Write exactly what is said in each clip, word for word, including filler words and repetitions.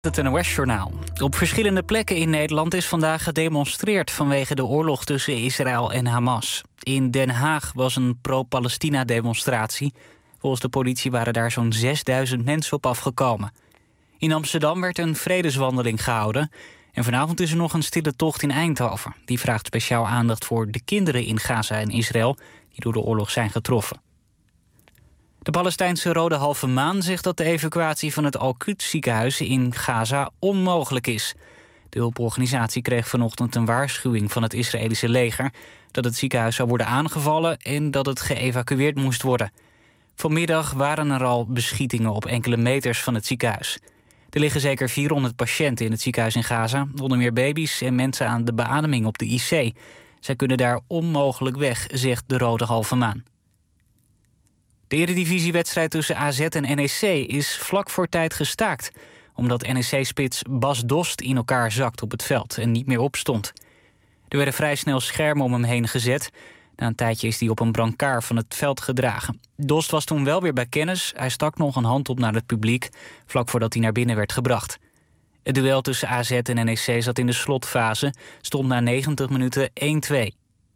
Het N O S-journaal. Op verschillende plekken in Nederland is vandaag gedemonstreerd vanwege de oorlog tussen Israël en Hamas. In Den Haag was een pro-Palestina-demonstratie. Volgens de politie waren daar zo'n zesduizend mensen op afgekomen. In Amsterdam werd een vredeswandeling gehouden. En vanavond is er nog een stille tocht in Eindhoven. Die vraagt speciaal aandacht voor de kinderen in Gaza en Israël die door de oorlog zijn getroffen. De Palestijnse Rode Halve Maan zegt dat de evacuatie van het Al-Quds ziekenhuis in Gaza onmogelijk is. De hulporganisatie kreeg vanochtend een waarschuwing van het Israëlische leger dat het ziekenhuis zou worden aangevallen en dat het geëvacueerd moest worden. Vanmiddag waren er al beschietingen op enkele meters van het ziekenhuis. Er liggen zeker vierhonderd patiënten in het ziekenhuis in Gaza, onder meer baby's en mensen aan de beademing op de I C. Zij kunnen daar onmogelijk weg, zegt de Rode Halve Maan. De eredivisiewedstrijd tussen A Z en N E C is vlak voor tijd gestaakt, omdat N E C-spits Bas Dost in elkaar zakt op het veld en niet meer opstond. Er werden vrij snel schermen om hem heen gezet. Na een tijdje is hij op een brancard van het veld gedragen. Dost was toen wel weer bij kennis. Hij stak nog een hand op naar het publiek, vlak voordat hij naar binnen werd gebracht. Het duel tussen A Z en N E C zat in de slotfase, stond na negentig minuten één-twee.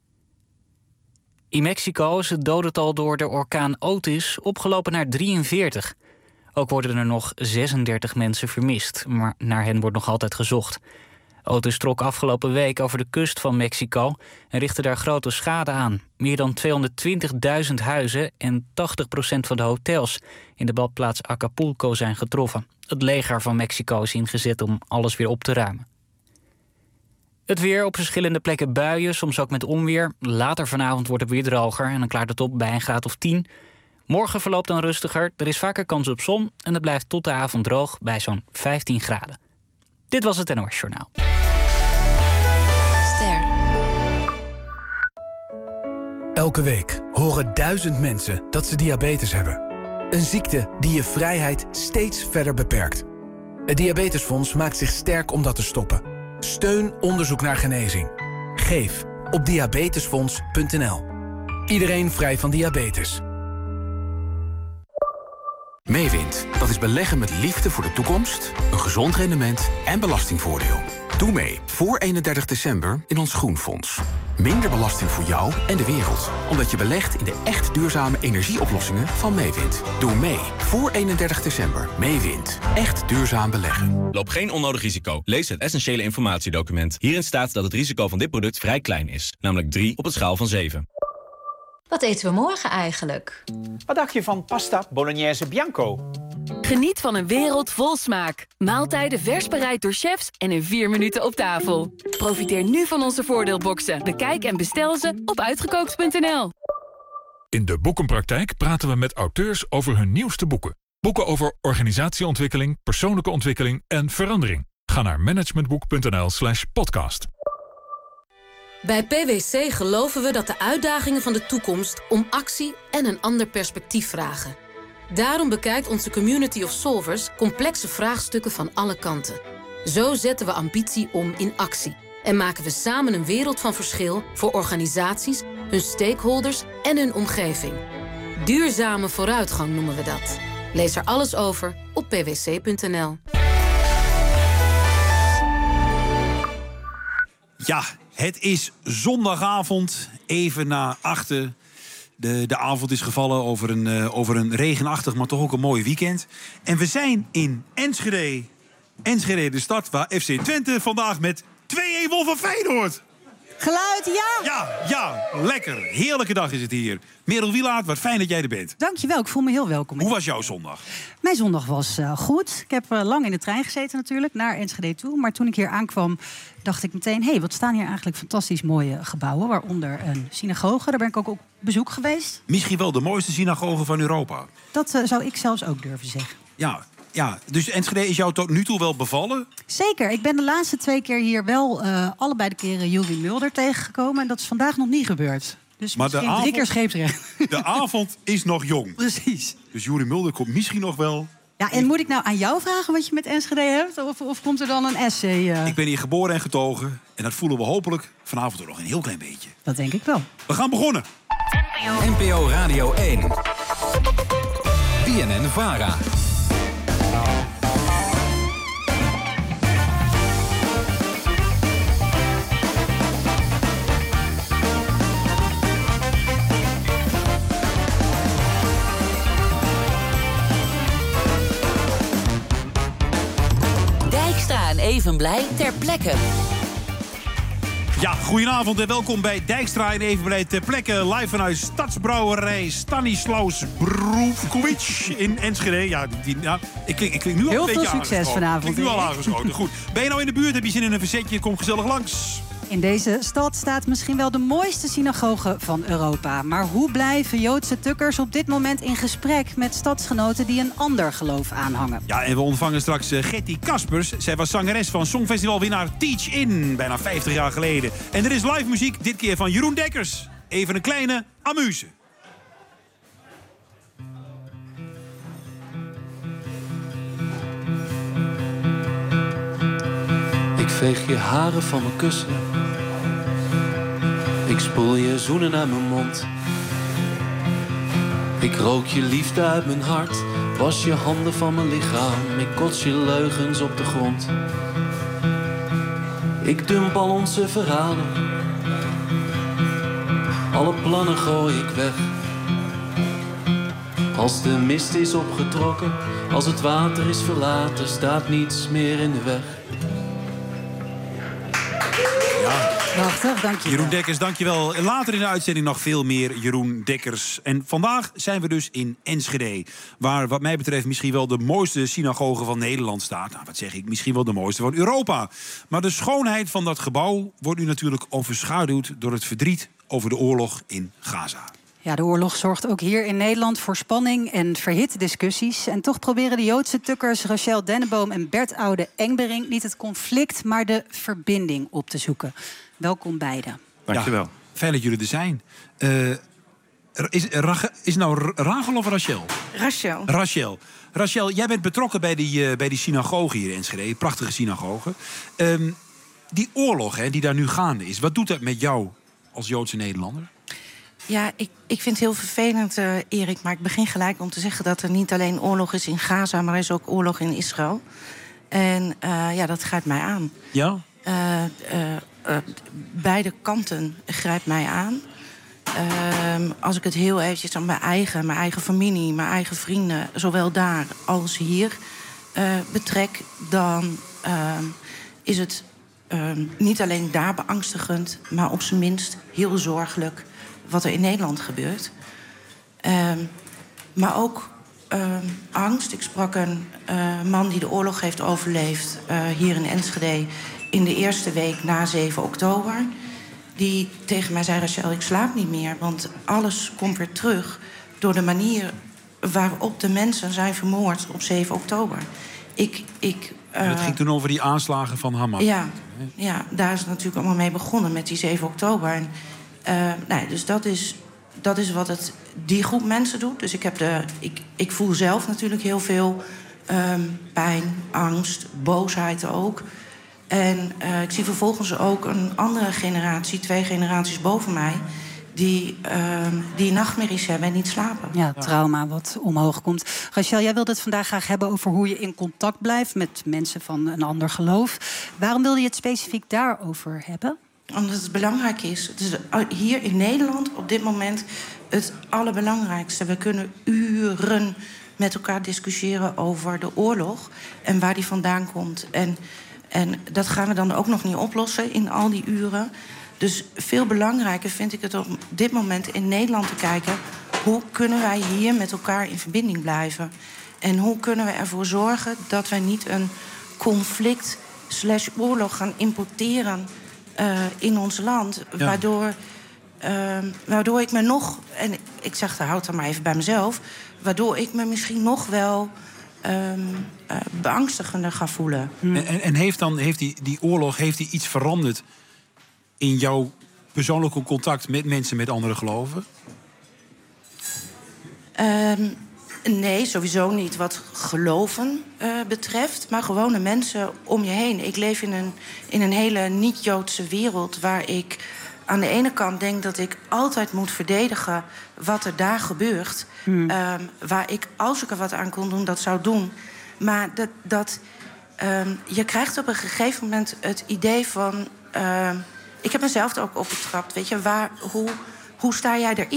In Mexico is het dodental door de orkaan Otis opgelopen naar drieënveertig. Ook worden er nog zesendertig mensen vermist, maar naar hen wordt nog altijd gezocht. Otis trok afgelopen week over de kust van Mexico en richtte daar grote schade aan. Meer dan tweehonderdtwintigduizend huizen en tachtig procent van de hotels in de badplaats Acapulco zijn getroffen. Het leger van Mexico is ingezet om alles weer op te ruimen. Het weer, op verschillende plekken buien, soms ook met onweer. Later vanavond wordt het weer droger en dan klaart het op bij een graad of tien. Morgen verloopt dan rustiger, er is vaker kans op zon en het blijft tot de avond droog bij zo'n vijftien graden. Dit was het N O S-journaal. Ster. Elke week horen duizend mensen dat ze diabetes hebben. Een ziekte die je vrijheid steeds verder beperkt. Het Diabetesfonds maakt zich sterk om dat te stoppen. Steun onderzoek naar genezing. Geef op diabetesfonds punt n l. Iedereen vrij van diabetes. Meewind, dat is beleggen met liefde voor de toekomst, een gezond rendement en belastingvoordeel. Doe mee voor eenendertig december in ons Groenfonds. Minder belasting voor jou en de wereld, omdat je belegt in de echt duurzame energieoplossingen van Meewind. Doe mee voor eenendertig december. Meewind. Echt duurzaam beleggen. Loop geen onnodig risico. Lees het essentiële informatiedocument. Hierin staat dat het risico van dit product vrij klein is, namelijk drie op een schaal van zeven. Wat eten we morgen eigenlijk? Wat dacht je van pasta bolognese bianco? Geniet van een wereld vol smaak. Maaltijden vers bereid door chefs en in vier minuten op tafel. Profiteer nu van onze voordeelboxen. Bekijk en bestel ze op uitgekookt punt n l. In de Boekenpraktijk praten we met auteurs over hun nieuwste boeken. Boeken over organisatieontwikkeling, persoonlijke ontwikkeling en verandering. Ga naar managementboek punt n l slash podcast. Bij P W C geloven we dat de uitdagingen van de toekomst om actie en een ander perspectief vragen. Daarom bekijkt onze Community of Solvers complexe vraagstukken van alle kanten. Zo zetten we ambitie om in actie. En maken we samen een wereld van verschil voor organisaties, hun stakeholders en hun omgeving. Duurzame vooruitgang noemen we dat. Lees er alles over op p w c punt n l. Ja, het is zondagavond, even na achten. De, de avond is gevallen over een, uh, over een regenachtig, maar toch ook een mooi weekend. En we zijn in Enschede. Enschede, de stad waar F C Twente vandaag met twee-een won van Feyenoord. Geluid, ja! Ja, ja, lekker. Heerlijke dag is het hier. Merel Wielaert, wat fijn dat jij er bent. Dankjewel, ik voel me heel welkom. Hoe was jouw zondag? Mijn zondag was uh, goed. Ik heb uh, lang in de trein gezeten natuurlijk, naar Enschede toe. Maar toen ik hier aankwam, dacht ik meteen... hé, hey, wat staan hier eigenlijk fantastisch mooie gebouwen. Waaronder een synagoge, daar ben ik ook op bezoek geweest. Misschien wel de mooiste synagoge van Europa. Dat uh, zou ik zelfs ook durven zeggen. Ja, ja, dus Enschede is jou tot nu toe wel bevallen? Zeker. Ik ben de laatste twee keer hier wel uh, allebei de keren Juri Mulder tegengekomen. En dat is vandaag nog niet gebeurd. Dus maar misschien drie keer scheepsrecht. De avond is nog jong. Precies. Dus Juri Mulder komt misschien nog wel... Ja, en moet ik nou aan jou vragen wat je met Enschede hebt? Of, of komt er dan een essay? Uh... Ik ben hier geboren en getogen. En dat voelen we hopelijk vanavond ook nog een heel klein beetje. Dat denk ik wel. We gaan begonnen. N P O Radio één. B N N-Vara. en Evenblij ter plekke. Ja, goedenavond en welkom bij Dijkstra en Evenblij ter plekke. Live vanuit Stadsbrouwerij Stanislaus Broefkovic in Enschede. Ja, die, ja ik, klink, ik klink nu al Heel een beetje veel succes aangeschoten. vanavond. Ik klink nu al aangeschoten. Goed. Ben je nou in de buurt? Heb je zin in een verzetje? Kom gezellig langs. In deze stad staat misschien wel de mooiste synagoge van Europa. Maar hoe blijven Joodse tukkers op dit moment in gesprek met stadsgenoten die een ander geloof aanhangen? Ja, en we ontvangen straks uh, Getty Kaspers. Zij was zangeres van Songfestivalwinnaar Teach In, bijna vijftig jaar geleden. En er is live muziek, dit keer van Jeroen Dekkers. Even een kleine amuse. Ik veeg je haren van mijn kussen. Ik spoel je zoenen uit mijn mond. Ik rook je liefde uit mijn hart. Was je handen van mijn lichaam. Ik kots je leugens op de grond. Ik dump al onze verhalen. Alle plannen gooi ik weg. Als de mist is opgetrokken, als het water is verlaten, staat niets meer in de weg. Prachtig, dank je. Jeroen Dekkers, dankjewel. Later in de uitzending nog veel meer Jeroen Dekkers. En vandaag zijn we dus in Enschede. Waar wat mij betreft misschien wel de mooiste synagoge van Nederland staat. Nou, wat zeg ik? Misschien wel de mooiste van Europa. Maar de schoonheid van dat gebouw wordt nu natuurlijk overschaduwd door het verdriet over de oorlog in Gaza. Ja, de oorlog zorgt ook hier in Nederland voor spanning en verhitte discussies. En toch proberen de Joodse tukkers Rachel Denneboom en Bert Oude-Engbering niet het conflict, maar de verbinding op te zoeken. Welkom beiden. Dankjewel. Ja, fijn dat jullie er zijn. Uh, is, Rach, is nou Rachel of Rachel? Rachel. Rachel. Rachel, jij bent betrokken bij die, uh, bij die synagoge hier in Enschede. Prachtige synagoge. Um, die oorlog hè, die daar nu gaande is, wat doet dat met jou als Joodse Nederlander? Ja, ik, ik vind het heel vervelend, uh, Erik. Maar ik begin gelijk om te zeggen dat er niet alleen oorlog is in Gaza, maar er is ook oorlog in Israël. En uh, ja, dat grijpt mij aan. Ja? Uh, uh, uh, beide kanten grijpt mij aan. Uh, als ik het heel eventjes aan mijn eigen, mijn eigen familie, mijn eigen vrienden, zowel daar als hier uh, betrek, dan uh, is het uh, niet alleen daar beangstigend, maar op zijn minst heel zorgelijk wat er in Nederland gebeurt. Uh, maar ook uh, angst. Ik sprak een uh, man die de oorlog heeft overleefd uh, hier in Enschede in de eerste week na zeven oktober. Die tegen mij zei, Rachel, ik slaap niet meer, want alles komt weer terug door de manier waarop de mensen zijn vermoord op zeven oktober. Ik, ik, uh, en dat ging toen over die aanslagen van Hamas. Ja, ja, daar is het natuurlijk allemaal mee begonnen met die zeven oktober. En, uh, nou, dus dat is, dat is wat het die groep mensen doet. Dus ik, heb de, ik, ik voel zelf natuurlijk heel veel um, pijn, angst, boosheid ook. En uh, ik zie vervolgens ook een andere generatie, twee generaties boven mij, die, uh, die nachtmerries hebben en niet slapen. Ja, trauma wat omhoog komt. Rachel, jij wilde het vandaag graag hebben over hoe je in contact blijft met mensen van een ander geloof. Waarom wilde je het specifiek daarover hebben? Omdat het belangrijk is. Het is hier in Nederland op dit moment het allerbelangrijkste. We kunnen uren met elkaar discussiëren over de oorlog en waar die vandaan komt. En, en dat gaan we dan ook nog niet oplossen in al die uren. Dus veel belangrijker vind ik het op dit moment in Nederland te kijken, hoe kunnen wij hier met elkaar in verbinding blijven? En hoe kunnen we ervoor zorgen dat wij niet een conflict slash oorlog gaan importeren uh, in ons land, ja. waardoor, uh, waardoor ik me nog, en ik zeg, houd dan maar even bij mezelf, waardoor ik me misschien nog wel um, uh, beangstigender ga voelen. Hmm. En, en heeft dan heeft die, die oorlog heeft die iets veranderd in jouw persoonlijke contact met mensen met andere geloven? Um, nee, sowieso niet wat geloven uh, betreft. Maar gewoon de mensen om je heen. Ik leef in een, in een hele niet-Joodse wereld waar ik aan de ene kant denk dat ik altijd moet verdedigen wat er daar gebeurt. Hmm. Um, waar ik, als ik er wat aan kon doen, dat zou doen. Maar dat, dat, um, je krijgt op een gegeven moment het idee van Uh, ik heb mezelf er ook opgetrapt. Weet je, waar, hoe, hoe sta jij erin?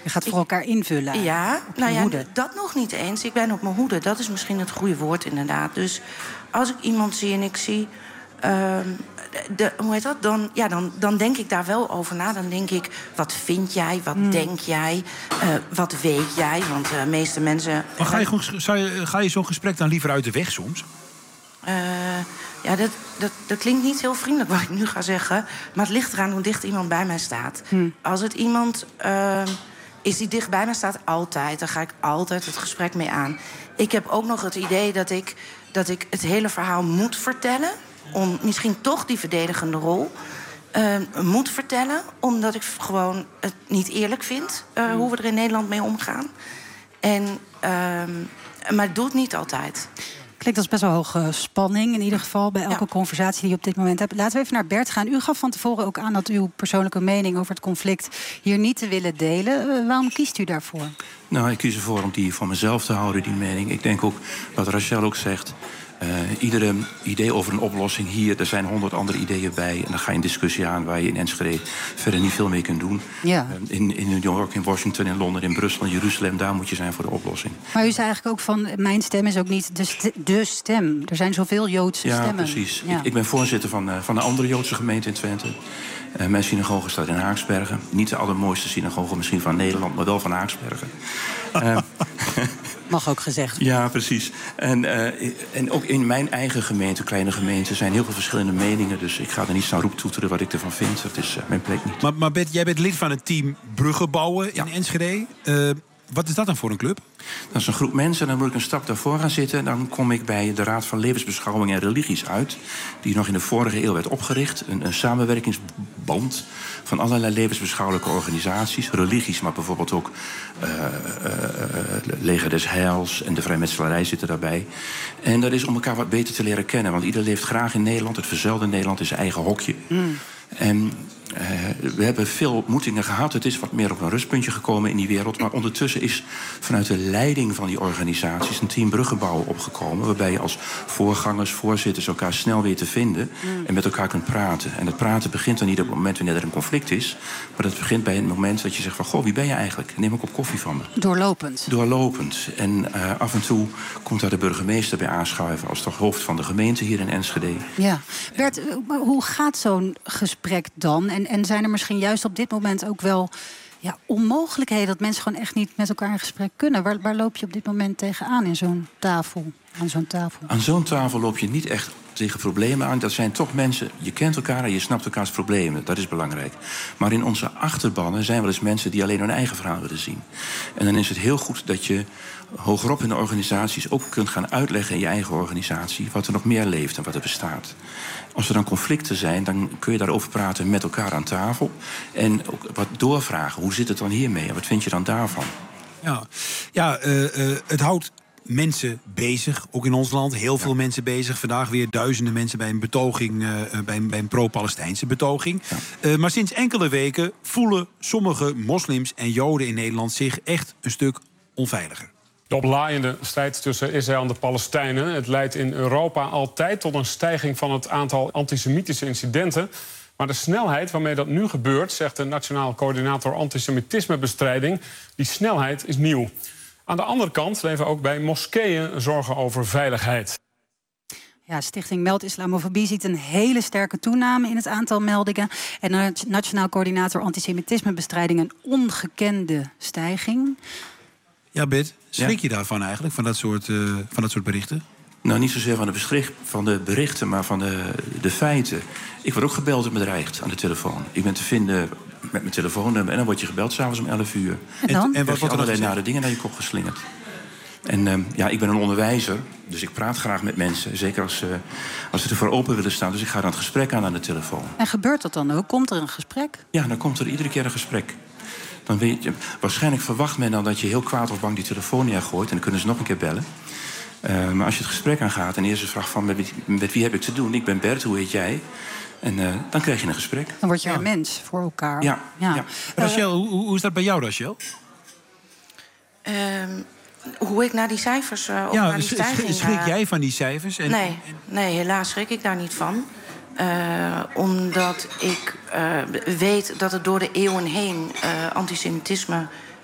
Je gaat voor elkaar invullen. Ja, op je nou ja, hoede. dat nog niet eens. Ik ben op mijn hoede. Dat is misschien het goede woord inderdaad. Dus als ik iemand zie en ik zie... Uh, de, hoe heet dat? Dan, ja, dan, dan denk ik daar wel over na. Dan denk ik, wat vind jij? Wat mm. denk jij? Uh, wat weet jij? Want de uh, meeste mensen... Maar ga je, gewoon, zou je, ga je zo'n gesprek dan liever uit de weg soms? Uh, ja, dat, dat, dat klinkt niet heel vriendelijk wat ik nu ga zeggen. Maar het ligt eraan hoe dicht iemand bij mij staat. Mm. Als het iemand uh, is die dicht bij mij staat, altijd. Dan ga ik altijd het gesprek mee aan. Ik heb ook nog het idee dat ik, dat ik het hele verhaal moet vertellen... om misschien toch die verdedigende rol uh, moet vertellen... omdat ik gewoon het niet eerlijk vind uh, mm. hoe we er in Nederland mee omgaan. En, uh, maar het doet niet altijd. Klinkt als best wel hoge spanning in ieder geval... bij elke ja. conversatie die je op dit moment hebt. Laten we even naar Bert gaan. U gaf van tevoren ook aan dat uw persoonlijke mening over het conflict... hier niet te willen delen. Uh, waarom kiest u daarvoor? Nou, ik kies ervoor om die voor mezelf te houden, die mening. Ik denk ook, wat Rachel ook zegt... Uh, iedere idee over een oplossing hier, er zijn honderd andere ideeën bij... en dan ga je een discussie aan waar je in Enschede verder niet veel mee kunt doen. Ja. Uh, in, in New York, in Washington, in Londen, in Brussel, in Jeruzalem... daar moet je zijn voor de oplossing. Maar u zei eigenlijk ook van, mijn stem is ook niet de, st- de stem. Er zijn zoveel Joodse ja, stemmen. Precies. Ja, ik, ik ben voorzitter van, uh, van een andere Joodse gemeente in Twente. Uh, mijn synagoge staat in Haaksbergen. Niet de allermooiste synagoge misschien van Nederland, maar wel van Haaksbergen. Uh, Mag ook gezegd worden. Ja, precies. En, uh, en ook in mijn eigen gemeente, kleine gemeente... zijn heel veel verschillende meningen. Dus ik ga er niet staan roeptoeteren wat ik ervan vind. Dat is uh, mijn plek niet. Maar, maar Bert, jij bent lid van het team Bruggen bouwen in ja. Enschede. Uh, wat is dat dan voor een club? Dat is een groep mensen. Dan moet ik een stap daarvoor gaan zitten. Dan kom ik bij de Raad van Levensbeschouwing en Religies uit. Die nog in de vorige eeuw werd opgericht. Een, een samenwerkingsband van allerlei levensbeschouwelijke organisaties. Religies, maar bijvoorbeeld ook uh, uh, uh, Leger des Heils en de vrijmetselarij zitten daarbij. En dat is om elkaar wat beter te leren kennen. Want ieder leeft graag in Nederland. Het verzuilde Nederland is zijn eigen hokje. Mm. En uh, we hebben veel ontmoetingen gehad. Het is wat meer op een rustpuntje gekomen in die wereld. Maar ondertussen is vanuit de leiding van die organisaties een team Bruggenbouwen opgekomen. Waarbij je als voorgangers, voorzitters elkaar snel weer te vinden. Mm. En met elkaar kunt praten. En dat praten begint dan niet op het moment wanneer er een conflict is. Maar dat begint bij het moment dat je zegt van, goh, wie ben je eigenlijk? Neem een kop koffie van me. Doorlopend. Doorlopend. En uh, af en toe komt daar de burgemeester bij aanschuiven als toch hoofd van de gemeente hier in Enschede. Ja. Bert, hoe gaat zo'n gesprek dan? En, en zijn er misschien juist op dit moment ook wel ja, onmogelijkheden... dat mensen gewoon echt niet met elkaar in gesprek kunnen? Waar, waar loop je op dit moment tegenaan in zo'n tafel? Aan zo'n tafel? Aan zo'n tafel loop je niet echt tegen problemen aan. Dat zijn toch mensen, je kent elkaar en je snapt elkaars problemen. Dat is belangrijk. Maar in onze achterbannen zijn wel eens mensen die alleen hun eigen verhaal willen zien. En dan is het heel goed dat je hogerop in de organisaties ook kunt gaan uitleggen in je eigen organisatie wat er nog meer leeft en wat er bestaat. Als er dan conflicten zijn, dan kun je daarover praten met elkaar aan tafel. En ook wat doorvragen. Hoe zit het dan hiermee? En wat vind je dan daarvan? Ja, ja uh, uh, het houdt mensen bezig, ook in ons land. Heel veel ja. mensen bezig. Vandaag weer duizenden mensen bij een betoging, uh, bij, bij een pro-Palestijnse betoging. Ja. Uh, maar sinds enkele weken voelen sommige moslims en Joden in Nederland zich echt een stuk onveiliger. De oplaaiende strijd tussen Israël en de Palestijnen. Het leidt in Europa altijd tot een stijging van het aantal antisemitische incidenten. Maar de snelheid waarmee dat nu gebeurt, zegt de Nationaal Coördinator Antisemitismebestrijding, die snelheid is nieuw. Aan de andere kant leven ook bij moskeeën zorgen over veiligheid. Ja, Stichting Meld Islamofobie ziet een hele sterke toename in het aantal meldingen. En de Nationaal Coördinator Antisemitismebestrijding een ongekende stijging. Ja, Bert, schrik je daarvan eigenlijk, van dat soort, uh, van dat soort berichten? Nou, niet zozeer van de, beschrik, van de berichten, maar van de, de feiten. Ik word ook gebeld en bedreigd aan de telefoon. Ik ben te vinden met mijn telefoonnummer en dan word je gebeld s'avonds om elf uur. En dan? En wat wordt allerlei nare dingen naar je kop geslingerd. En uh, ja, ik ben een onderwijzer, dus ik praat graag met mensen. Zeker als, uh, als ze ervoor open willen staan. Dus ik ga dan het gesprek aan aan de telefoon. En gebeurt dat dan ook? Komt er een gesprek? Ja, dan komt er iedere keer een gesprek. Dan weet je, waarschijnlijk verwacht men dan dat je heel kwaad of bang die telefoon neergooit. En dan kunnen ze nog een keer bellen. Uh, maar als je het gesprek aangaat en eerst de vraag van met wie, met wie heb ik te doen? Ik ben Bert, hoe heet jij? En uh, dan krijg je een gesprek. Dan word je ja. een mens voor elkaar. Ja. ja. ja. Rachel, hoe, hoe is dat bij jou, Rachel? Um, hoe ik naar die cijfers uh, of ja, naar die stijging... Schrik, schrik jij van die cijfers? En, nee, nee, helaas schrik ik daar niet van. Uh, omdat ik uh, weet dat het door de eeuwen heen uh, antisemitisme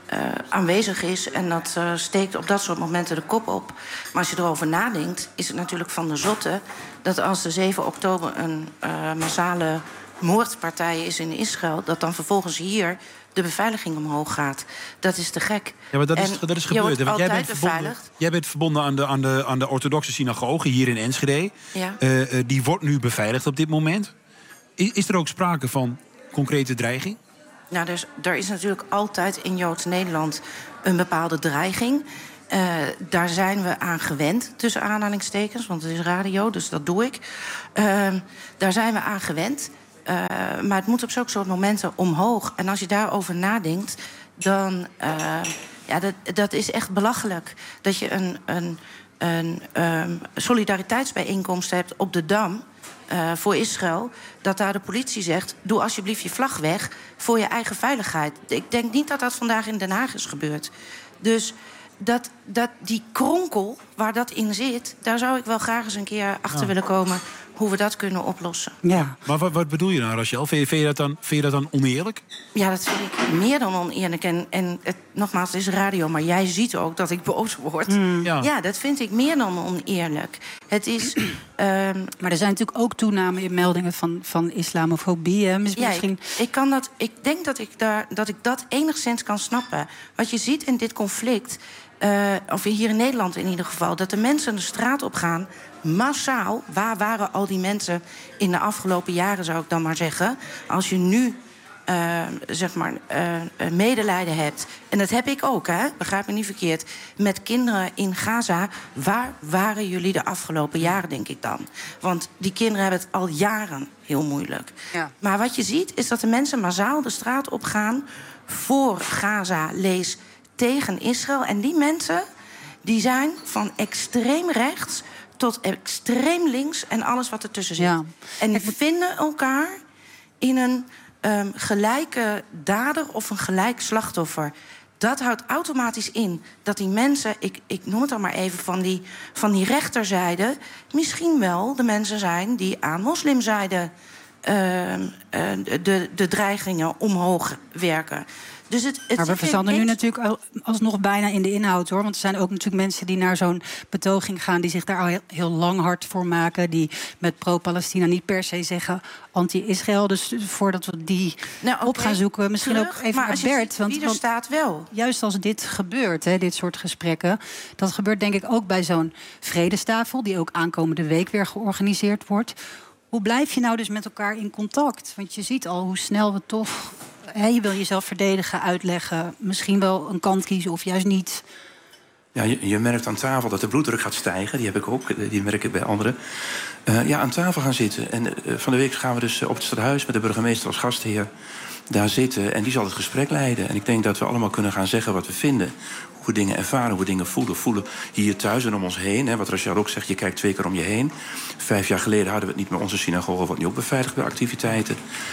uh, aanwezig is. En dat uh, steekt op dat soort momenten de kop op. Maar als je erover nadenkt, is het natuurlijk van de zotte dat als de zeven oktober een uh, massale moordpartij is in Israël, dat dan vervolgens hier de beveiliging omhoog gaat. Dat is te gek. Ja, maar dat is, en dat is gebeurd. Je wordt jij, altijd bent verbonden, beveiligd. jij bent verbonden aan de, aan de, aan de orthodoxe synagoge hier in Enschede. Ja. Uh, uh, die wordt nu beveiligd op dit moment. Is, is er ook sprake van concrete dreiging? Nou, dus, er is natuurlijk altijd in Joods Nederland een bepaalde dreiging. Uh, daar zijn we aan gewend, tussen aanhalingstekens, want het is radio, dus dat doe ik. Uh, daar zijn we aan gewend. Uh, maar het moet op zulke soort momenten omhoog. En als je daarover nadenkt, dan uh, ja, dat, dat is echt belachelijk. Dat je een, een, een um, solidariteitsbijeenkomst hebt op de Dam uh, voor Israël, dat daar de politie zegt, doe alsjeblieft je vlag weg voor je eigen veiligheid. Ik denk niet dat dat vandaag in Den Haag is gebeurd. Dus dat, dat die kronkel waar dat in zit, daar zou ik wel graag eens een keer achter ja. willen komen hoe we dat kunnen oplossen. Ja. Maar wat, wat bedoel je nou, Rachel? Vind je, vind, je dat dan, vind je dat dan oneerlijk? Ja, dat vind ik meer dan oneerlijk. En, en het, nogmaals, het is radio, maar jij ziet ook dat ik boos word. Mm. Ja. ja, dat vind ik meer dan oneerlijk. Het is... Um... Maar er zijn natuurlijk ook toename in meldingen van, van islamofobie. Hè? Misschien... Ja, ik, ik, kan dat, ik denk dat ik, daar, dat ik dat enigszins kan snappen. Wat je ziet in dit conflict, Uh, of hier in Nederland in ieder geval, dat de mensen de straat op gaan, massaal. Waar waren al die mensen in de afgelopen jaren, zou ik dan maar zeggen? Als je nu, uh, zeg maar, uh, medelijden hebt, en dat heb ik ook, hè, begrijp me niet verkeerd, met kinderen in Gaza, waar waren jullie de afgelopen jaren, denk ik dan? Want die kinderen hebben het al jaren heel moeilijk. Ja. Maar wat je ziet, is dat de mensen massaal de straat op gaan voor Gaza, lees tegen Israël. En die mensen, die zijn van extreem rechts tot extreem links en alles wat ertussen zit. Ja. En die vinden elkaar in een um, gelijke dader of een gelijk slachtoffer. Dat houdt automatisch in dat die mensen, ik, ik noem het dan maar even van die, van die rechterzijde, misschien wel de mensen zijn die aan moslimzijde uh, uh, de, de dreigingen omhoog werken. Dus het, het maar we verzanden nu natuurlijk alsnog bijna in de inhoud, hoor. Want er zijn ook natuurlijk mensen die naar zo'n betoging gaan, die zich daar al heel, heel lang hard voor maken, die met pro-Palestina niet per se zeggen anti-Israël. Dus voordat we die nou, okay, op gaan zoeken, misschien terug, ook even naar Bert. Want, wie er staat wel. Juist als dit gebeurt, hè, dit soort gesprekken, dat gebeurt denk ik ook bij zo'n vredestafel, die ook aankomende week weer georganiseerd wordt. Hoe blijf je nou dus met elkaar in contact? Want je ziet al hoe snel we toch... He, je wil jezelf verdedigen, uitleggen, misschien wel een kant kiezen of juist niet. Ja, je, je merkt aan tafel dat de bloeddruk gaat stijgen. Die heb ik ook, die merk ik bij anderen. Uh, ja, aan tafel gaan zitten. En uh, van de week gaan we dus op het stadhuis met de burgemeester als gastheer daar zitten. En die zal het gesprek leiden. En ik denk dat we allemaal kunnen gaan zeggen wat we vinden. Hoe we dingen ervaren, hoe we dingen voelen. Voelen hier thuis en om ons heen. Hè, wat Rachel ook zegt, je kijkt twee keer om je heen. Vijf jaar geleden hadden we het niet meer. Onze synagoge wordt nu ook beveiligd bij activiteiten.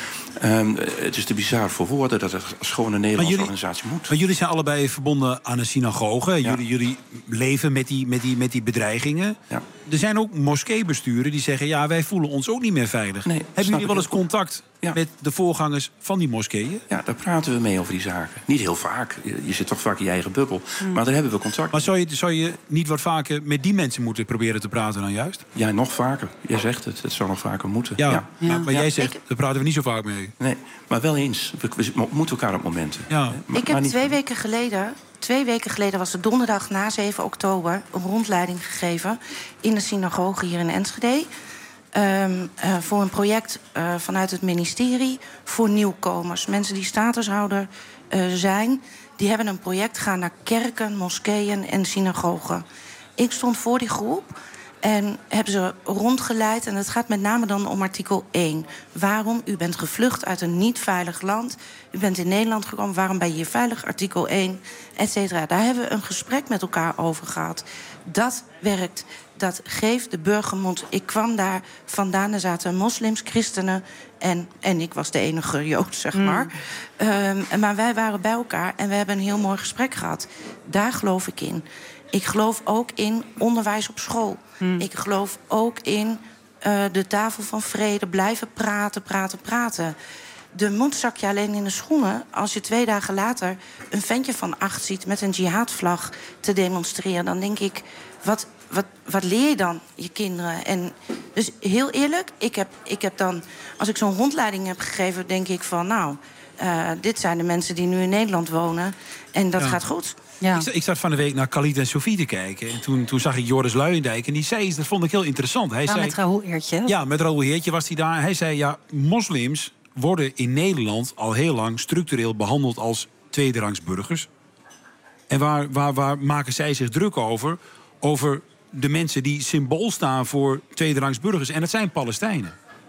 Um, het is te bizar voor woorden dat het schoon een Nederlandse jullie, organisatie moet. Maar jullie zijn allebei verbonden aan een synagoge. Ja. Jullie, jullie leven met die, met die, met die bedreigingen. Ja. Er zijn ook moskeebesturen die zeggen, ja, wij voelen ons ook niet meer veilig. Nee, hebben jullie wel eens contact ja. met de voorgangers van die moskeeën? Ja, daar praten we mee over die zaken. Niet heel vaak. Je, je zit toch vaak in je eigen bubbel. Mm. Maar daar hebben we contact. Maar zou je, zou je niet wat vaker met die mensen moeten proberen te praten dan juist? Ja, nog vaker. Jij zegt het. Het zou nog vaker moeten. Ja, ja. ja. maar, maar ja. jij zegt, daar praten we niet zo vaak mee. Nee, maar wel eens. We, we moeten elkaar op momenten. Ja. Maar, ik heb niet... twee weken geleden... Twee weken geleden was het donderdag na zeven oktober... een rondleiding gegeven in de synagoge hier in Enschede. Um, uh, voor een project uh, vanuit het ministerie voor nieuwkomers. Mensen die statushouder uh, zijn, die hebben een project gaan naar kerken, moskeeën en synagogen. Ik stond voor die groep en heb ze rondgeleid. En het gaat met name dan om artikel één. Waarom? U bent gevlucht uit een niet veilig land. U bent in Nederland gekomen. Waarom ben je hier veilig? Artikel één, et cetera. Daar hebben we een gesprek met elkaar over gehad. Dat werkt. Dat geeft de burger moed. Ik kwam daar vandaan. Er zaten moslims, christenen en, en ik was de enige Jood, zeg maar. Mm. Um, maar wij waren bij elkaar en we hebben een heel mooi gesprek gehad. Daar geloof ik in. Ik geloof ook in onderwijs op school. Mm. Ik geloof ook in uh, de tafel van vrede. Blijven praten, praten, praten. de mond zak je alleen in de schoenen als je twee dagen later een ventje van acht ziet met een jihadvlag te demonstreren. Dan denk ik, wat, wat, wat leer je dan je kinderen? En dus heel eerlijk, ik heb, ik heb dan, als ik zo'n rondleiding heb gegeven, denk ik van nou, uh, dit zijn de mensen die nu in Nederland wonen en dat Ja. gaat goed. Ja. Ik, ik zat van de week naar Khalid en Sofie te kijken. En toen, toen zag ik Joris Luijendijk. En die zei iets, dat vond ik heel interessant. Hij Ja, zei, met Raoul Eertje. Ja, met Raoul Heertje was hij daar. Hij zei, ja, moslims worden in Nederland al heel lang structureel behandeld als tweederangs burgers. En waar, waar, waar maken zij zich druk over? Over de mensen die symbool staan voor tweederangs burgers. En dat zijn Palestijnen.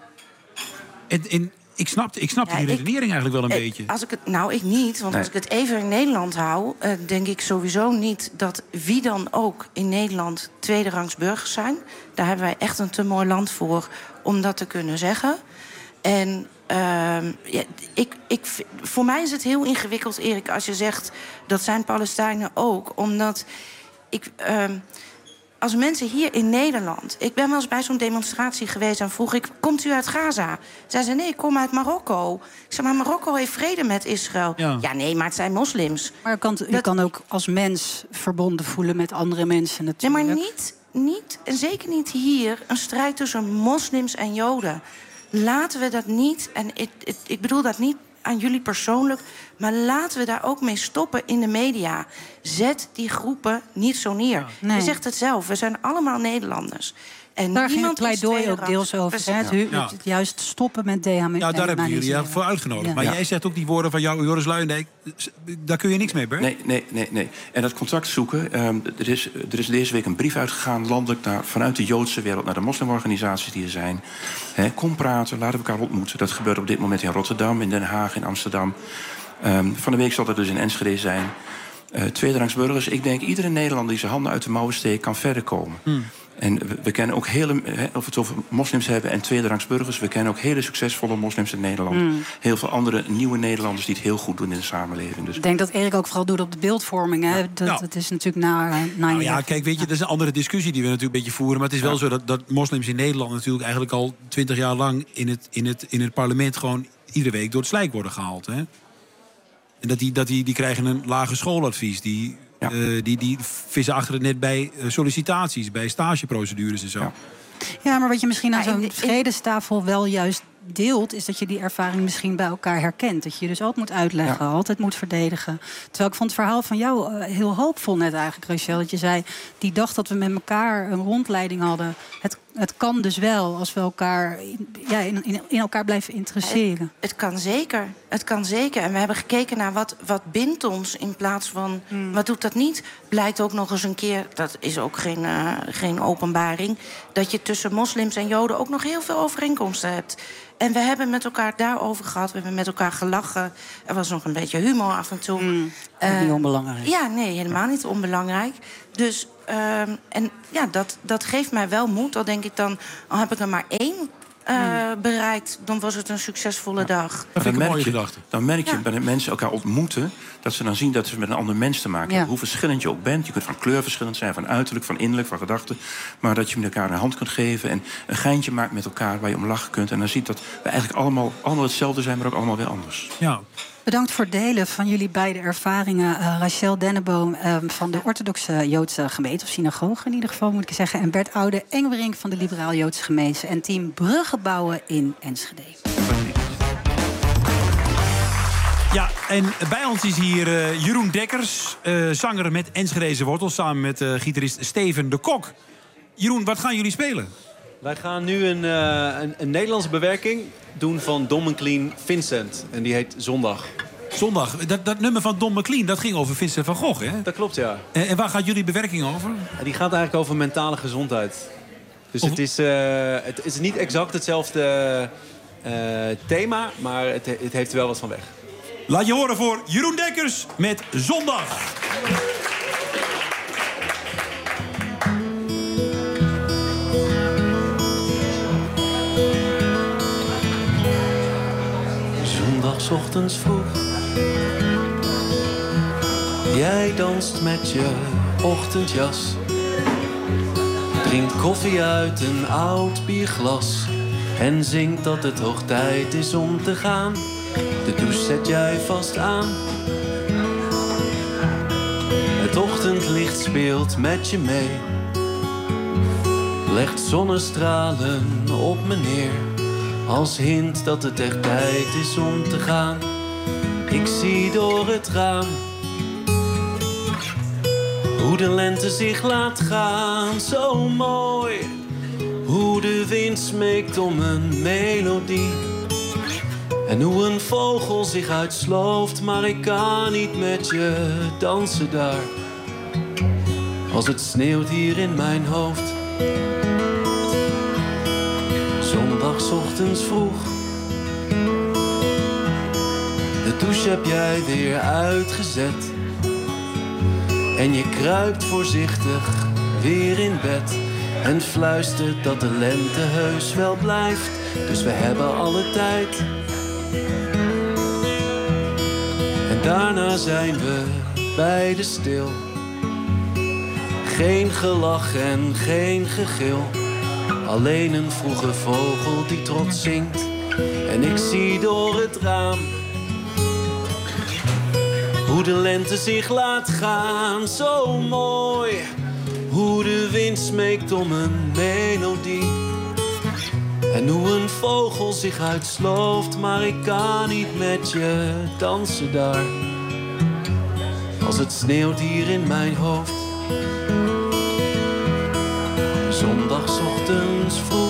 En, en ik snapte, ik snapte Ja, die ik- redenering eigenlijk wel een Eh, beetje. Als ik het, nou, ik niet. Want Nee. als ik het even in Nederland hou, uh, denk ik sowieso niet dat wie dan ook in Nederland tweederangs burgers zijn. Daar hebben wij echt een te mooi land voor om dat te kunnen zeggen. En uh, ja, ik, ik, voor mij is het heel ingewikkeld, Erik, als je zegt dat zijn Palestijnen ook. Omdat ik. Uh, Als mensen hier in Nederland... Ik ben wel eens bij zo'n demonstratie geweest en vroeg ik... Komt u uit Gaza? Zij zei, nee, ik kom uit Marokko. Ik zei, maar Marokko heeft vrede met Israël. Ja, ja nee, maar het zijn moslims. Maar je kan, je kan ook als mens verbonden voelen met andere mensen Nee, natuurlijk. maar niet, niet, en zeker niet hier... een strijd tussen moslims en joden. Laten we dat niet... en ik, ik, ik bedoel dat niet aan jullie persoonlijk... maar laten we daar ook mee stoppen in de media. Zet die groepen niet zo neer. Nee. Je zegt het zelf, we zijn allemaal Nederlanders. En Daar ging het niemand is pleidooi ook tweederangs. deels over. Precies. Hè? Het, hu- Ja. het juist stoppen met dehumaniseren. Nou, daar hebben jullie ja voor uitgenodigd. Ja. Maar Ja. jij zegt ook die woorden van jou, Joris Luijendijk. Daar kun je niks mee, Bert? Nee, nee, nee, nee. En dat contact zoeken. Um, er, is, er is deze week een brief uitgegaan, landelijk, naar, vanuit de Joodse wereld naar de moslimorganisaties die er zijn. He, kom praten, laten we elkaar ontmoeten. Dat gebeurt op dit moment in Rotterdam, in Den Haag, in Amsterdam. Um, van de week zal dat dus in Enschede zijn. Uh, tweederangsburgers, ik denk iedere Nederlander die zijn handen uit de mouwen steekt, kan verder komen. Hmm. En we, we kennen ook hele, he, of we het over moslims hebben en tweederangsburgers, we kennen ook hele succesvolle moslims in Nederland. Mm. Heel veel andere nieuwe Nederlanders die het heel goed doen in de samenleving. Dus Ik denk dat Erik ook vooral doet op de beeldvorming. Hè? Dat, Ja. dat is natuurlijk na negen Nou ja, kijk, weet je, dat is een andere discussie die we natuurlijk een beetje voeren. Maar het is wel zo dat, dat moslims in Nederland natuurlijk eigenlijk al twintig jaar lang in het, in, het, in het parlement gewoon iedere week door het slijk worden gehaald. Hè? En dat die, dat die, die krijgen een lage schooladvies. Die, Ja. uh, die, die vissen achter het net bij uh, sollicitaties, bij stageprocedures en zo. Ja. Ja, maar wat je misschien aan Ja, in zo'n de- in- vredestafel wel juist deelt, is dat je die ervaring misschien bij elkaar herkent. Dat je je dus ook moet uitleggen, Ja. altijd moet verdedigen. Terwijl ik vond het verhaal van jou uh, heel hoopvol net eigenlijk, Rachel. Dat je zei, die dag dat we met elkaar een rondleiding hadden, het, het kan dus wel als we elkaar in, ja, in, in, in elkaar blijven interesseren. Het kan zeker. Het kan zeker. En we hebben gekeken naar wat, wat bindt ons in plaats van wat doet dat niet. Blijkt ook nog eens een keer, dat is ook geen, uh, geen openbaring, dat je tussen moslims en joden ook nog heel veel overeenkomsten hebt. En we hebben met elkaar daarover gehad. We hebben met elkaar gelachen. Er was nog een beetje humor af en toe. Mm, Eh, niet onbelangrijk. Ja, nee, helemaal niet onbelangrijk. Dus, um, en ja, dat, dat geeft mij wel moed. Al denk ik dan, al heb ik er maar één uh, bereikt, dan was het een succesvolle dag. Dat dan vind ik een mooie merk je, gedachte. dan merk je Ja. wanneer mensen elkaar ontmoeten, dat ze dan zien dat ze met een ander mens te maken Ja. hebben. Hoe verschillend je ook bent. Je kunt van kleur verschillend zijn, van uiterlijk, van innerlijk, van gedachten. Maar dat je met elkaar een hand kunt geven en een geintje maakt met elkaar waar je om lachen kunt. En dan ziet dat we eigenlijk allemaal, allemaal hetzelfde zijn, maar ook allemaal weer anders. Ja. Bedankt voor het delen van jullie beide ervaringen. Uh, Rachel Denneboom uh, van de orthodoxe Joodse gemeente, of synagoge in ieder geval moet ik zeggen. En Bert Oude Engelbrink van de Liberaal-Joodse gemeente. En team Bruggen bouwen in Enschede. Ja, en bij ons is hier uh, Jeroen Dekkers, uh, zanger met Enschedeze wortels, samen met uh, gitarist Steven de Kok. Jeroen, wat gaan jullie spelen? Wij gaan nu een, uh, een, een Nederlandse bewerking doen van Don McLean Vincent. En die heet Zondag. Zondag. Dat, dat nummer van Don McLean, dat ging over Vincent van Gogh, hè? Dat klopt, ja. En, en waar gaat jullie bewerking over? En die gaat eigenlijk over mentale gezondheid. Dus Of- het, is, uh, het is niet exact hetzelfde uh, thema, maar het, het heeft er wel wat van weg. Laat je horen voor Jeroen Dekkers met Zondag. Zondagochtends vroeg. Jij danst met je ochtendjas. Drinkt koffie uit een oud bierglas. En zingt dat het hoog tijd is om te gaan. De douche zet jij vast aan. Het ochtendlicht speelt met je mee. Legt zonnestralen op me neer. Als hint dat het echt tijd is om te gaan. Ik zie door het raam hoe de lente zich laat gaan. Zo mooi hoe de wind smeekt om een melodie. En hoe een vogel zich uitslooft. Maar ik kan niet met je dansen daar. Als het sneeuwt hier in mijn hoofd. Zondagochtends vroeg. De douche heb jij weer uitgezet. En je kruipt voorzichtig weer in bed. En fluistert dat de lente heus wel blijft. Dus we hebben alle tijd. En daarna zijn we beide stil. Geen gelach en geen gegil. Alleen een vroege vogel die trots zingt. En ik zie door het raam hoe de lente zich laat gaan. Zo mooi hoe de wind smeekt om een melodie. En hoe een vogel zich uitslooft. Maar ik kan niet met je dansen daar. Als het sneeuwt hier in mijn hoofd. Zondagochtends vroeg.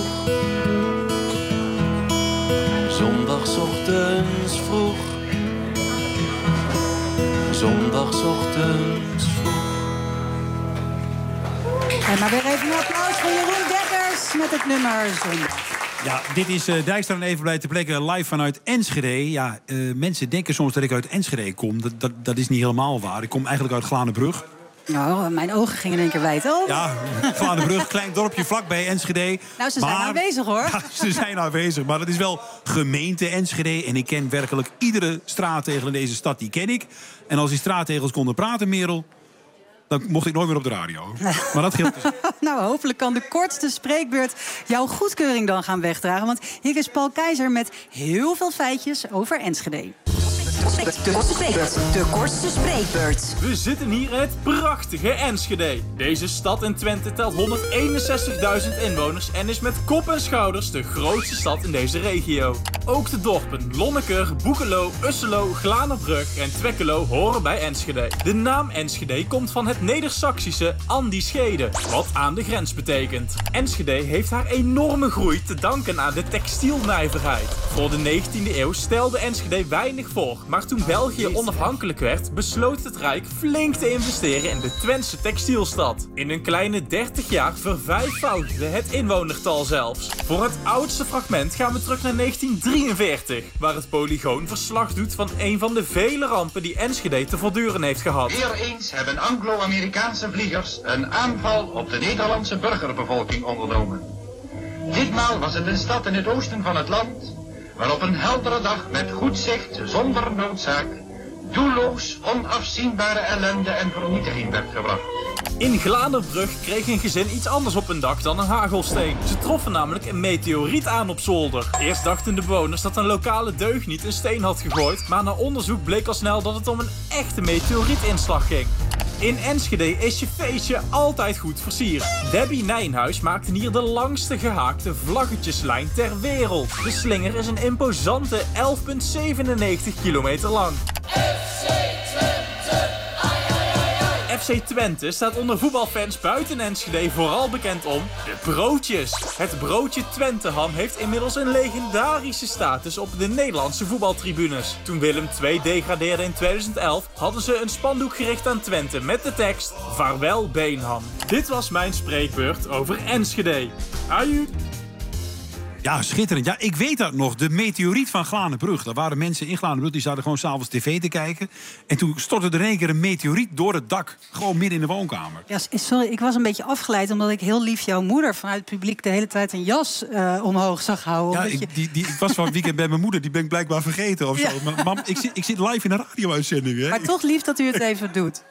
Zondagochtends vroeg. Zondagochtends vroeg. En maar weer even een applaus voor Jeroen Dekkers met het nummer Zondag. Ja, dit is uh, Dijkstra en Evenblij ter plekke live vanuit Enschede. Ja, uh, mensen denken soms dat ik uit Enschede kom. Dat, dat, dat is niet helemaal waar. Ik kom eigenlijk uit Glanenbrug. Nou, mijn ogen gingen in één keer wijd open. Ja, Glanenbrug, klein dorpje vlakbij Enschede. Nou, ze zijn maar, aanwezig, hoor. Ja, ze zijn aanwezig, maar het is wel gemeente Enschede. En ik ken werkelijk iedere straattegel in deze stad, die ken ik. En als die straattegels konden praten, Merel, dan mocht ik nooit meer op de radio. Maar dat geldt dus. Nou, hopelijk kan de kortste spreekbeurt jouw goedkeuring dan gaan wegdragen. Want hier is Paul Keizer met heel veel feitjes over Enschede. De kortste spreekbeurt. We zitten hier in het prachtige Enschede. Deze stad in Twente telt honderdeenenzestigduizend inwoners en is met kop en schouders de grootste stad in deze regio. Ook de dorpen Lonneker, Boekelo, Usselo, Glanerbrug en Twekkelo horen bij Enschede. De naam Enschede komt van het Neder-Saksische Andischede, wat aan de grens betekent. Enschede heeft haar enorme groei te danken aan de textielnijverheid. Voor de negentiende eeuw stelde Enschede weinig voor, maar toen België onafhankelijk werd, besloot het Rijk flink te investeren in de Twentse textielstad. In een kleine dertig jaar vervijfvoudigde het inwonertal zelfs. Voor het oudste fragment gaan we terug naar negentien drieënveertig, waar het Polygoon verslag doet van een van de vele rampen die Enschede te verduren heeft gehad. Weer eens hebben Anglo-Amerikaanse vliegers een aanval op de Nederlandse burgerbevolking ondernomen. Ditmaal was het een stad in het oosten van het land, waar op een heldere dag met goed zicht, zonder noodzaak, doelloos, onafzienbare ellende en vernietiging werd gebracht. In Glanerbrug kreeg een gezin iets anders op hun dak dan een hagelsteen. Ze troffen namelijk een meteoriet aan op zolder. Eerst dachten de bewoners dat een lokale deugniet een steen had gegooid, maar na onderzoek bleek al snel dat het om een echte meteorietinslag ging. In Enschede is je feestje altijd goed versierd. Debbie Nijnhuis maakte hier de langste gehaakte vlaggetjeslijn ter wereld. De slinger is een imposante elf komma zevenennegentig kilometer lang. F C Twente staat onder voetbalfans buiten Enschede vooral bekend om de broodjes. Het broodje Twenteham heeft inmiddels een legendarische status op de Nederlandse voetbaltribunes. Toen Willem twee degradeerde in tweeduizend elf hadden ze een spandoek gericht aan Twente met de tekst Vaarwel Beenham. Dit was mijn spreekbeurt over Enschede. Aju! Ja, schitterend. Ja, ik weet dat nog. De meteoriet van Glanenbrug. Daar waren mensen in Glanenbrug, die zaten gewoon s'avonds tv te kijken. En toen stortte er in één keer een meteoriet door het dak. Gewoon midden in de woonkamer. Ja, sorry, ik was een beetje afgeleid omdat ik heel lief jouw moeder vanuit het publiek de hele tijd een jas uh, omhoog zag houden. Ja, ik, die, die, ik was van het weekend bij mijn moeder. Die ben ik blijkbaar vergeten of zo. Ja. Maar, mam, ik zit, ik zit live in een radio-uitzending. Hè? Maar toch lief dat u het even doet.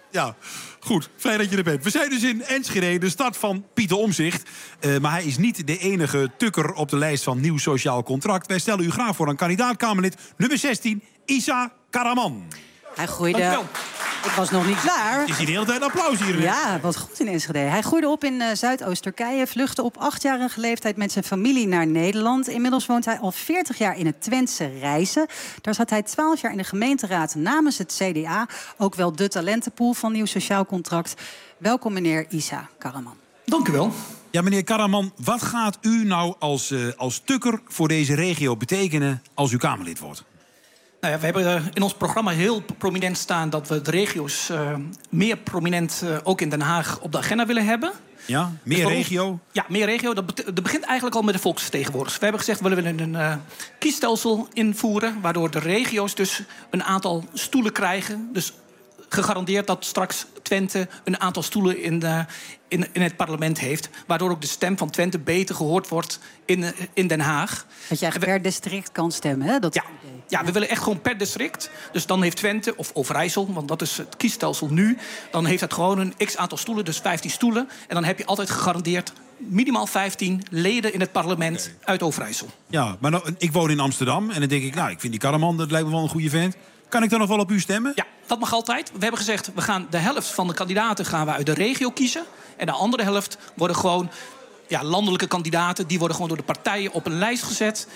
Ja, goed. Fijn dat je er bent. We zijn dus in Enschede, de stad van Pieter Omtzigt. Uh, maar hij is niet de enige tukker op de lijst van Nieuw Sociaal Contract. Wij stellen u graag voor een kandidaat-Kamerlid, nummer zestien, Isa Karaman. Hij groeide... Ik was nog niet klaar. Je ziet de hele tijd applaus hier. Ja, wat goed in Enschede. Hij groeide op in uh, Zuidoost-Turkije, vluchtte op achtjarige leeftijd met zijn familie naar Nederland. Inmiddels woont hij al veertig jaar in het Twentse Rijssen. Daar zat hij twaalf jaar in de gemeenteraad namens het C D A. Ook wel de talentenpool van Nieuw Sociaal Contract. Welkom, meneer Isa Karaman. Dank u wel. Ja, meneer Karaman, wat gaat u nou als, uh, als tukker voor deze regio betekenen als u Kamerlid wordt? Nou ja, we hebben in ons programma heel prominent staan dat we de regio's uh, meer prominent uh, ook in Den Haag op de agenda willen hebben. Ja, meer dus regio? Ons, ja, meer regio. Dat, bet- dat begint eigenlijk al met de volksvertegenwoordigers. We hebben gezegd, we willen een uh, kiesstelsel invoeren, waardoor de regio's dus een aantal stoelen krijgen. Dus gegarandeerd dat straks Twente een aantal stoelen in, de, in, in het parlement heeft. Waardoor ook de stem van Twente beter gehoord wordt in, in Den Haag. Dat je per district kan stemmen, hè? Dat ja. ja, we willen echt gewoon per district. Dus dan heeft Twente, of Overijssel, want dat is het kiesstelsel nu, dan heeft het gewoon een x-aantal stoelen, dus vijftien stoelen. En dan heb je altijd gegarandeerd minimaal vijftien leden in het parlement okay. uit Overijssel. Ja, maar nou, ik woon in Amsterdam en dan denk ik, nou, ik vind die Karaman, dat lijkt me wel een goede vent. Kan ik dan nog wel op u stemmen? Ja, dat mag altijd. We hebben gezegd, we gaan de helft van de kandidaten gaan we uit de regio kiezen. En de andere helft worden gewoon ja, landelijke kandidaten. Die worden gewoon door de partijen op een lijst gezet.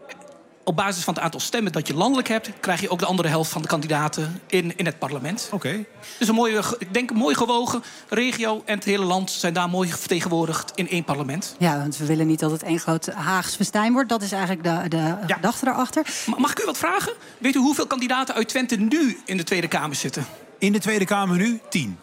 Op basis van het aantal stemmen dat je landelijk hebt, krijg je ook de andere helft van de kandidaten in, in het parlement. Oké. Okay. Dus een mooie, ik denk een mooi gewogen regio en het hele land zijn daar mooi vertegenwoordigd in één parlement. Ja, want we willen niet dat het één groot Haags festijn wordt. Dat is eigenlijk de, de ja. gedachte daarachter. Mag ik u wat vragen? Weet u hoeveel kandidaten uit Twente nu in de Tweede Kamer zitten? In de Tweede Kamer nu tien.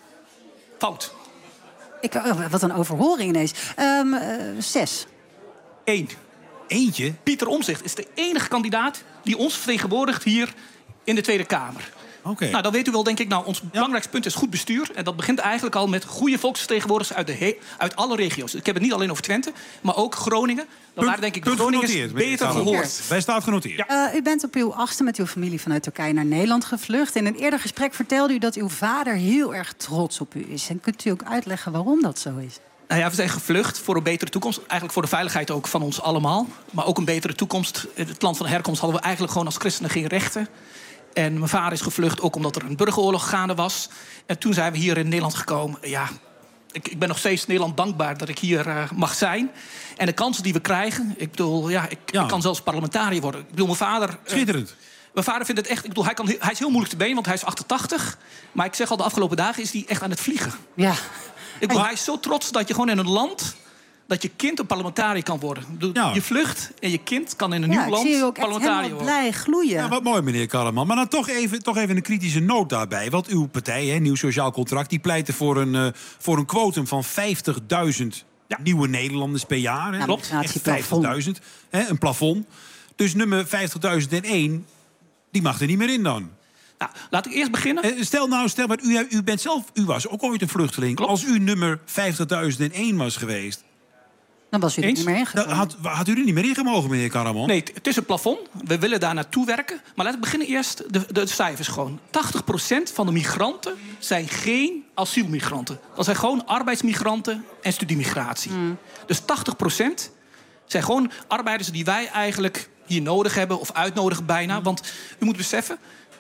Fout. Ik, wat een overhoring ineens. Um, uh, zes. Eén. Eentje? Pieter Omtzigt is de enige kandidaat die ons vertegenwoordigt hier in de Tweede Kamer. Okay. Nou, dan weet u wel, denk ik, nou, ons ja. belangrijkste punt is goed bestuur. En dat begint eigenlijk al met goede volksvertegenwoordigers uit, de he- uit alle regio's. Ik heb het niet alleen over Twente, maar ook Groningen. Dan waren denk ik de Groningers beter gehoord. Wij staat genoteerd. Ja. Uh, u bent op uw achtste met uw familie vanuit Turkije naar Nederland gevlucht. In een eerder gesprek vertelde u dat uw vader heel erg trots op u is. En kunt u ook uitleggen waarom dat zo is? Nou ja, we zijn gevlucht voor een betere toekomst. Eigenlijk voor de veiligheid ook van ons allemaal. Maar ook een betere toekomst. In het land van herkomst hadden we eigenlijk gewoon als christenen geen rechten. En mijn vader is gevlucht ook omdat er een burgeroorlog gaande was. En toen zijn we hier in Nederland gekomen. Ja, ik, ik ben nog steeds Nederland dankbaar dat ik hier uh, mag zijn. En de kansen die we krijgen... Ik bedoel, ja, ik, ja. ik kan zelfs parlementariër worden. Ik bedoel, mijn vader... Schitterend. Uh, Mijn vader vindt het echt... Ik bedoel, hij, kan, hij is heel moeilijk te been, want hij is achtentachtig. Maar ik zeg al, de afgelopen dagen is hij echt aan het vliegen. Ja. Ik bedoel, hij is zo trots dat je gewoon in een land... dat je kind een parlementariër kan worden. Bedoel, ja. Je vlucht en je kind kan in een ja, nieuw land parlementariër worden. Blij gloeien. Ja, wat mooi, meneer Karaman. Maar dan toch even, toch even een kritische noot daarbij. Want uw partij, hè, Nieuw Sociaal Contract... die pleitte voor een, uh, voor een quotum van vijftigduizend ja. nieuwe Nederlanders per jaar. Hè? Ja, klopt. Echt vijftigduizend. Hè, een plafond. Dus nummer vijftigduizend één, die mag er niet meer in dan. Nou, laat ik eerst beginnen. Stel nou, stel, maar u, u bent zelf, u was ook ooit een vluchteling. Klopt. Als u nummer vijftigduizend één was geweest... Dan was u er niet meer ingekomen. Had, had u er niet meer in gemogen, meneer Karaman? Nee, het is een plafond. We willen daar naartoe werken. Maar laten we beginnen eerst de, de cijfers gewoon. tachtig procent van de migranten zijn geen asielmigranten. Dat zijn gewoon arbeidsmigranten en studiemigratie. Mm. Dus tachtig procent zijn gewoon arbeiders die wij eigenlijk hier nodig hebben... of uitnodigen bijna. Mm. Want u moet beseffen...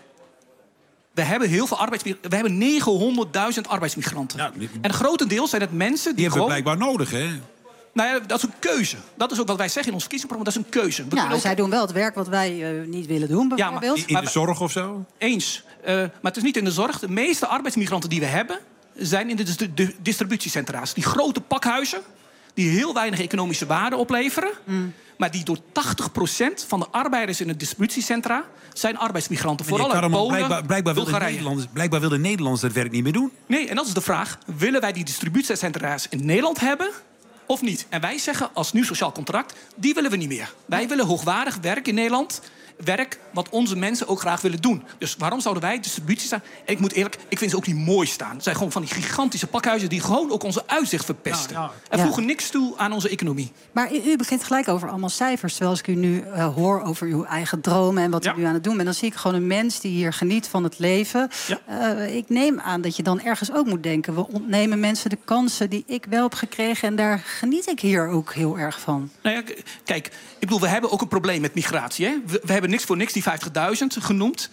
We hebben heel veel arbeidsmigranten. We hebben negenhonderdduizend arbeidsmigranten. Ja, die... En grotendeels zijn het mensen die, die hebben gewoon... we blijkbaar nodig, hè? Nou ja, dat is een keuze. Dat is ook wat wij zeggen in ons verkiezingsprogramma. Dat is een keuze. We ja, ook... zij doen wel het werk wat wij uh, niet willen doen, bijvoorbeeld. Ja, maar in de zorg of zo? Eens. Uh, maar het is niet in de zorg. De meeste arbeidsmigranten die we hebben... zijn in de, dis- de distributiecentra's. Die grote pakhuizen... die heel weinig economische waarde opleveren... Mm. maar die door tachtig procent van de arbeiders in de distributiecentra... zijn arbeidsmigranten. Meneer Vooral uit Polen, blijkbaar, blijkbaar wil Nederlanders, blijkbaar wil de Nederlanders dat werk niet meer doen. Nee, en dat is de vraag. Willen wij die distributiecentra's in Nederland hebben... of niet. En wij zeggen als nieuw sociaal contract, die willen we niet meer. Wij willen hoogwaardig werk in Nederland. Werk wat onze mensen ook graag willen doen. Dus waarom zouden wij distributie staan? En ik moet eerlijk, ik vind ze ook niet mooi staan. Het zijn gewoon van die gigantische pakhuizen die gewoon ook onze uitzicht verpesten. Ja, ja. En voegen ja. niks toe aan onze economie. Maar u, u begint gelijk over allemaal cijfers. Terwijl als ik u nu uh, hoor over uw eigen dromen en wat ja. u nu aan het doen bent, dan zie ik gewoon een mens die hier geniet van het leven. Ja. Uh, ik neem aan dat je dan ergens ook moet denken, we ontnemen mensen de kansen die ik wel heb gekregen. En daar geniet ik hier ook heel erg van. Nou ja, kijk, ik bedoel, we hebben ook een probleem met migratie. Hè? We, we hebben niks voor niks die vijftigduizend genoemd.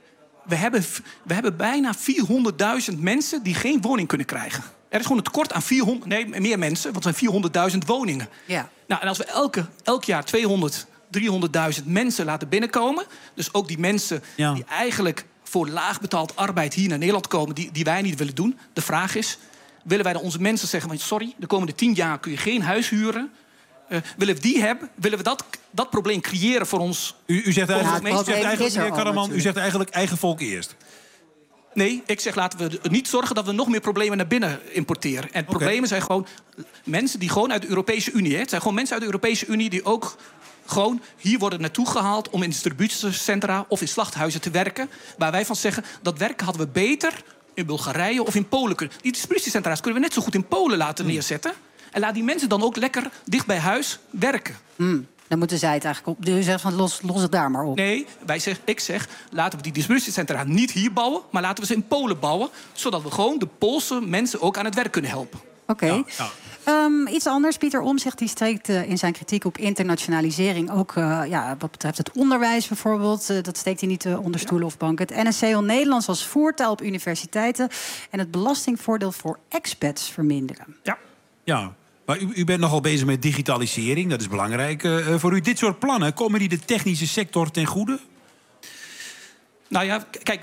We hebben, we hebben bijna vierhonderdduizend mensen die geen woning kunnen krijgen. Er is gewoon een tekort aan vierhonderd, nee, meer mensen, want er zijn vierhonderdduizend woningen. Ja. Nou, en als we elke, elk jaar tweehonderd, driehonderdduizend mensen laten binnenkomen, dus ook die mensen ja. die eigenlijk voor laag betaald arbeid hier naar Nederland komen, die, die wij niet willen doen. De vraag is, willen wij dan onze mensen zeggen, sorry, de komende tien jaar kun je geen huis huren. Uh, willen we die hebben? Willen we dat, dat probleem creëren voor ons? U, u zegt eigenlijk, ja, u zegt eigenlijk meneer Karaman, u zegt eigenlijk eigen volk eerst. Nee, ik zeg laten we niet zorgen dat we nog meer problemen naar binnen importeren. En okay. problemen zijn gewoon mensen die gewoon uit de Europese Unie... Hè, het zijn gewoon mensen uit de Europese Unie die ook gewoon hier worden naartoe gehaald om in distributiecentra of in slachthuizen te werken. Waar wij van zeggen, dat werken hadden we beter in Bulgarije of in Polen kunnen. Die distributiecentra's kunnen we net zo goed in Polen laten hmm. neerzetten. En laat die mensen dan ook lekker dicht bij huis werken. Mm, dan moeten zij het eigenlijk op. Dus zegt van los, los het daar maar op. Nee, wij zeg, ik zeg, laten we die distributiecentra niet hier bouwen, maar laten we ze in Polen bouwen, zodat we gewoon de Poolse mensen ook aan het werk kunnen helpen. Oké. Okay. Ja, ja. um, iets anders. Pieter Omtzigt die steekt uh, in zijn kritiek op internationalisering ook uh, ja, wat betreft het onderwijs bijvoorbeeld. Uh, dat steekt hij niet uh, onder stoelen ja. of banken. Het N S C wil Nederlands als voertaal op universiteiten en het belastingvoordeel voor expats verminderen. Ja. Ja. Maar u, u bent nogal bezig met digitalisering, dat is belangrijk uh, voor u. Dit soort plannen, komen die de technische sector ten goede? Nou ja, kijk,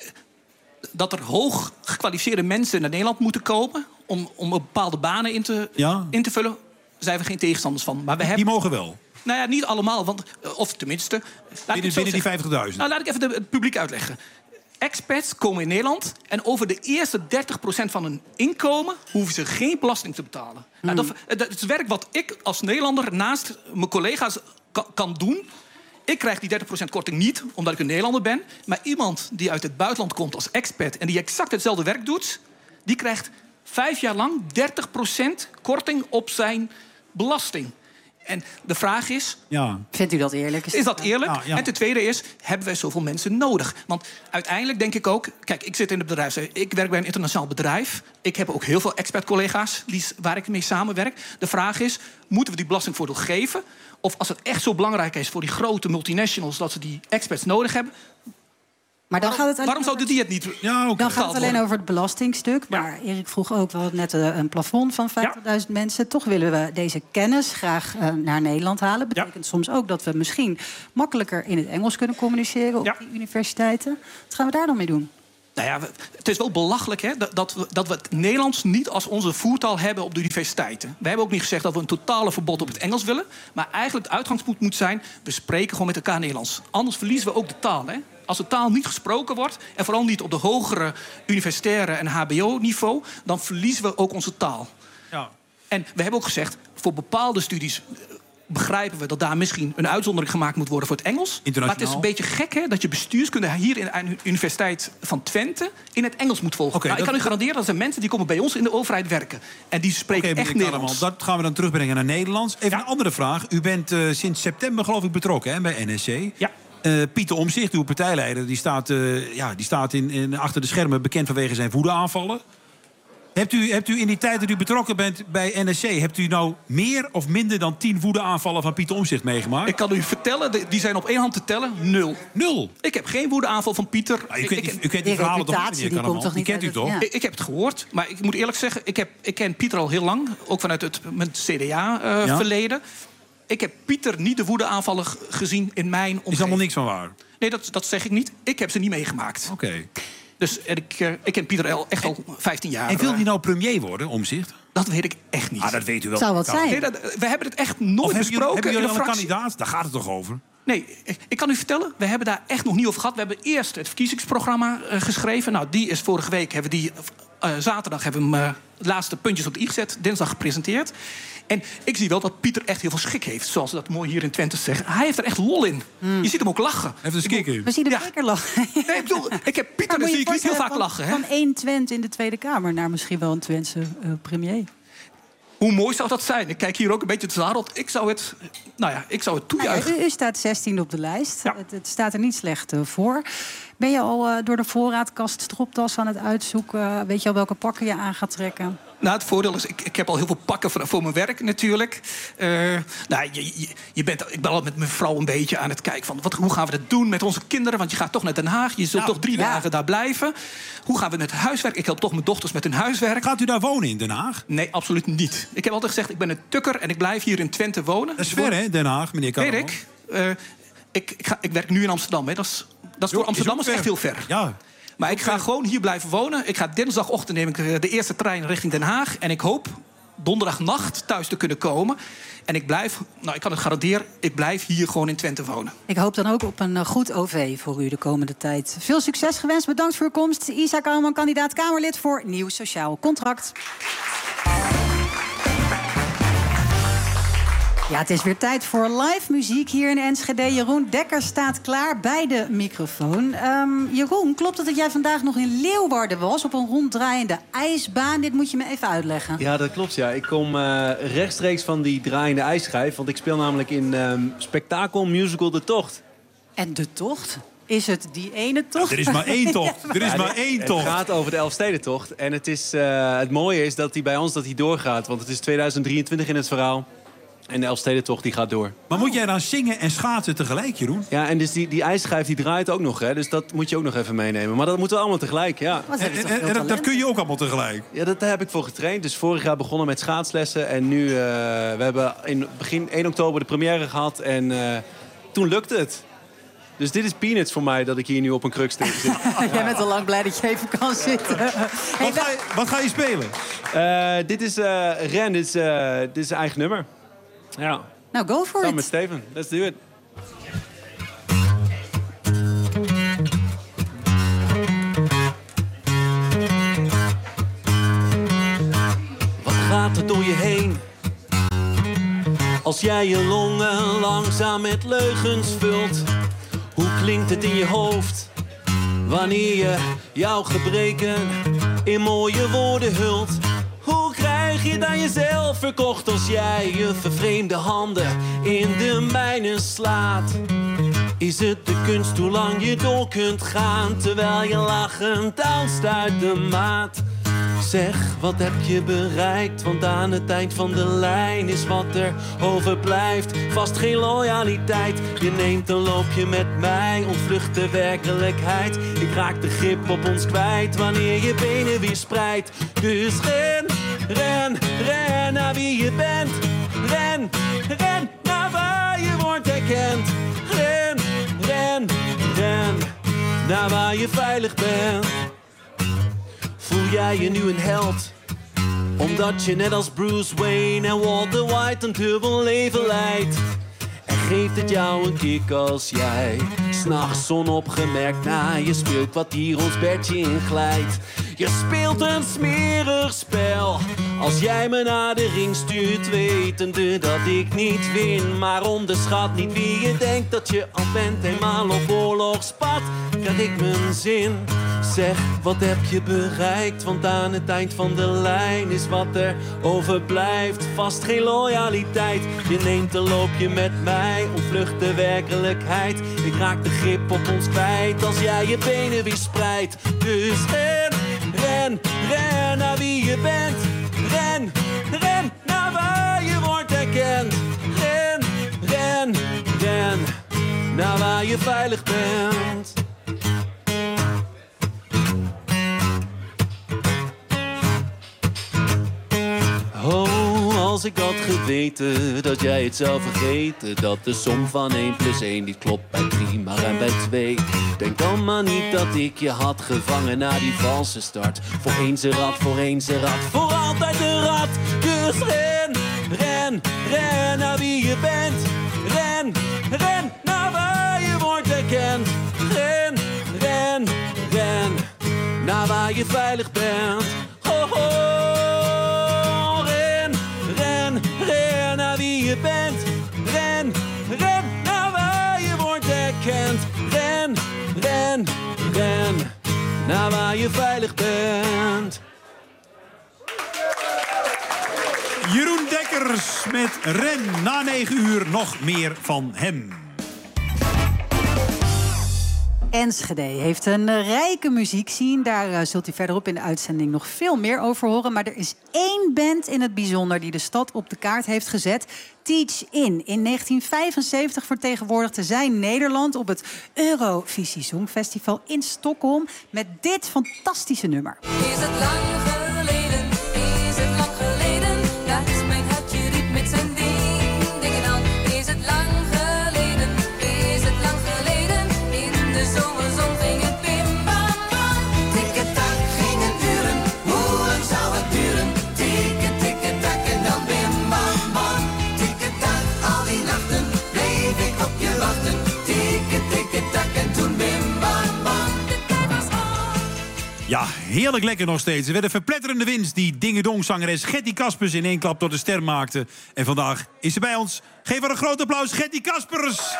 dat er hoog gekwalificeerde mensen naar Nederland moeten komen om, om bepaalde banen in te, ja. in te vullen, zijn we geen tegenstanders van. Maar we die hebben... mogen wel? Nou ja, niet allemaal, want, of tenminste... Binnen, binnen die vijftigduizend? Nou, laat ik even de, het publiek uitleggen. Expats komen in Nederland en over de eerste dertig procent van hun inkomen hoeven ze geen belasting te betalen. Mm. Nou, dat, dat is werk wat ik als Nederlander naast mijn collega's kan, kan doen. Ik krijg die dertig procent korting niet, omdat ik een Nederlander ben. Maar iemand die uit het buitenland komt als expat en die exact hetzelfde werk doet, die krijgt vijf jaar lang dertig procent korting op zijn belasting. En de vraag is... Ja. Vindt u dat eerlijk? Is, is dat eerlijk? Ja, ja. En ten tweede is, hebben wij zoveel mensen nodig? Want uiteindelijk denk ik ook... Kijk, ik zit in het bedrijf. Ik werk bij een internationaal bedrijf. Ik heb ook heel veel expert-collega's waar ik mee samenwerk. De vraag is, moeten we die belastingvoordeel geven? Of als het echt zo belangrijk is voor die grote multinationals dat ze die experts nodig hebben... Maar dan waarom, gaat het waarom zouden die het niet... Ja, okay. Dan gaat het alleen over het belastingstuk. Ja. Maar Erik vroeg ook, we hadden net een plafond van vijftigduizend ja. mensen. Toch willen we deze kennis graag uh, naar Nederland halen. Betekent ja. soms ook dat we misschien makkelijker in het Engels kunnen communiceren op ja. die universiteiten. Wat gaan we daar dan mee doen? Nou ja, het is wel belachelijk hè, dat, we, dat we het Nederlands niet als onze voertaal hebben op de universiteiten. We hebben ook niet gezegd dat we een totale verbod op het Engels willen. Maar eigenlijk het uitgangspunt moet zijn, we spreken gewoon met elkaar Nederlands. Anders verliezen we ook de taal. Hè. Als de taal niet gesproken wordt, en vooral niet op de hogere universitaire en H B O-niveau, dan verliezen we ook onze taal. Ja. En we hebben ook gezegd, voor bepaalde studies begrijpen we dat daar misschien een uitzondering gemaakt moet worden voor het Engels. Maar het is een beetje gek hè, dat je bestuurskunde hier in de Universiteit van Twente in het Engels moet volgen. Okay, nou, ik dat... kan u garanderen dat er zijn mensen die komen bij ons in de overheid werken. En die spreken okay, echt Nederlands. Dat gaan we dan terugbrengen naar Nederlands. Even ja. een andere vraag. U bent uh, sinds september geloof ik betrokken hè, bij N S C. Ja. Uh, Pieter Omtzigt, uw partijleider, die staat, uh, ja, die staat in, in, achter de schermen bekend vanwege zijn woedeaanvallen. Hebt u, hebt u in die tijd dat u betrokken bent bij N S C... hebt u nou meer of minder dan tien woedeaanvallen van Pieter Omtzigt meegemaakt? Ik kan u vertellen, die zijn op één hand te tellen, nul. Nul? Ik heb geen woedeaanval van Pieter. Nou, u, kent die, u kent die verhalen toch niet, meneer Karaman? Die kent u toch? Ja. Ik, ik heb het gehoord, maar ik moet eerlijk zeggen... ik, heb, ik ken Pieter al heel lang, ook vanuit het, mijn C D A-verleden. Uh, ja? Ik heb Pieter niet de woedeaanvallen gezien in mijn omgeving. Is allemaal niks van waar? Nee, dat, dat zeg ik niet. Ik heb ze niet meegemaakt. Oké. Okay. Dus ik, uh, ik ken Pieter El echt al vijftien jaar. En wil hij nou premier worden, Omtzigt? Dat weet ik echt niet. Ah, dat weet u wel. Zou wat zijn? Nee, dat, we hebben het echt nooit of besproken. Hebben jullie al een kandidaat? Daar gaat het toch over? Nee, ik, ik kan u vertellen, we hebben daar echt nog niet over gehad. We hebben eerst het verkiezingsprogramma uh, geschreven. Nou, die is vorige week hebben die Uh, zaterdag hebben we hem uh, de laatste puntjes op de i gezet. Dinsdag gepresenteerd. En ik zie wel dat Pieter echt heel veel schik heeft. Zoals ze dat mooi hier in Twente zeggen. Hij heeft er echt lol in. Mm. Je ziet hem ook lachen. Hij heeft een schik in. We zien hem Ja. zeker lachen. Nee, ik bedoel, ik heb Pieter Maar zie moet je ik heel vaak van, lachen. Hè? Van één Twente in de Tweede Kamer naar misschien wel een Twentse uh, premier. Hoe mooi zou dat zijn? Ik kijk hier ook een beetje te Harold. Ik zou het, nou ja, ik zou het toejuichen. Nou ja, u, u staat zestiende op de lijst. Ja. Het, het staat er niet slecht uh, voor. Ben je al uh, door de voorraadkast stropdas aan het uitzoeken? Weet je al welke pakken je aan gaat trekken? Nou, het voordeel is, ik, ik heb al heel veel pakken voor, voor mijn werk natuurlijk. Uh, nou, je, je, je bent, ik ben al met mijn vrouw een beetje aan het kijken van wat, hoe gaan we dat doen met onze kinderen? Want je gaat toch naar Den Haag, je zult Nou, toch drie ja. dagen daar blijven. Hoe gaan we met huiswerk? Ik help toch mijn dochters met hun huiswerk. Gaat u daar wonen in Den Haag? Nee, absoluut niet. Ik heb altijd gezegd, ik ben een tukker en ik blijf hier in Twente wonen. Dat is ver, hè, Den Haag, meneer Karel? Weet ik. Uh, ik, ik, ga, ik werk nu in Amsterdam. Hè. Dat is, dat is voor Amsterdammers echt heel ver. Ja. Maar ik ga gewoon hier blijven wonen. Ik ga dinsdagochtend neem ik de eerste trein richting Den Haag. En ik hoop donderdagnacht thuis te kunnen komen. En ik blijf, nou ik kan het garanderen, ik blijf hier gewoon in Twente wonen. Ik hoop dan ook op een uh, goed O V voor u de komende tijd. Veel succes gewenst, bedankt voor uw komst. Isa Kalman, kandidaat Kamerlid voor Nieuw Sociaal Contract. Ja, het is weer tijd voor live muziek hier in Enschede. Jeroen Dekker staat klaar bij de microfoon. Um, Jeroen, klopt het dat jij vandaag nog in Leeuwarden was op een ronddraaiende ijsbaan? Dit moet je me even uitleggen. Ja, dat klopt, ja. Ik kom uh, rechtstreeks van die draaiende ijsschijf. Want ik speel namelijk in um, spektakel musical De Tocht. En De Tocht? Is het die ene tocht? Ja, er is maar één tocht. Er is Ja, maar één tocht. Het gaat over de Elfstedentocht. En het, is, uh, het mooie is dat die bij ons dat die doorgaat. Want het is tweeduizend drieëntwintig in het verhaal. En de Elfstedentocht die gaat door. Maar moet jij dan zingen en schaatsen tegelijk, Jeroen? Ja, en dus die, die ijsschijf die draait ook nog, hè. Dus dat moet je ook nog even meenemen. Maar dat moeten we allemaal tegelijk, ja. Wat heb je toch En, veel en dat, dat talent? kun je ook allemaal tegelijk. Ja, dat, daar heb ik voor getraind. Dus vorig jaar begonnen met schaatslessen. En nu, uh, we hebben in begin één oktober de première gehad. En uh, toen lukte het. Dus dit is peanuts voor mij, dat ik hier nu op een kruk zit. Jij bent al lang blij dat je even kan zitten. Hey, Wat ga je, wat ga je spelen? Uh, dit is uh, Ren, dit is, uh, dit is een eigen nummer. Ja. Nou, go for Samen it. met Steven. Let's do it. Wat gaat er door je heen? Als jij je longen langzaam met leugens vult. Hoe klinkt het in je hoofd? Wanneer je jouw gebreken in mooie woorden hult. Hoe krijg je dan jezelf verkocht als jij je vervreemde handen in de mijne slaat? Is het de kunst hoe lang je door kunt gaan terwijl je lachend danst uit de maat? Zeg, wat heb je bereikt? Want aan het eind van de lijn is wat er overblijft vast geen loyaliteit. Je neemt een loopje met mij, ontvlucht de werkelijkheid. Ik raak de grip op ons kwijt wanneer je benen weer spreidt. Dus ren, ren, ren naar wie je bent. Ren, ren naar waar je wordt herkend. Ren, ren, ren naar waar je veilig bent. Voel jij je nu een held? Omdat je net als Bruce Wayne en Walter White een dubbel leven leidt. En geeft het jou een kick als jij 's nachts onopgemerkt naar je speelt wat hier ons bedje inglijdt. Je speelt een smerig spel als jij me naar de ring stuurt, wetende dat ik niet win. Maar onderschat niet wie je denkt dat je al bent. Eenmaal op oorlogspad krijg ik mijn zin. Zeg, wat heb je bereikt? Want aan het eind van de lijn is wat er overblijft vast geen loyaliteit. Je neemt een loopje met mij, ontvlucht de werkelijkheid. Ik raak de grip op ons kwijt als jij je benen weer spreidt. Dus ren, ren, ren naar wie je bent. Ren, ren naar waar je wordt herkend. Ren, ren, ren naar waar je veilig bent. Oh, als ik had geweten dat jij het zou vergeten. Dat de som van één plus één niet klopt bij drie, maar en bij twee. Denk dan maar niet dat ik je had gevangen na die valse start. Voor eens een rat, voor eens een rat, voor altijd een rat. Dus ren, ren, ren naar wie je bent. Ren, ren naar waar je wordt herkend. Ren, ren, ren naar waar je veilig bent. kent. Ren, ren, ren, naar waar je veilig bent. Jeroen Dekkers met Ren. Na negen uur nog meer van hem. Enschede heeft een uh, rijke muziekscene. Daar uh, zult u verderop in de uitzending nog veel meer over horen. Maar er is één band in het bijzonder die de stad op de kaart heeft gezet. Teach In. In negentien vijfenzeventig vertegenwoordigde zij Nederland op het Eurovisie Songfestival in Stockholm met dit fantastische nummer. Is het lang geleden, is het lang geleden, dat mijn hartje riep met zijn ding, dingen dan. Is het lang geleden, is het lang geleden, in de zomerzon ging het bim bam bam. Tikketak gingen uren, hoe lang zou het duren? Tikke tikketak en dan bim bam bam. Tikketak, al die nachten bleef ik op je wachten. Tikke tikketak en toen bim bam bam. De tijd was om. Ja, heerlijk lekker nog steeds. Er werd een verpletterende winst die dingedong-zangeres Getty Caspers in één klap tot de ster maakte. En vandaag is ze bij ons. Geef haar een groot applaus, Getty Caspers!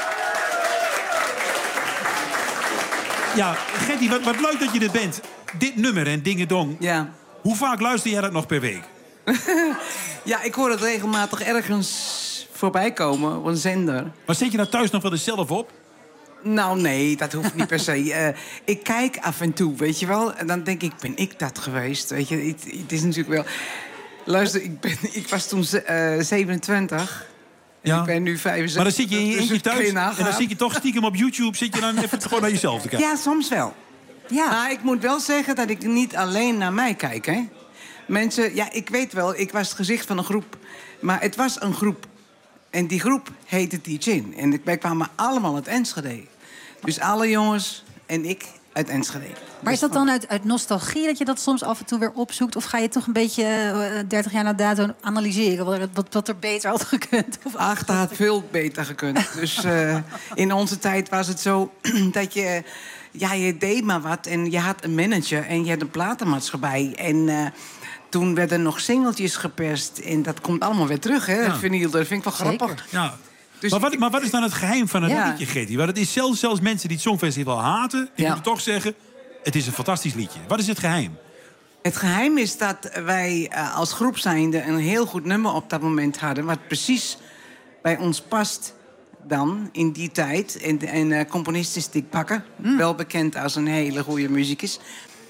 Ja, Getty, wat, wat leuk dat je er bent. Dit nummer en dingedong. Ja. Hoe vaak luister jij dat nog per week? Ja, ik hoor het regelmatig ergens voorbij komen op een zender. Maar zet je nou thuis nog wel eens zelf op? Nou, nee, dat hoeft niet per se. Uh, ik kijk af en toe, weet je wel. En dan denk ik, ben ik dat geweest? Weet je, het, het is natuurlijk wel... Luister, ik, ben, ik was toen uh, zevenentwintig. En Ja. ik ben nu vijfenzeventig. Maar dan zit je in je dus eentje het kun thuis je en nagaan. dan zit je toch stiekem op YouTube... zit je dan even gewoon naar jezelf te kijken. Ja, soms wel. Ja. Maar ik moet wel zeggen dat ik niet alleen naar mij kijk, hè. Mensen, ja, ik weet wel, ik was het gezicht van een groep. Maar het was een groep. En die groep heette Teach In. En wij kwamen allemaal uit Enschede. Dus alle jongens en ik uit Enschede. Maar is dat dan uit, uit nostalgie dat je dat soms af en toe weer opzoekt? Of ga je toch een beetje uh, dertig jaar na dato analyseren wat er, wat, wat er beter had gekund? Of Ach, dat had veel beter gekund. Dus uh, in onze tijd was het zo dat je... Ja, je deed maar wat en je had een manager en je had een platenmaatschappij. En uh, toen werden nog singeltjes geperst. En dat komt allemaal weer terug, hè, Ja. vinyl. Dat vind ik wel grappig. Ja. Dus maar, wat, ik- maar wat is dan het geheim van het Ja. liedje, Getty? Want het is zelfs, zelfs mensen die het Songfestival haten... die Ja. moeten toch zeggen, het is een fantastisch liedje. Wat is het geheim? Het geheim is dat wij uh, als groep zijnde een heel goed nummer op dat moment hadden... wat precies bij ons past dan, in die tijd. En, en uh, componist is Dick Bakker, wel bekend als een hele goede muzikus.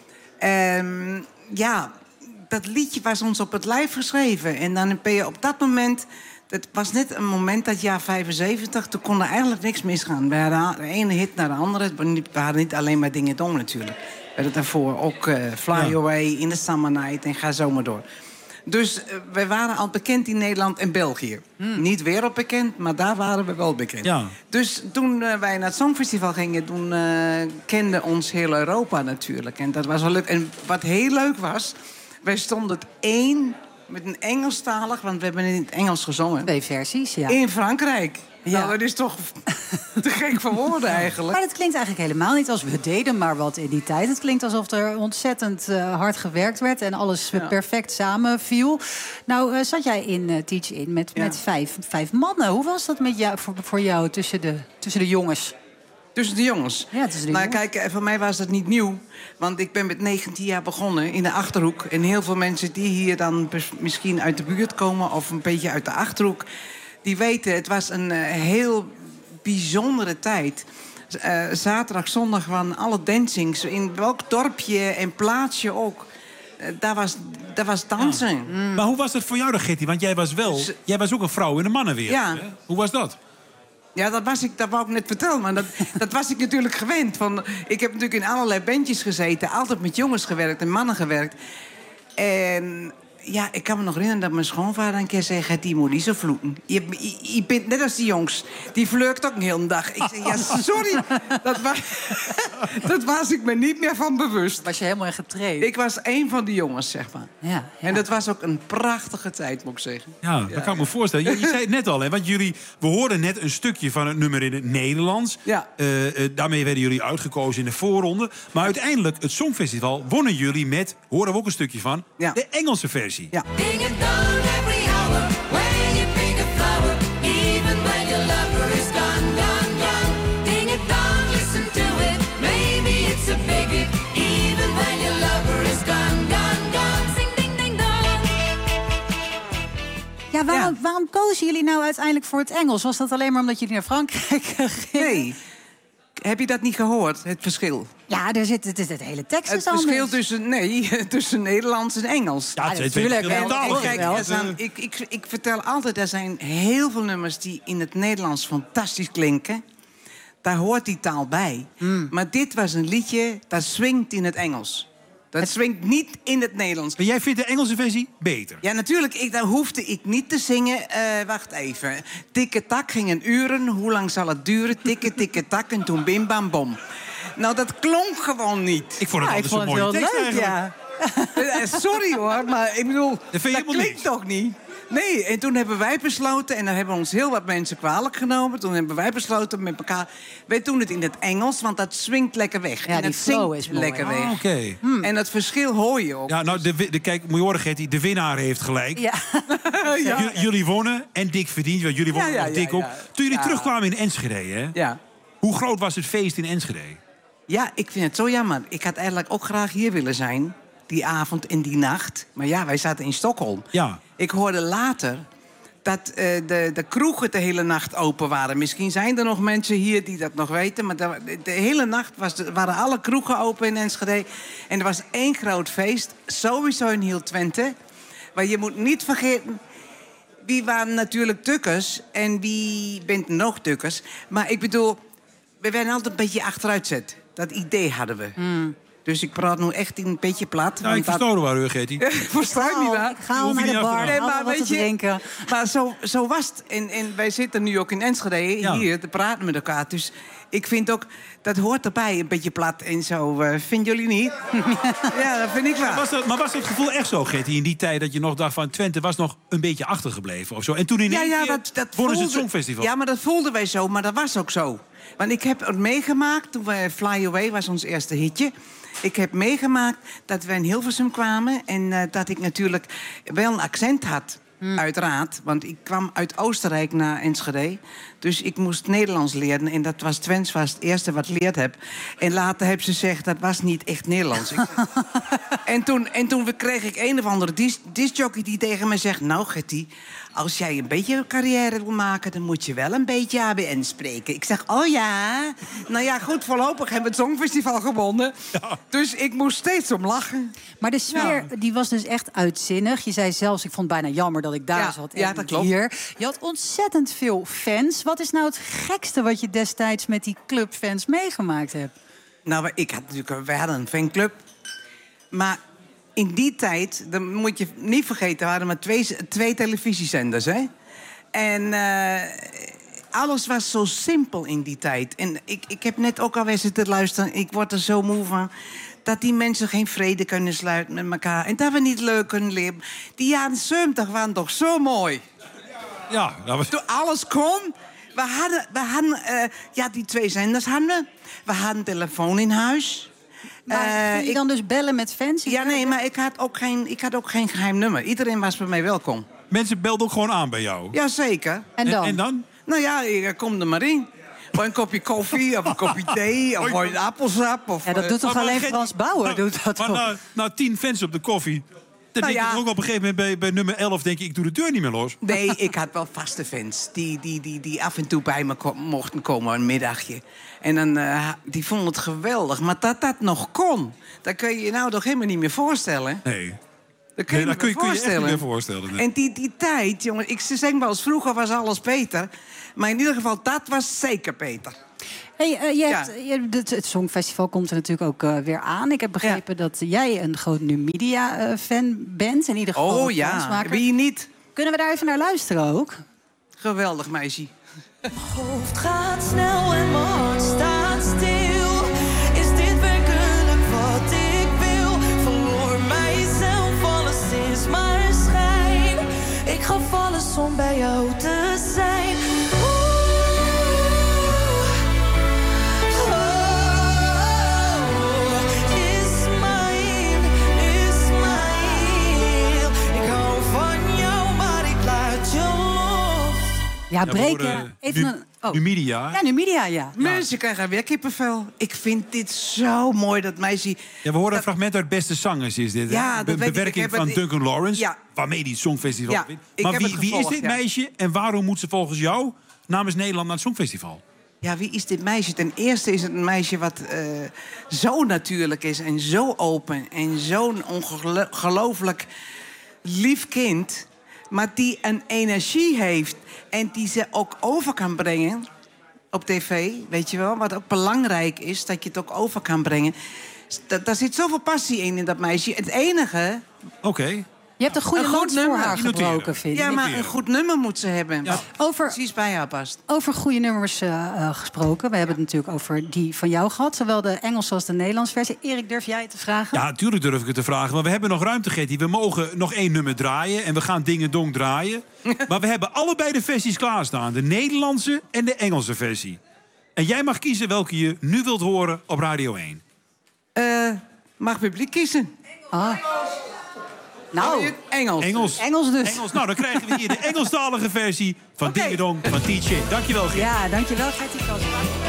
Um, ja, dat liedje was ons op het lijf geschreven. En dan ben je op dat moment... Het was net een moment, dat jaar vijfenzeventig... toen kon er eigenlijk niks misgaan. We hadden de ene hit naar de andere. We hadden niet alleen maar Dingen Dong natuurlijk. We hadden daarvoor ook uh, Fly Ja. Away, In the Summer Night... en ga zo maar door. Dus uh, we waren al bekend in Nederland en België. Niet wereldbekend, maar daar waren we wel bekend. Ja. Dus toen uh, wij naar het Songfestival gingen... toen uh, kende ons heel Europa natuurlijk. En dat was wel leuk. En wat heel leuk was... wij stonden het één... met een Engelstalig, want we hebben in het Engels gezongen. Twee versies, ja. In Frankrijk. Ja, Ja. dat is toch te gek voor woorden eigenlijk. Maar het klinkt eigenlijk helemaal niet als we deden maar wat in die tijd. Het klinkt alsof er ontzettend uh, hard gewerkt werd en alles uh, Ja. perfect samenviel. Nou, uh, zat jij in uh, Teach In met, Ja. met vijf, vijf mannen. Hoe was dat met jou, voor, voor jou tussen de, tussen de jongens? Tussen de jongens. Ja, tussen de nou, jongens. kijk, voor mij was dat niet nieuw. Want ik ben met negentien jaar begonnen in de Achterhoek. En heel veel mensen die hier dan bes- misschien uit de buurt komen... of een beetje uit de Achterhoek... die weten, het was een uh, heel bijzondere tijd. Uh, zaterdag, zondag waren alle dancings. In welk dorpje en plaatsje ook. Uh, daar, was, daar was dansen. Ja. Maar hoe was dat voor jou dan, Getty? Want jij was wel, jij was ook een vrouw in de mannenwereld. Ja. Hè? Hoe was dat? Ja, dat, was ik, dat wou ik net vertellen, maar dat, dat was ik natuurlijk gewend. Van, ik heb natuurlijk in allerlei bandjes gezeten, altijd met jongens gewerkt en mannen gewerkt. En ja, ik kan me nog herinneren dat mijn schoonvader een keer zei... die moet niet zo vloeken. Je, je, je bent net als die jongens. Die flirt ook een hele dag. Ik zei, ja, sorry. dat, was, dat was ik me niet meer van bewust. Was je helemaal in getraind? Ik was één van die jongens, zeg maar. Ja, ja. En dat was ook een prachtige tijd, moet ik zeggen. Ja, dat kan ik me voorstellen. Je, je zei het net al, hè, want jullie, we hoorden net een stukje van het nummer in het Nederlands. Ja. Uh, uh, daarmee werden jullie uitgekozen in de voorronde. Maar uiteindelijk, het Songfestival, wonnen jullie met, horen we ook een stukje van, Ja. de Engelse versie. Ja. Ding it dong every hour when you pick a flower, even when your lover is gone, gone, gone. Ding it dong waarom kozen jullie nou uiteindelijk voor het Engels? Was dat alleen maar omdat jullie naar Frankrijk gingen? Nee. Heb je dat niet gehoord, het verschil? Ja, er zit, het, het hele tekst Het is anders. verschil tussen, nee, tussen Nederlands en Engels. Ja, het is natuurlijk En, wel. en kijk, er zijn- ik, ik, ik vertel altijd, er zijn heel veel nummers die in het Nederlands fantastisch klinken. Daar hoort die taal bij. Maar dit was een liedje dat swingt in het Engels. Dat swingt niet in het Nederlands. Maar jij vindt de Engelse versie beter? Ja, natuurlijk. Ik, daar hoefde ik niet te zingen. Eh, wacht even. Tikketak gingen uren. Hoe lang zal het duren? Tikke, tikke, tak en toen bim, bam, bom. Nou, dat klonk gewoon niet. Ik vond het Ja, altijd zo'n mooie tekst eigenlijk. Ja. Eh, Sorry hoor, maar ik bedoel, Dat vind je dat helemaal klinkt niks. toch niet? Nee, en toen hebben wij besloten, en daar hebben ons heel wat mensen kwalijk genomen. Toen hebben wij besloten met elkaar, wij doen het in het Engels, want dat swingt lekker weg. Ja, en die het flow zingt is mooi. lekker weg. Ah, oké. En dat verschil hoor je ook. Ja, nou, de, wi- de, kijk, moet je horen, Gertie, de winnaar heeft gelijk. Ja. J- jullie wonnen en dik verdiend, want jullie wonnen Ja, ja, nog dik ja, ook. ja. Toen jullie Ja. terugkwamen in Enschede, hè? Ja. Hoe groot was het feest in Enschede? Ja, ik vind het zo jammer. Ik had eigenlijk ook graag hier willen zijn, die avond en die nacht. Maar ja, wij zaten in Stockholm. Ja. Ik hoorde later dat eh, de, de kroegen de hele nacht open waren. Misschien zijn er nog mensen hier die dat nog weten. Maar de, de hele nacht was de- waren alle kroegen open in Enschede. En er was één groot feest, sowieso in heel Twente. Maar je moet niet vergeten, wie waren natuurlijk tukkers en wie bent nog tukkers. Maar ik bedoel, we werden altijd een beetje achteruitzet. Dat idee hadden we. Dus ik praat nu echt in een beetje plat. Nou, ik want verstoor wel, hoor, Gertie. dat... Versta je niet waar? Ik ga al naar de bar, Nee, maar maar wat te weet je, drinken. maar zo, zo was het. En, en wij zitten nu ook in Enschede, Ja. hier, te praten met elkaar. Dus ik vind ook, dat hoort erbij, een beetje plat en zo. Uh, vinden jullie niet? Ja, dat vind ik wel. Maar was, dat, maar was dat gevoel echt zo, Gertie, in die tijd dat je nog dacht van Twente was nog een beetje achtergebleven of zo? En toen in Ja, één ja, keer dat, dat wonnen ze het voelde- Songfestival. Ja, maar dat voelden wij zo, maar dat was ook zo. Want ik heb het meegemaakt, toen we Fly Away was ons eerste hitje. Ik heb meegemaakt dat we in Hilversum kwamen en eh, dat ik natuurlijk wel een accent had. Uiteraard, want ik kwam uit Oostenrijk naar Enschede. Dus ik moest Nederlands leren. En dat was Twents was het eerste wat ik geleerd heb. En later heb ze gezegd, dat was niet echt Nederlands. Ik- en, toen, en toen kreeg ik een of andere dis- discjockey die tegen me zegt... Nou, Gertie, als jij een beetje een carrière wil maken... dan moet je wel een beetje A B N spreken. Ik zeg, oh ja. Nou ja, goed, voorlopig hebben we het Songfestival gewonnen. Dus ik moest steeds om lachen. Maar de sfeer die was dus echt uitzinnig. Je zei zelfs, ik vond het bijna jammer dat ik daar Ja, zat en ja, dat niet klopt. hier. Je had ontzettend veel fans. Wat is nou het gekste wat je destijds met die clubfans meegemaakt hebt? Nou, ik had natuurlijk, wij hadden een fanclub. Maar in die tijd, dan moet je niet vergeten... er waren maar twee, twee televisiezenders, hè? En eh, alles was zo simpel in die tijd. En ik, ik heb net ook alweer zitten luisteren. Ik word er zo moe van... dat die mensen geen vrede kunnen sluiten met elkaar... en dat we niet leuk kunnen leven. Die jaren zeventig waren toch zo mooi? Ja, dat was... Toen alles kon... We hadden, we hadden eh, ja, die twee zenders hadden we. We hadden een telefoon in huis. Maar Eh, ging je ik- dan dus bellen met fans? Ja, nee, maar ik had, ook geen, ik had ook geen geheim nummer. Iedereen was bij mij welkom. Mensen belden ook gewoon aan bij jou. Jazeker. En dan? En dan? Nou ja, ik, kom er maar in. Voor een kopje koffie, of een kopje thee, of voor een appelsap. Of, Ja, dat doet toch Maar- maar alleen Gertie- Frans Bauer? Doet dat Maar toch? na, na tien fans op de koffie... dan Nou denk je ja. toch ook op een gegeven moment bij, bij nummer elf... denk je, ik doe de deur niet meer los. Nee, ik had wel vaste fans. Die, die, die, die af en toe bij me ko- mochten komen, een middagje. En dan, eh, die vonden het geweldig. Maar dat dat nog kon, dat kun je je nou toch helemaal niet meer voorstellen. Nee. Dat kun Nee, je, dat me kun je, kun je echt niet voorstellen. meer voorstellen. nee. En die, die tijd, jongen, ik zeg wel eens, vroeger was alles beter. Maar in ieder geval, dat was zeker beter. Hey, eh, je Ja. hebt, je, het, het Songfestival komt er natuurlijk ook eh, weer aan. Ik heb begrepen dat jij een groot Numidia-fan bent. In ieder geval Oh een ja, dansmaker. wie niet? Kunnen we daar even naar luisteren ook? Geweldig meisje. hoofd gaat snel en mijn hart staat stil. Is dit werkelijk wat ik wil? Verloor mijzelf, alles is maar schijn. Ik gaf alles om bij jou te zijn. Oeh, oh, is mijn, is mijn. Ik hou van jou, maar ik laat je los. Ja, we breken. horen Even nu- een Oh. Numidia. Ja, Numidia, ja. Mensen krijgen weer kippenvel. Ik vind dit zo mooi, dat meisje... Ja, we horen een fragment uit Beste Zangers, is dit. Ja, hè? dat Be- weet ik. bewerking Ik heb van het- Duncan Lawrence, Ja. waarmee die het Songfestival Ja, wint. ik Maar heb wie, het wie is gevolgd, dit ja. meisje en waarom moet ze volgens jou namens Nederland naar het Songfestival? Ja, wie is dit meisje? Ten eerste is het een meisje wat eh, zo natuurlijk is en zo open en zo'n ongelooflijk lief kind, maar die een energie heeft en die ze ook over kan brengen op tv, weet je wel? Wat ook belangrijk is, dat je het ook over kan brengen. Da- daar zit zoveel passie in, in dat meisje. Het enige... Oké. Je hebt een goede Een goed lans voor nummer. haar Die noteren. gebroken, vind ik. Ja, maar een goed nummer moet ze hebben. Ja. Wat Over- precies bij haar past. Over goede nummers eh, eh, gesproken. We hebben het natuurlijk over die van jou gehad. Zowel de Engelse als de Nederlandse versie. Erik, durf jij het te vragen? Ja, natuurlijk durf ik het te vragen. Maar we hebben nog ruimte, Getty. We mogen nog één nummer draaien. En we gaan Dingen Dong draaien. Maar we hebben allebei de versies klaarstaan. De Nederlandse en de Engelse versie. En jij mag kiezen welke je nu wilt horen op Radio één. Eh, mag publiek kiezen? Ah. Nou, Engels. Engels. Engels dus. Engels. Nou, dan krijgen we hier de Engelstalige versie van Dingen Dong van T J. Dankjewel, Gertie. Ja, dankjewel, Gertie Kans.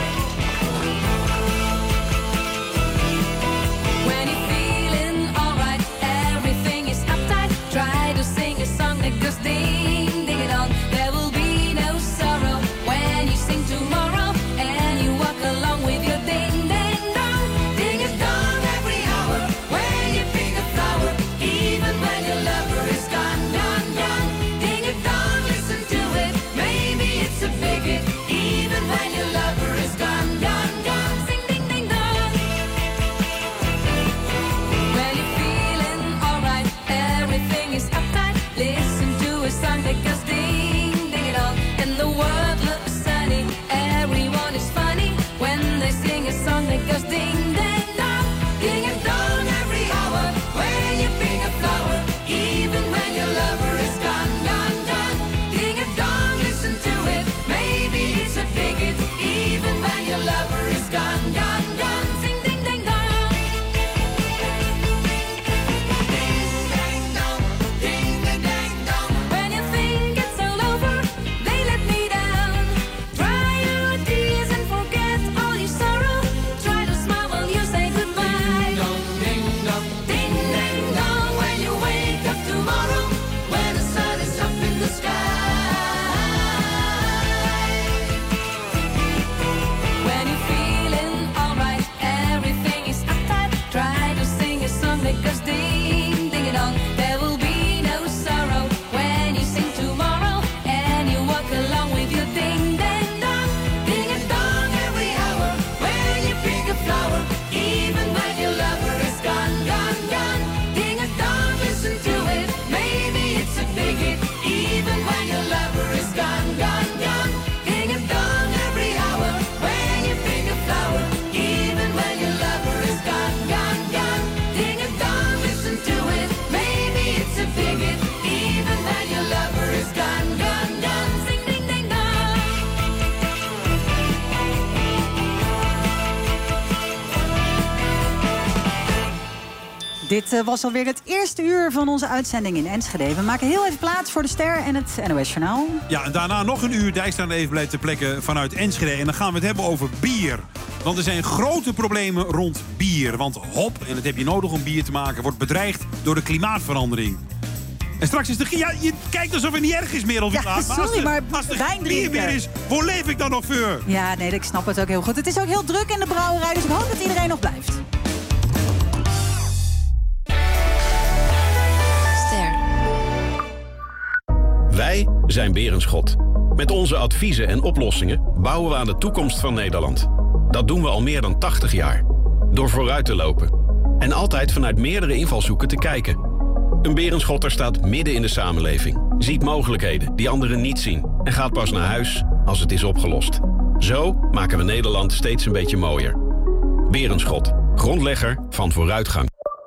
When you're feeling alright, everything is uptight. Try to sing a song that goes ding, ding it on. There will be no sorrow when you sing tomorrow and you walk along with your ding, ding, dong. Ding it dong every hour when you pick a flower, even when your lover is gone, gone, gone. Ding it dong, listen to it. Maybe it's a bigot, even when your lover is gone, gone, gone. Sing ding, ding, dong. When you're feeling alright, everything is uptight. Listen to a song that goes ding, ding it all. And the world looks sunny, everyone is funny when they sing a song that goes ding, ding, dong. Ding it dong every hour when you pick a flower, even when your lover is gone, gone, gone. Ding it dong, listen to it. Maybe it's a bigot, even when your lover is gone, gone, gone. Sing ding, ding, dong. When you think it's all over, they let me down. Dry your tears and forget all your sorrow. Try to smile while you say goodbye. Ding dong, ding ding dong. When you wake up tomorrow, when the sun is up in the sky. When you're feeling alright, everything is uptight. Try to sing a song that goes ding, ding it on. There will be no sorrow when you sing tomorrow and you walk along with your ding, ding, dong. Ding it dong every hour when you pick a flower, even when your lover is gone, gone, gone. Ding it dong, listen to it. Maybe it's a bigot, even when your lover is gone, gone, gone. Ding it dong every hour when you pick a flower, even when your lover is gone, gone, gone. Ding it dong, listen to it. Maybe it's a bigot, even when your lover is gone, gone, gone. Sing ding ding dong. Dit eh, was alweer het eerste uur van onze uitzending in Enschede. We maken heel even plaats voor de ster en het N O S-journaal. Ja, en daarna nog een uur Dijkstra even blijft ter plekke vanuit Enschede. En dan gaan we het hebben over bier. Want er zijn grote problemen rond bier. Want hop, en dat heb je nodig om bier te maken, wordt bedreigd door de klimaatverandering. En straks is de... Ja, je kijkt alsof het niet erg is meer. Ja, maar sorry, als er, maar als er wijn geen bier drinken. meer is, waar leef ik dan nog voor? Ja, nee, ik snap het ook heel goed. Het is ook heel druk in de brouwerij, dus ik hoop dat iedereen nog blijft. Wij zijn Berenschot. Met onze adviezen en oplossingen bouwen we aan de toekomst van Nederland. Dat doen we al meer dan tachtig jaar. Door vooruit te lopen. En altijd vanuit meerdere invalshoeken te kijken. Een Berenschotter staat midden in de samenleving. Ziet mogelijkheden die anderen niet zien. En gaat pas naar huis als het is opgelost. Zo maken we Nederland steeds een beetje mooier. Berenschot. Grondlegger van vooruitgang.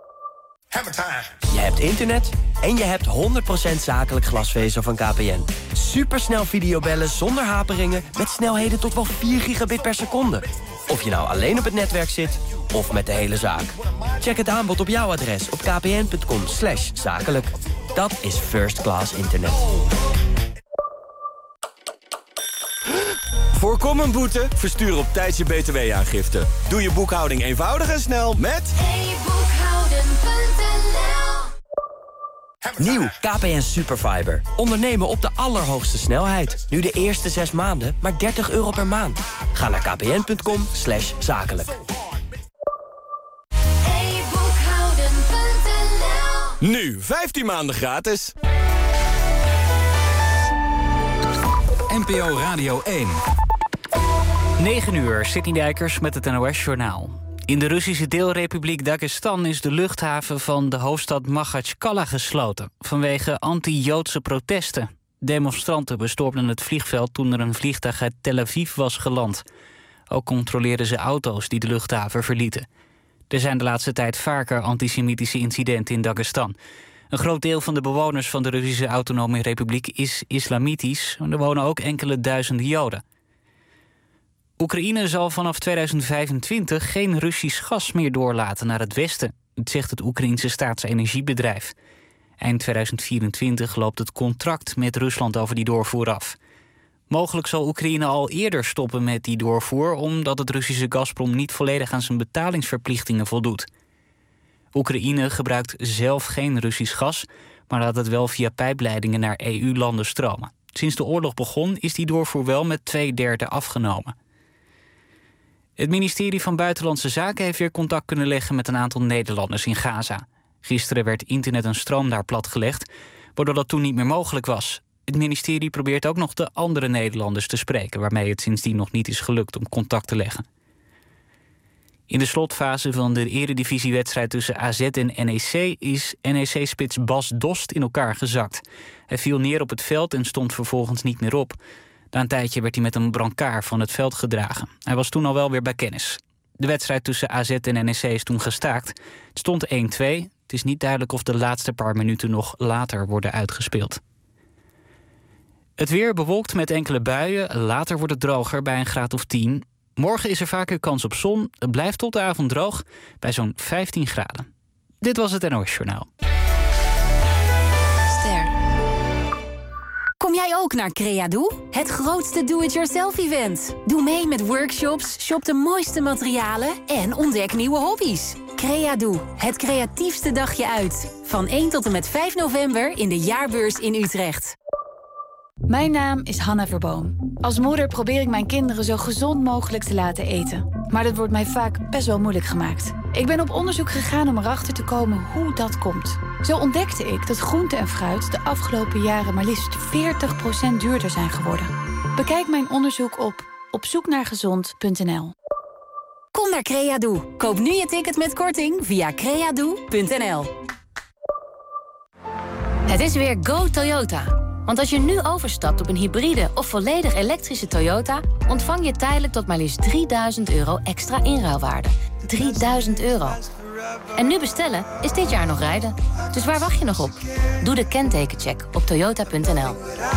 Je hebt internet en je hebt honderd procent zakelijk glasvezel van K P N. Supersnel videobellen zonder haperingen met snelheden tot wel vier gigabit per seconde. Of je nou alleen op het netwerk zit of met de hele zaak. Check het aanbod op jouw adres op kpn.com slash zakelijk. Dat is first class internet. Voorkom een boete? Verstuur op tijd je B T W-aangifte. Doe je boekhouding eenvoudig en snel met... e boekhouden punt n l. Nieuw K P N Superfiber. Ondernemen op de allerhoogste snelheid. Nu de eerste zes maanden maar dertig euro per maand. Ga naar kpn.com slash zakelijk. e boekhouden punt n l. Nu vijftien maanden gratis. N P O Radio één. negen uur, Sidney Dijkers met het N O S-journaal. In de Russische deelrepubliek Dagestan is de luchthaven van de hoofdstad Makhachkala gesloten vanwege anti-Joodse protesten. Demonstranten bestormden het vliegveld toen er een vliegtuig uit Tel Aviv was geland. Ook controleerden ze auto's die de luchthaven verlieten. Er zijn de laatste tijd vaker antisemitische incidenten in Dagestan. Een groot deel van de bewoners van de Russische Autonome Republiek is islamitisch. Er wonen ook enkele duizenden Joden. Oekraïne zal vanaf tweeduizend vijfentwintig geen Russisch gas meer doorlaten naar het westen. Dat zegt het Oekraïense staatsenergiebedrijf. Eind tweeduizend vierentwintig loopt het contract met Rusland over die doorvoer af. Mogelijk zal Oekraïne al eerder stoppen met die doorvoer, omdat het Russische Gazprom niet volledig aan zijn betalingsverplichtingen voldoet. Oekraïne gebruikt zelf geen Russisch gas, maar laat het wel via pijpleidingen naar E U-landen stromen. Sinds de oorlog begon is die doorvoer wel met twee derde afgenomen. Het ministerie van Buitenlandse Zaken heeft weer contact kunnen leggen met een aantal Nederlanders in Gaza. Gisteren werd internet en stroom daar platgelegd, waardoor dat toen niet meer mogelijk was. Het ministerie probeert ook nog de andere Nederlanders te spreken, waarmee het sindsdien nog niet is gelukt om contact te leggen. In de slotfase van de eredivisiewedstrijd tussen A Z en N E C is N E C-spits Bas Dost in elkaar gezakt. Hij viel neer op het veld en stond vervolgens niet meer op. Na een tijdje werd hij met een brancard van het veld gedragen. Hij was toen al wel weer bij kennis. De wedstrijd tussen A Z en N E C is toen gestaakt. Het stond één twee. Het is niet duidelijk of de laatste paar minuten nog later worden uitgespeeld. Het weer bewolkt met enkele buien. Later wordt het droger bij een graad of tien. Morgen is er vaker kans op zon. Het blijft tot de avond droog bij zo'n vijftien graden. Dit was het N O S-journaal. Ster. Kom jij ook naar Creadoe? Het grootste do-it-yourself-event. Doe mee met workshops, shop de mooiste materialen en ontdek nieuwe hobby's. Creadoe, het creatiefste dagje uit. Van één tot en met vijf november in de Jaarbeurs in Utrecht. Mijn naam is Hanna Verboom. Als moeder probeer ik mijn kinderen zo gezond mogelijk te laten eten. Maar dat wordt mij vaak best wel moeilijk gemaakt. Ik ben op onderzoek gegaan om erachter te komen hoe dat komt. Zo ontdekte ik dat groente en fruit de afgelopen jaren maar liefst veertig procent duurder zijn geworden. Bekijk mijn onderzoek op opzoeknaargezond punt n l. Kom naar Creadoe. Koop nu je ticket met korting via creadoe punt n l. Het is weer Go Toyota. Want als je nu overstapt op een hybride of volledig elektrische Toyota, ontvang je tijdelijk tot maar liefst drieduizend euro extra inruilwaarde. drieduizend euro. En nu bestellen is dit jaar nog rijden. Dus waar wacht je nog op? Doe de kentekencheck op toyota punt n l.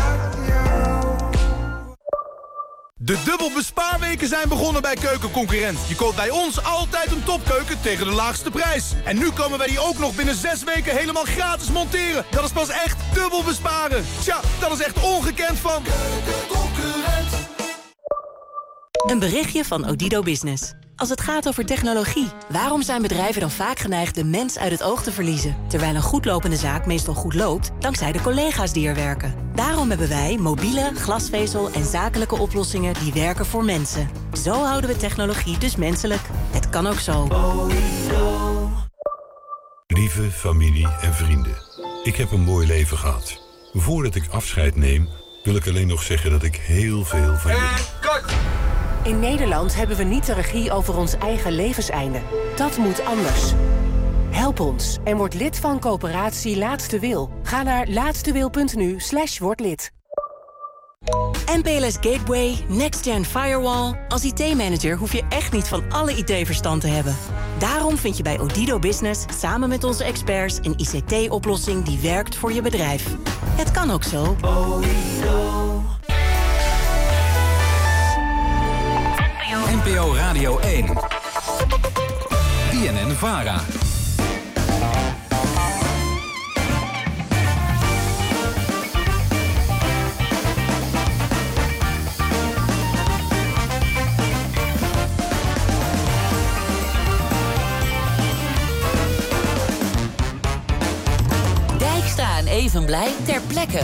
De dubbel bespaarweken zijn begonnen bij Keukenconcurrent. Je koopt bij ons altijd een topkeuken tegen de laagste prijs. En nu komen wij die ook nog binnen zes weken helemaal gratis monteren. Dat is pas echt dubbel besparen. Tja, dat is echt ongekend van Keukenconcurrent. Een berichtje van Odido Business. Als het gaat over technologie, waarom zijn bedrijven dan vaak geneigd de mens uit het oog te verliezen? Terwijl een goedlopende zaak meestal goed loopt, dankzij de collega's die er werken. Daarom hebben wij mobiele, glasvezel en zakelijke oplossingen die werken voor mensen. Zo houden we technologie dus menselijk. Het kan ook zo. Lieve familie en vrienden, ik heb een mooi leven gehad. Voordat ik afscheid neem, wil ik alleen nog zeggen dat ik heel veel van jullie... In Nederland hebben we niet de regie over ons eigen levenseinde. Dat moet anders. Help ons en word lid van coöperatie Laatste Wil. Ga naar laatstewil.nu slash word lid. M P L S Gateway, Next Gen Firewall. Als I T-manager hoef je echt niet van alle I T-verstand te hebben. Daarom vind je bij Odido Business samen met onze experts een I C T-oplossing die werkt voor je bedrijf. Het kan ook zo. N P O Radio één. I N N VARA. even blij ter plekke.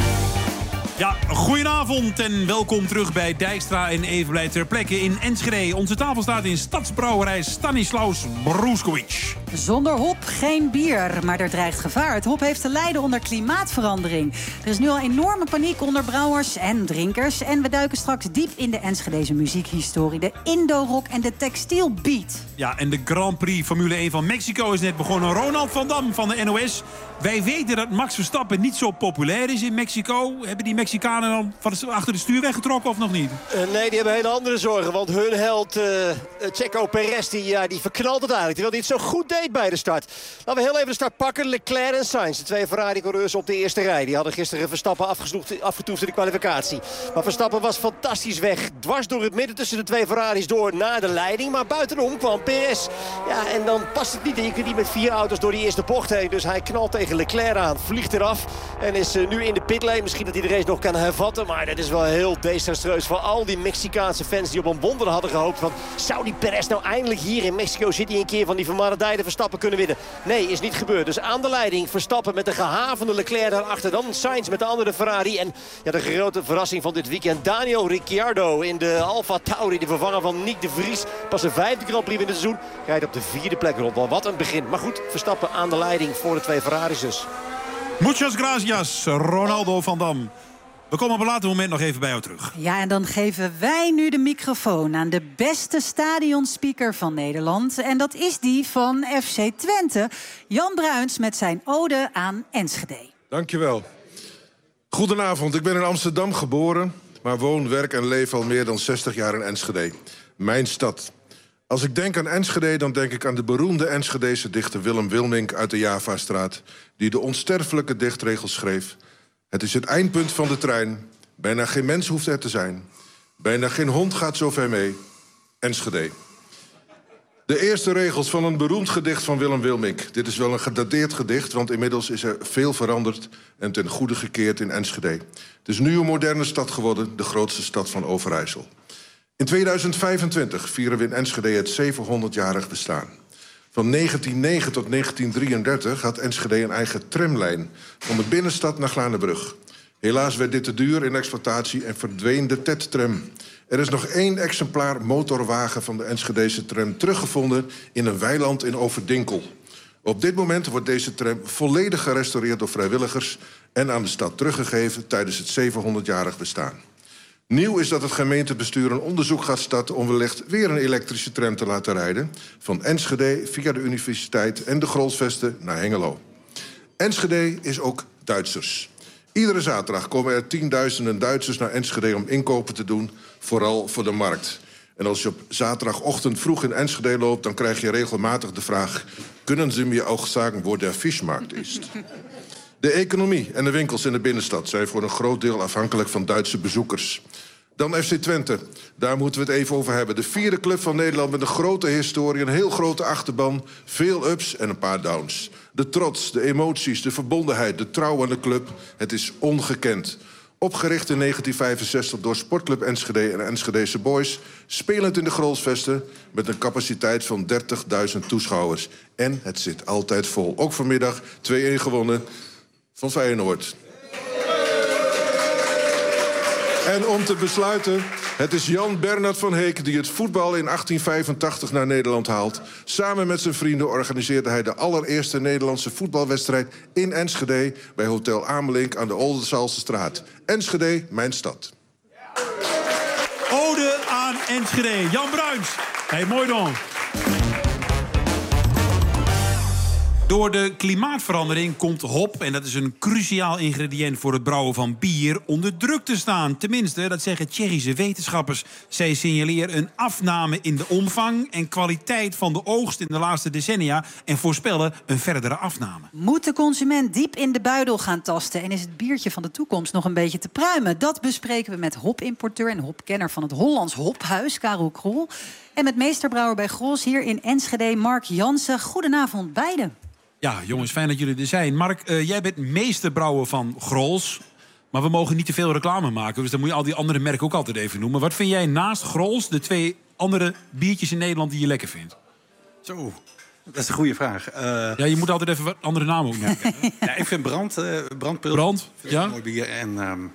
Ja, goedenavond en welkom terug bij Dijkstra en Evenblij ter plekke in Enschede. Onze tafel staat in Stadsbrouwerij Stanislaus Bruskovic. Zonder hop geen bier, maar er dreigt gevaar. Het hop heeft te lijden onder klimaatverandering. Er is nu al enorme paniek onder brouwers en drinkers. En we duiken straks diep in de Enschedese muziekhistorie. De Indo-rock en de textielbeat. Ja, en de Grand Prix Formule één van Mexico is net begonnen. Ronald van Dam van de N O S. Wij weten dat Max Verstappen niet zo populair is in Mexico. Hebben die Mexicanen dan van achter de stuur weggetrokken of nog niet? Uh, nee, die hebben hele andere zorgen. Want hun held uh, Checo Perez die, ja, die verknalt het eigenlijk. Terwijl hij het zo goed deed bij de start. Laten we heel even de start pakken. Leclerc en Sainz, de twee Ferrari-coureurs op de eerste rij. Die hadden gisteren Verstappen afgetoefd in de kwalificatie. Maar Verstappen was fantastisch weg. Dwars door het midden tussen de twee Ferraris door naar de leiding. Maar buitenom kwam Perez. Ja, en dan past het niet. En je kunt niet met vier auto's door die eerste bocht heen. Dus hij knalt tegen Leclerc aan, vliegt eraf en is uh, nu in de pitlane. Misschien dat hij de race nog kan hervatten, maar dat is wel heel desastreus voor al die Mexicaanse fans die op een wonder hadden gehoopt van, zou die Perez nou eindelijk hier in Mexico City een keer van die vermaledijde Verstappen kunnen winnen? Nee, is niet gebeurd. Dus aan de leiding Verstappen met de gehavende Leclerc daarachter, dan Sainz met de andere Ferrari en ja, de grote verrassing van dit weekend, Daniel Ricciardo in de Alfa Tauri, de vervanger van Nick de Vries. Pas een vijfde Grand Prix in het seizoen, rijdt op de vierde plek rond. Wel wat een begin. Maar goed, Verstappen aan de leiding voor de twee Ferraris dus. Muchas gracias, Ronaldo van Dam. We komen op een later moment nog even bij jou terug. Ja, en dan geven wij nu de microfoon aan de beste stadionspeaker van Nederland. En dat is die van F C Twente, Jan Bruins met zijn ode aan Enschede. Dankjewel. Goedenavond, ik ben in Amsterdam geboren, maar woon, werk en leef al meer dan zestig jaar in Enschede. Mijn stad. Als ik denk aan Enschede, dan denk ik aan de beroemde Enschedese dichter Willem Wilmink uit de Javastraat, die de onsterfelijke dichtregels schreef. Het is het eindpunt van de trein. Bijna geen mens hoeft er te zijn. Bijna geen hond gaat zo ver mee. Enschede. De eerste regels van een beroemd gedicht van Willem Wilmink. Dit is wel een gedateerd gedicht, want inmiddels is er veel veranderd en ten goede gekeerd in Enschede. Het is nu een moderne stad geworden, de grootste stad van Overijssel. In tweeduizend vijfentwintig vieren we in Enschede het zevenhonderdjarig bestaan. Van negentien negen tot negentien drieëndertig had Enschede een eigen tramlijn van de binnenstad naar Glanenbrug. Helaas werd dit te duur in exploitatie en verdween de T E T-tram. Er is nog één exemplaar motorwagen van de Enschedese tram teruggevonden in een weiland in Overdinkel. Op dit moment wordt deze tram volledig gerestaureerd door vrijwilligers en aan de stad teruggegeven tijdens het zevenhonderdjarig bestaan. Nieuw is dat het gemeentebestuur een onderzoek gaat starten om wellicht weer een elektrische tram te laten rijden. Van Enschede via de universiteit en de Grolsvesten naar Hengelo. Enschede is ook Duitsers. Iedere zaterdag komen er tienduizenden Duitsers naar Enschede om inkopen te doen, vooral voor de markt. En als je op zaterdagochtend vroeg in Enschede loopt, dan krijg je regelmatig de vraag: kunnen ze me ook zeggen waar de vismarkt is? De economie en de winkels in de binnenstad zijn voor een groot deel afhankelijk van Duitse bezoekers. Dan F C Twente, daar moeten we het even over hebben. De vierde club van Nederland met een grote historie, een heel grote achterban, veel ups en een paar downs. De trots, de emoties, de verbondenheid, de trouw aan de club, het is ongekend. Opgericht in negentien vijfenzestig door Sportclub Enschede en Enschedese Boys, spelend in de Grolsvesten met een capaciteit van dertigduizend toeschouwers. En het zit altijd vol. Ook vanmiddag twee-een gewonnen van Feyenoord. En om te besluiten, het is Jan Bernhard van Heek die het voetbal in achttien vijfentachtig naar Nederland haalt. Samen met zijn vrienden organiseerde hij de allereerste Nederlandse voetbalwedstrijd in Enschede bij Hotel Amelink aan de Oldenzaalsterstraat. Enschede, mijn stad. Ode aan Enschede. Jan Bruins. Hey, mooi dan. Door de klimaatverandering komt hop, en dat is een cruciaal ingrediënt voor het brouwen van bier, onder druk te staan. Tenminste, dat zeggen Tsjechische wetenschappers. Zij signaleren een afname in de omvang en kwaliteit van de oogst in de laatste decennia en voorspellen een verdere afname. Moet de consument diep in de buidel gaan tasten en is het biertje van de toekomst nog een beetje te pruimen? Dat bespreken we met hopimporteur en hopkenner van het Hollands Hophuis, Karel Krol. En met meesterbrouwer bij Grols hier in Enschede, Mark Jansen. Goedenavond beiden. Ja, jongens, fijn dat jullie er zijn. Mark, uh, jij bent meesterbrouwer van Grols. Maar we mogen niet te veel reclame maken. Dus dan moet je al die andere merken ook altijd even noemen. Wat vind jij naast Grols de twee andere biertjes in Nederland die je lekker vindt? Zo. Dat is een goede vraag. Uh, ja, je moet altijd even wat andere namen ook nemen. ja, ik vind Brand, uh, Brandpils. Brand, ja. Mooi bier. En um,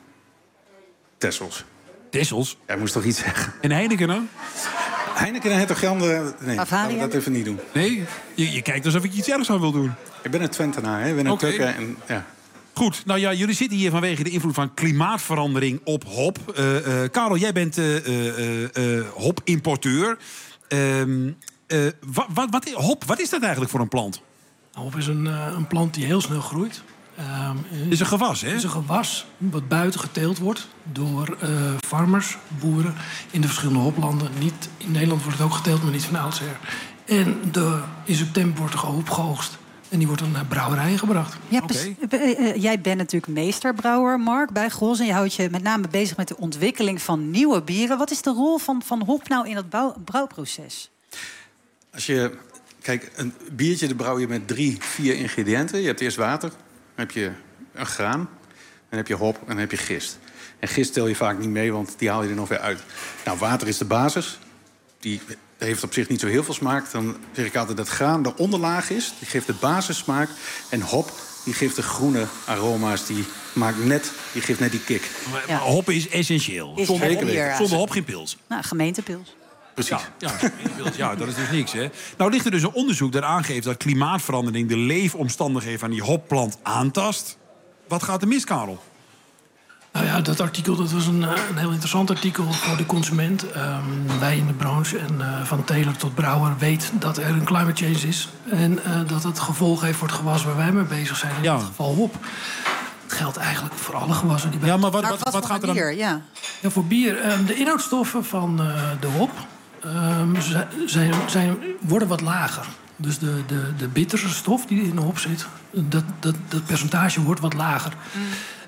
Tessels. Tessels? Jij moest toch iets zeggen? En Heineken dan? Heineken en Hertog Jan, uh, nee, laten we dat even niet doen. Nee? Je, je kijkt alsof ik iets ergs aan wil doen. Ik ben een Twentenaar, hè? Ik ben een okay. Tukker en ja. Goed, nou ja, jullie zitten hier vanwege de invloed van klimaatverandering op hop. Uh, uh, Karel, jij bent uh, uh, uh, hopimporteur. Uh, uh, wat, wat, wat, hop, wat is dat eigenlijk voor een plant? Hop is een, uh, een plant die heel snel groeit. Um, het is een gewas, hè? Het is een gewas wat buiten geteeld wordt door uh, farmers, boeren in de verschillende hoplanden. Niet, in Nederland wordt het ook geteeld, maar niet van oudsher. En de, in september wordt er hop geoogst. En die wordt dan naar brouwerijen gebracht. Ja, okay. uh, uh, jij bent natuurlijk meesterbrouwer, Mark, bij Grolsch. En je houdt je met name bezig met de ontwikkeling van nieuwe bieren. Wat is de rol van, van hop nou in het bouw, brouwproces? Als je, kijk, een biertje dat brouw je met drie, vier ingrediënten. Je hebt eerst water, dan heb je een graan, dan heb je hop en dan heb je gist. En gist tel je vaak niet mee, want die haal je er nog weer uit. Nou, water is de basis. Die heeft op zich niet zo heel veel smaak. Dan zeg ik altijd dat graan de onderlaag is. Die geeft de basissmaak. En hop, die geeft de groene aroma's. Die maakt net, die geeft net die kick. Maar, ja. maar hop is essentieel. Is zonder, hop, hier, zonder hop geen pils. Nou, gemeentepils. Precies. Ja, ja, ja, dat is dus niks, hè. Nou ligt er dus een onderzoek dat aangeeft dat klimaatverandering de leefomstandigheden van die hopplant aantast. Wat gaat er mis, Karel? Nou ja, dat artikel dat was een, een heel interessant artikel voor de consument. Um, wij in de branche, en uh, van teler tot brouwer, weet dat er een climate change is. En uh, dat het gevolg heeft voor het gewas waar wij mee bezig zijn. In ja. dit geval hop. Het geldt eigenlijk voor alle gewassen die bij. Ja, maar wat, wat, wat, wat gaat er dan? Bier, ja. Ja, voor bier. Um, de inhoudstoffen van uh, de hop um, zijn, zijn, worden wat lager. Dus de, de, de bittere stof die in de hop zit, dat, dat, dat percentage wordt wat lager. Mm.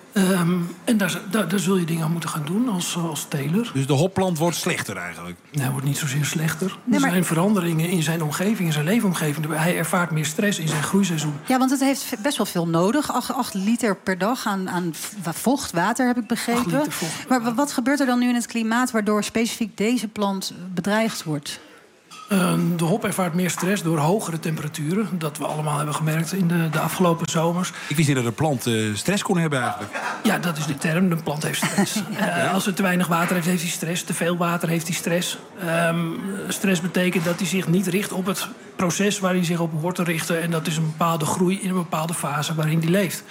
Um, en daar, daar, daar zul je dingen aan moeten gaan doen als, als teler. Dus de hopplant wordt slechter eigenlijk? Nee, hij wordt niet zozeer slechter. Nee, er maar... zijn veranderingen in zijn omgeving, in zijn leefomgeving. Hij ervaart meer stress in zijn groeiseizoen. Ja, want het heeft best wel veel nodig. Acht, acht liter per dag aan, aan vocht, water, heb ik begrepen. Maar wat gebeurt er dan nu in het klimaat waardoor specifiek deze plant bedreigd wordt? Uh, de hop ervaart meer stress door hogere temperaturen. Dat we allemaal hebben gemerkt in de, de afgelopen zomers. Ik wist niet dat een plant uh, stress kon hebben eigenlijk. Ja, dat is de term. Een plant heeft stress. ja. uh, als het te weinig water heeft, heeft hij stress. Te veel water heeft hij stress. Um, stress betekent dat hij zich niet richt op het proces waar hij zich op hoort te richten. En dat is een bepaalde groei in een bepaalde fase waarin hij leeft.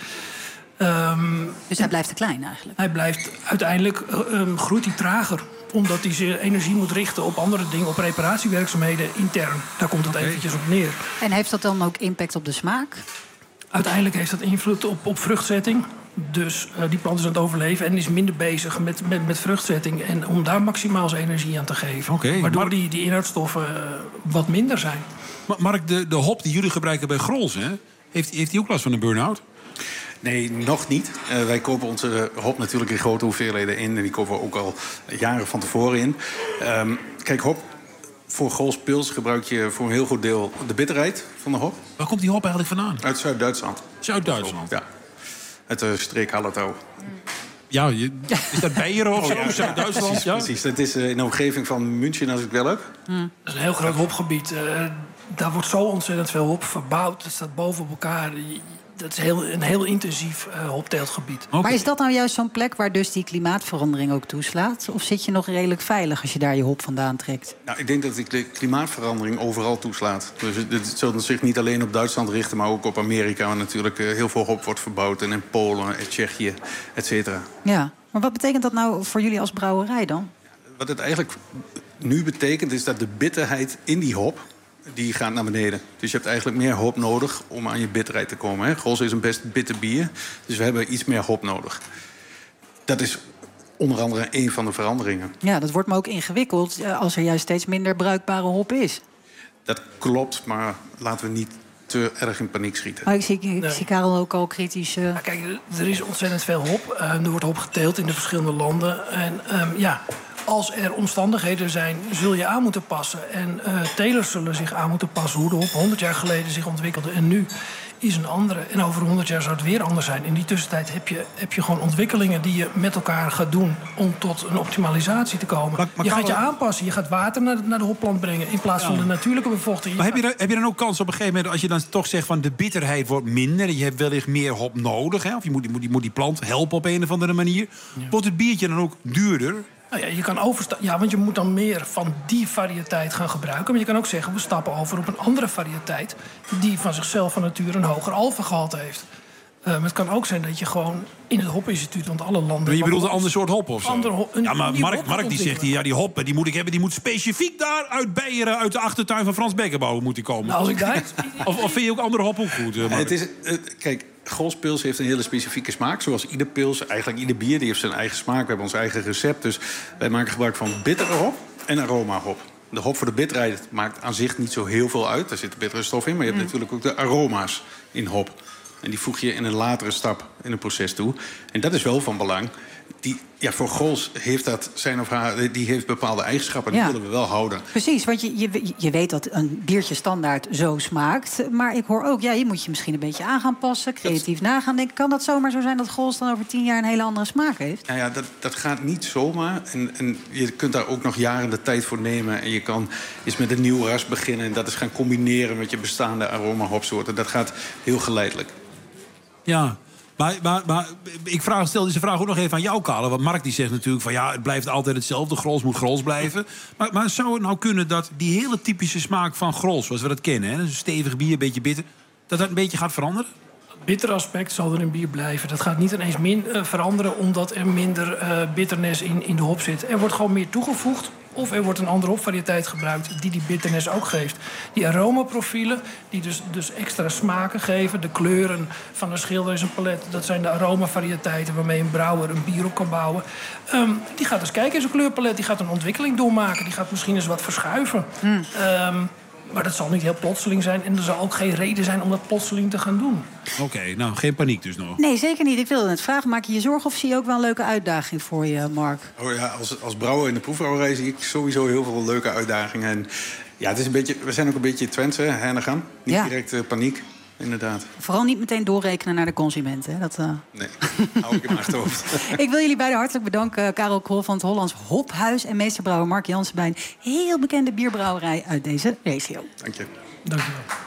Um, dus hij blijft te klein eigenlijk? Hij blijft uiteindelijk uh, um, groeit hij trager. Omdat hij zijn energie moet richten op andere dingen, op reparatiewerkzaamheden intern. Daar komt het okay. eventjes op neer. En heeft dat dan ook impact op de smaak? Uiteindelijk heeft dat invloed op, op vruchtzetting. Dus uh, die plant is aan het overleven en is minder bezig met, met, met vruchtzetting. En om daar maximaal zijn energie aan te geven. Okay, waardoor maar... die, die inhoudstoffen uh, wat minder zijn. Maar Mark, de, de hop die jullie gebruiken bij Grolsch, hè? Heeft, heeft die ook last van een burn-out? Nee, nog niet. Uh, wij kopen onze hop natuurlijk in grote hoeveelheden in. En die kopen we ook al jaren van tevoren in. Um, kijk, hop, voor Grolsch Pils gebruik je voor een heel goed deel de bitterheid van de hop. Waar komt die hop eigenlijk vandaan? Uit Zuid-Duitsland. Zuid-Duitsland? Ja. Uit de streek Hallertau. Ja, je, is dat Beieren of zo? Ja, Zuid-Duitsland? Precies, ja? precies. Dat is uh, in de omgeving van München, als ik het wel heb. Mm. Dat is een heel groot hopgebied. Uh, daar wordt zo ontzettend veel hop verbouwd. Het staat boven op elkaar. Dat is heel, een heel intensief uh, hopteeltgebied. Okay. Maar is dat nou juist zo'n plek waar dus die klimaatverandering ook toeslaat? Of zit je nog redelijk veilig als je daar je hop vandaan trekt? Nou, ik denk dat de klimaatverandering overal toeslaat. Dus het zal zich niet alleen op Duitsland richten, maar ook op Amerika. Waar natuurlijk uh, heel veel hop wordt verbouwd. En in Polen, en Tsjechië, et cetera. Ja, maar wat betekent dat nou voor jullie als brouwerij dan? Wat het eigenlijk nu betekent, is dat de bitterheid in die hop, die gaat naar beneden. Dus je hebt eigenlijk meer hop nodig om aan je bitterheid te komen. Hè? Grolsch is een best bitter bier, dus we hebben iets meer hop nodig. Dat is onder andere een van de veranderingen. Ja, dat wordt me ook ingewikkeld als er juist steeds minder bruikbare hop is. Dat klopt, maar laten we niet te erg in paniek schieten. Maar ik zie, ik nee. zie Karel ook al kritisch... Uh... Ja, kijk, er is ontzettend veel hop. Uh, er wordt hop geteeld in de verschillende landen. En um, ja... Als er omstandigheden zijn, zul je aan moeten passen. En uh, telers zullen zich aan moeten passen hoe de hop honderd jaar geleden zich ontwikkelde en nu. is een andere. En over honderd jaar zou het weer anders zijn. In die tussentijd heb je, heb je gewoon ontwikkelingen die je met elkaar gaat doen om tot een optimalisatie te komen. Maar, maar je gaat we... je aanpassen. Je gaat water naar de, naar de hopplant brengen in plaats ja. van de natuurlijke bevochting. Maar heb je, dan, heb je dan ook kans op een gegeven moment, als je dan toch zegt van de bitterheid wordt minder, je hebt wellicht meer hop nodig, hè? Of je moet, je, moet, je moet die plant helpen op een of andere manier. Ja. Wordt het biertje dan ook duurder? Nou ja, je kan overstappen. Ja, want je moet dan meer van die variëteit gaan gebruiken. Maar je kan ook zeggen, we stappen over op een andere variëteit die van zichzelf van nature een hoger alfagehalte heeft. Uh, maar het kan ook zijn dat je gewoon in het hopinstituut, want alle landen. Maar je bedoelt een ander soort hop of zo? Ho- ja, maar Mark, Mark die zegt, die, ja, die hoppen die moet ik hebben, die moet specifiek daar uit Beieren, uit de achtertuin van Frans Beckenbauer moet die komen. Nou, als ik daar... of, of vind je ook andere hop ook goed? Uh, het is, uh, kijk, Grolspils heeft een hele specifieke smaak. Zoals ieder pils, eigenlijk ieder bier, die heeft zijn eigen smaak. We hebben ons eigen recept. Dus wij maken gebruik van bittere hop en aroma hop. De hop voor de bitterheid maakt aan zich niet zo heel veel uit. Daar zit de bittere stof in. Maar je hebt mm. natuurlijk ook de aroma's in hop. En die voeg je in een latere stap in een proces toe. En dat is wel van belang. Die, ja, voor Grols heeft dat zijn of haar, die heeft bepaalde eigenschappen. Die ja. willen we wel houden. Precies, want je, je, je weet dat een biertje standaard zo smaakt. Maar ik hoor ook, ja, je moet je misschien een beetje aan gaan passen. Creatief dat... nagaan denken. Kan dat zomaar zo zijn dat Grols dan over tien jaar een hele andere smaak heeft? Nou ja, dat, dat gaat niet zomaar. En, en je kunt daar ook nog jaren de tijd voor nemen. En je kan eens met een nieuw ras beginnen. En dat is gaan combineren met je bestaande aroma-hopsoorten. Dat gaat heel geleidelijk. Ja, maar, maar, maar ik vraag, stel deze vraag ook nog even aan jou, Karel. Want Mark die zegt natuurlijk van ja, het blijft altijd hetzelfde. Grols moet Grols blijven. Maar, maar zou het nou kunnen dat die hele typische smaak van Grols, zoals we dat kennen, hè, een stevig bier, een beetje bitter, dat dat een beetje gaat veranderen? Het bittere aspect zal er in bier blijven. Dat gaat niet ineens min, uh, veranderen omdat er minder uh, bitterness in, in de hop zit. Er wordt gewoon meer toegevoegd. Of er wordt een andere hopvariëteit gebruikt die die bitterness ook geeft. Die aromaprofielen, die dus, dus extra smaken geven. De kleuren van een schilder is een palet. Dat zijn de aromavariëteiten waarmee een brouwer een bier op kan bouwen. Um, die gaat eens kijken in zijn kleurpalet. Die gaat een ontwikkeling doormaken. Die gaat misschien eens wat verschuiven. Mm. Um, Maar dat zal niet heel plotseling zijn. En er zal ook geen reden zijn om dat plotseling te gaan doen. Oké, okay, nou, geen paniek dus nog. Nee, zeker niet. Ik wilde het vragen. Maak je je zorgen of zie je ook wel een leuke uitdaging voor je, Mark? Oh ja, als, als brouwer in de proefbrouwerij zie ik sowieso heel veel leuke uitdagingen. En ja, het is een beetje, we zijn ook een beetje Twentse, Hennegan. Niet ja. direct uh, paniek, inderdaad. Vooral niet meteen doorrekenen naar de consumenten. Hè? Dat, uh... Nee, hou ik in mijn achterhoofd. Ik wil jullie beiden hartelijk bedanken. Karel Krol van het Hollands Hophuis en meesterbrouwer Mark Jansen bij een heel bekende bierbrouwerij uit deze regio. Dank je. Dank je wel.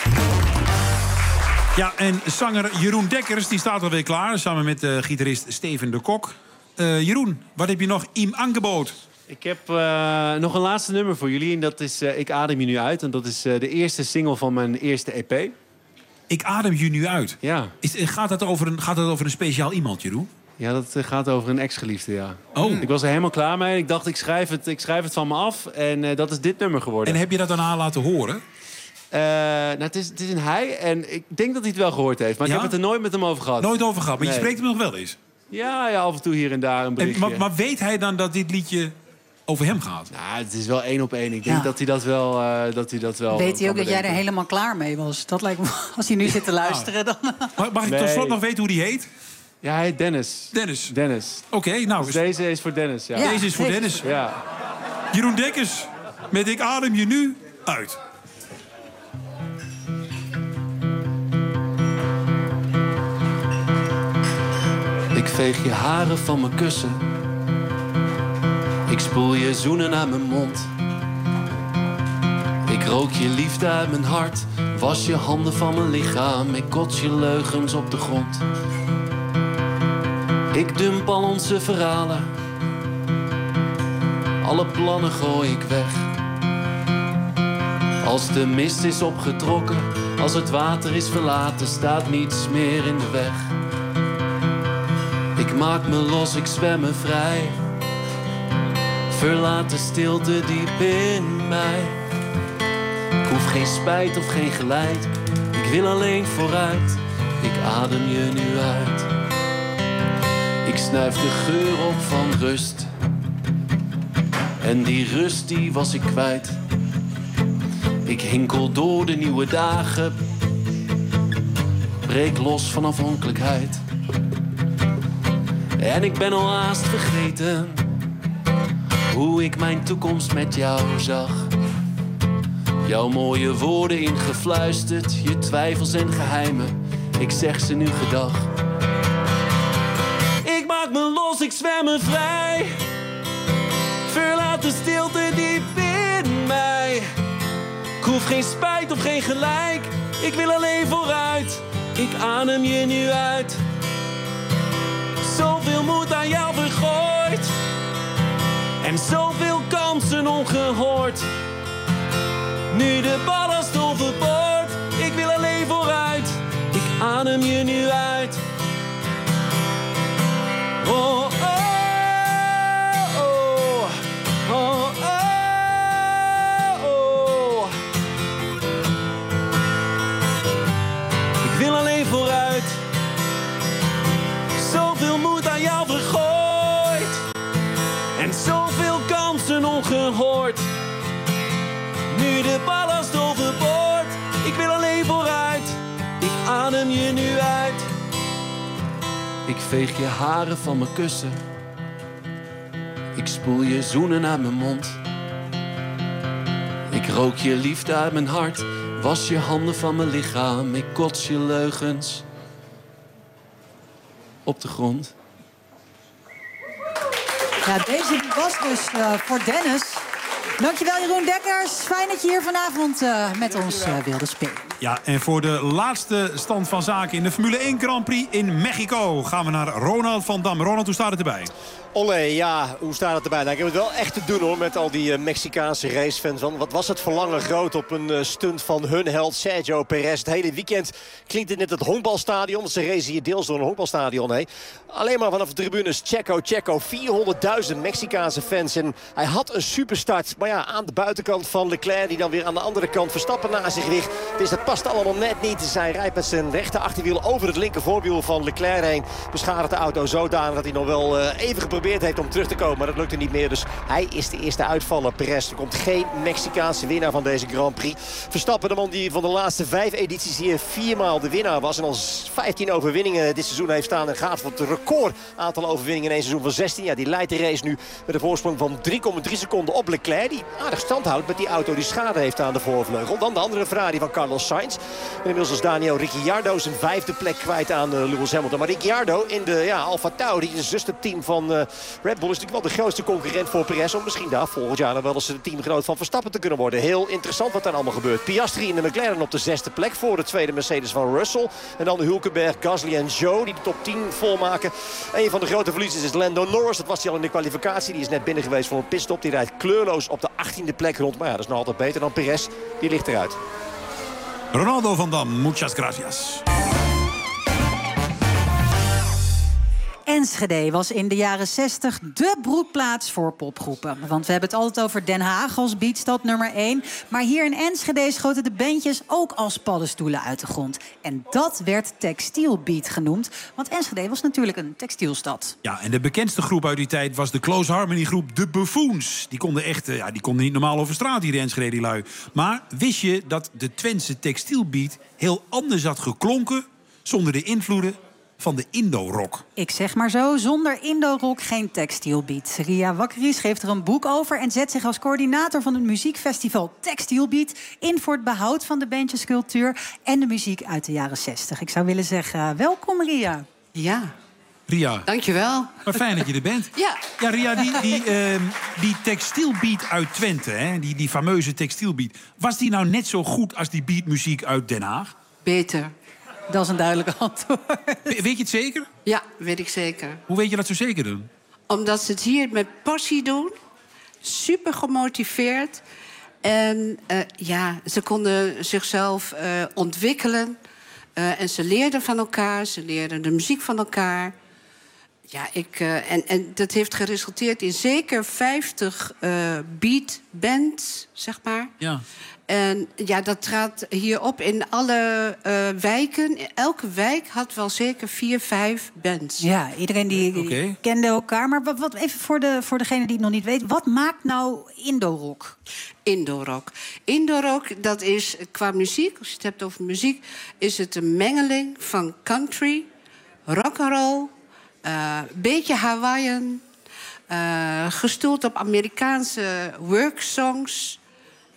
Ja, en zanger Jeroen Dekkers die staat alweer klaar, samen met uh, gitarist Steven de Kok. Uh, Jeroen, wat heb je nog im aangebod? Ik heb uh, nog een laatste nummer voor jullie en dat is uh, Ik adem je nu uit. En dat is uh, de eerste single van mijn eerste E P. Ik adem je nu uit? Ja. Is, gaat, dat over een, gaat dat over een speciaal iemand, Jeroen? Ja, dat uh, gaat over een ex-geliefde, ja. Oh. Ik was er helemaal klaar mee. Ik dacht, ik schrijf het, ik schrijf het van me af. En uh, dat is dit nummer geworden. En heb je dat daarna laten horen? Uh, nou, het, is, het is een hij en ik denk dat hij het wel gehoord heeft. Maar ja? ik heb het er nooit met hem over gehad. Nooit over gehad, maar nee. Je spreekt hem nog wel eens? Ja, ja, af en toe hier en daar een berichtje. En, maar, maar weet hij dan dat dit liedje over hem gaat? Nou, het is wel één op één. Ik denk ja. dat hij dat wel, uh, dat hij dat wel. Weet hij ook dat jij er helemaal klaar mee was? Dat lijkt me, als hij nu zit te luisteren, dan... Mag, mag ik nee. tot slot nog weten hoe die heet? Ja, hij heet Dennis. Dennis? Dennis. Oké, okay, nou... Dus deze is voor Dennis, ja. ja deze is voor deze Dennis. Ja. Jeroen Dekkers, met Ik adem je nu uit. Ik veeg je haren van mijn kussen. Ik spoel je zoenen uit mijn mond. Ik rook je liefde uit mijn hart. Was je handen van mijn lichaam. Ik kots je leugens op de grond. Ik dump al onze verhalen. Alle plannen gooi ik weg. Als de mist is opgetrokken, als het water is verlaten, staat niets meer in de weg. Ik maak me los, ik zwem me vrij. Verlaat de stilte diep in mij. Ik hoef geen spijt of geen geleid. Ik wil alleen vooruit. Ik adem je nu uit. Ik snuif de geur op van rust. En die rust die was ik kwijt. Ik hinkel door de nieuwe dagen. Breek los van afhankelijkheid. En ik ben al haast vergeten hoe ik mijn toekomst met jou zag. Jouw mooie woorden ingefluisterd, je twijfels en geheimen, ik zeg ze nu gedag. Ik maak me los, ik zwem me vrij. Verlaat de stilte diep in mij. Ik hoef geen spijt of geen gelijk, ik wil alleen vooruit. Ik adem je nu uit. Zoveel moed aan jou vergooid. En zoveel kansen ongehoord. Nu de ballast overboord. Ik wil alleen vooruit. Ik adem je nu uit. Oh, oh, oh. Oh, oh, oh. Ik wil alleen vooruit. Zoveel moed aan jou vergooid. En zoveel kansen ongehoord. Nu de ballast overboord. Ik wil alleen vooruit. Ik adem je nu uit. Ik veeg je haren van mijn kussen. Ik spoel je zoenen uit mijn mond. Ik rook je liefde uit mijn hart. Was je handen van mijn lichaam. Ik kots je leugens op de grond. Ja, deze die was dus uh, voor Dennis. Dankjewel Jeroen Dekkers. Fijn dat je hier vanavond uh, met ons uh, wilde spelen. Ja, en voor de laatste stand van zaken in de Formule één Grand Prix in Mexico gaan we naar Ronald van Dam. Ronald, hoe staat het erbij? Olé, ja, hoe staat het erbij? Nou, ik heb het wel echt te doen hoor met al die uh, Mexicaanse racefans. Want wat was het verlangen groot op een uh, stunt van hun held Sergio Perez. Het hele weekend klinkt het net het honkbalstadion. Want ze racen hier deels door een honkbalstadion heen. Alleen maar vanaf de tribunes Checo, Checo. vierhonderdduizend Mexicaanse fans. En hij had een superstart. Maar ja, aan de buitenkant van Leclerc. Die dan weer aan de andere kant Verstappen naast zich ligt. Dus dat past allemaal net niet. Dus hij rijdt met zijn rechter achterwiel over het linker voorwiel van Leclerc heen. Beschadigt de auto zodanig dat hij nog wel uh, even geprobeerd heeft om terug te komen. Maar dat lukte niet meer. Dus hij is de eerste uitvaller. Perez. Er komt geen Mexicaanse winnaar van deze Grand Prix. Verstappen, de man die van de laatste vijf edities hier viermaal de winnaar was. En al vijftien overwinningen dit seizoen heeft staan. En gaat voor het record aantal overwinningen in één seizoen van zestien. Ja, die leidt de race nu met een voorsprong van drie komma drie seconden op Leclerc. Die aardig stand houdt met die auto die schade heeft aan de voorvleugel. Dan de andere Ferrari van Carlos Sainz. En inmiddels is Daniel Ricciardo zijn vijfde plek kwijt aan uh, Lewis Hamilton. Maar Ricciardo in de ja, Alfa Tauri, het zusterteam van uh, Red Bull, is natuurlijk wel de grootste concurrent voor Perez. Om misschien daar volgend jaar nog wel eens de teamgenoot van Verstappen te kunnen worden. Heel interessant wat daar allemaal gebeurt. Piastri in de McLaren op de zesde plek voor de tweede Mercedes van Russell. En dan de Hülkenberg, Gasly en Zhou die de top tien volmaken. Een van de grote verliezers is Lando Norris. Dat was hij al in de kwalificatie. Die is net binnen geweest voor een pitstop. Die rijdt kleurloos op de achttiende plek rond. Maar ja, dat is nog altijd beter dan Perez. Die ligt eruit. Ronaldo van Dam, muchas gracias. Enschede was in de jaren zestig dé broedplaats voor popgroepen. Want we hebben het altijd over Den Haag als beatstad nummer één. Maar hier in Enschede schoten de bandjes ook als paddenstoelen uit de grond. En dat werd Textielbeat genoemd. Want Enschede was natuurlijk een textielstad. Ja, en de bekendste groep uit die tijd was de Close Harmony groep De Buffoons. Die konden echt, ja, die konden niet normaal over straat hier, de Enschede, die lui. Maar wist je dat de Twentse Textielbeat heel anders had geklonken zonder de invloeden van de Indo-rock? Ik zeg maar zo, zonder Indo-rock geen Textielbeat. Ria Wakkeries geeft er een boek over en zet zich als coördinator van het muziekfestival Textielbeat in voor het behoud van de bandjescultuur en de muziek uit de jaren zestig. Ik zou willen zeggen, welkom Ria. Ja. Ria. Dankjewel. Maar fijn dat je er bent. Ja. Ja, Ria, die, die, uh, die textielbeat uit Twente, hè, die, die fameuze textielbeat, was die nou net zo goed als die beatmuziek uit Den Haag? Beter. Dat is een duidelijk antwoord. Weet je het zeker? Ja, weet ik zeker. Hoe weet je dat zo zeker doen? Omdat ze het hier met passie doen. Super gemotiveerd. En uh, ja, ze konden zichzelf uh, ontwikkelen. Uh, en ze leerden van elkaar. Ze leerden de muziek van elkaar. Ja, ik, uh, en, en dat heeft geresulteerd in zeker vijftig uh, beatbands, zeg maar. Ja. En ja, dat trad hier op in alle uh, wijken. Elke wijk had wel zeker vier, vijf bands. Ja, iedereen die, die okay. kende elkaar. Maar wat, wat even voor, de, voor degene die het nog niet weet. Wat maakt nou Indo-rock? Indo-rock. Indo-rock, dat is qua muziek, als je het hebt over muziek, is het een mengeling van country, rock'n'roll, uh, beetje Hawaiian, uh, gestoeld op Amerikaanse worksongs.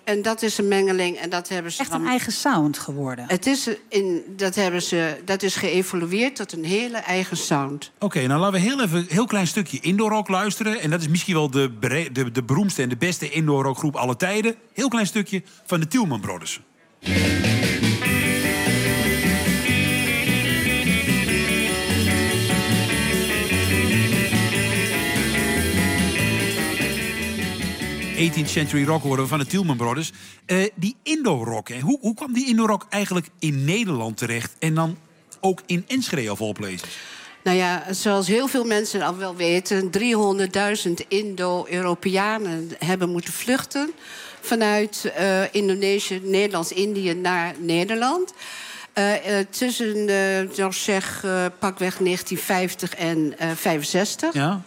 En dat is een mengeling. En dat hebben ze Echt dan... een eigen sound geworden. Het is, in, dat, hebben ze, dat is geëvolueerd tot een hele eigen sound. Oké, okay, nou laten we heel even een heel klein stukje indoor rock luisteren. En dat is misschien wel de, bere- de, de beroemdste en de beste indoor rockgroep aller tijden. Heel klein stukje van de Tielman Brothers. eighteenth Century Rock horen we van de Tielman Brothers. Uh, die indoor rock, hè? Hoe, hoe kwam die indoor rock eigenlijk in Nederland terecht? En dan ook in Enschede of all places? Nou ja, zoals heel veel mensen al wel weten... driehonderdduizend Indo-Europeanen hebben moeten vluchten... vanuit uh, Indonesië, Nederlands-Indië naar Nederland. Uh, uh, tussen, uh, zeg, uh, pakweg negentien vijftig en uh, vijfenzestig. Ja.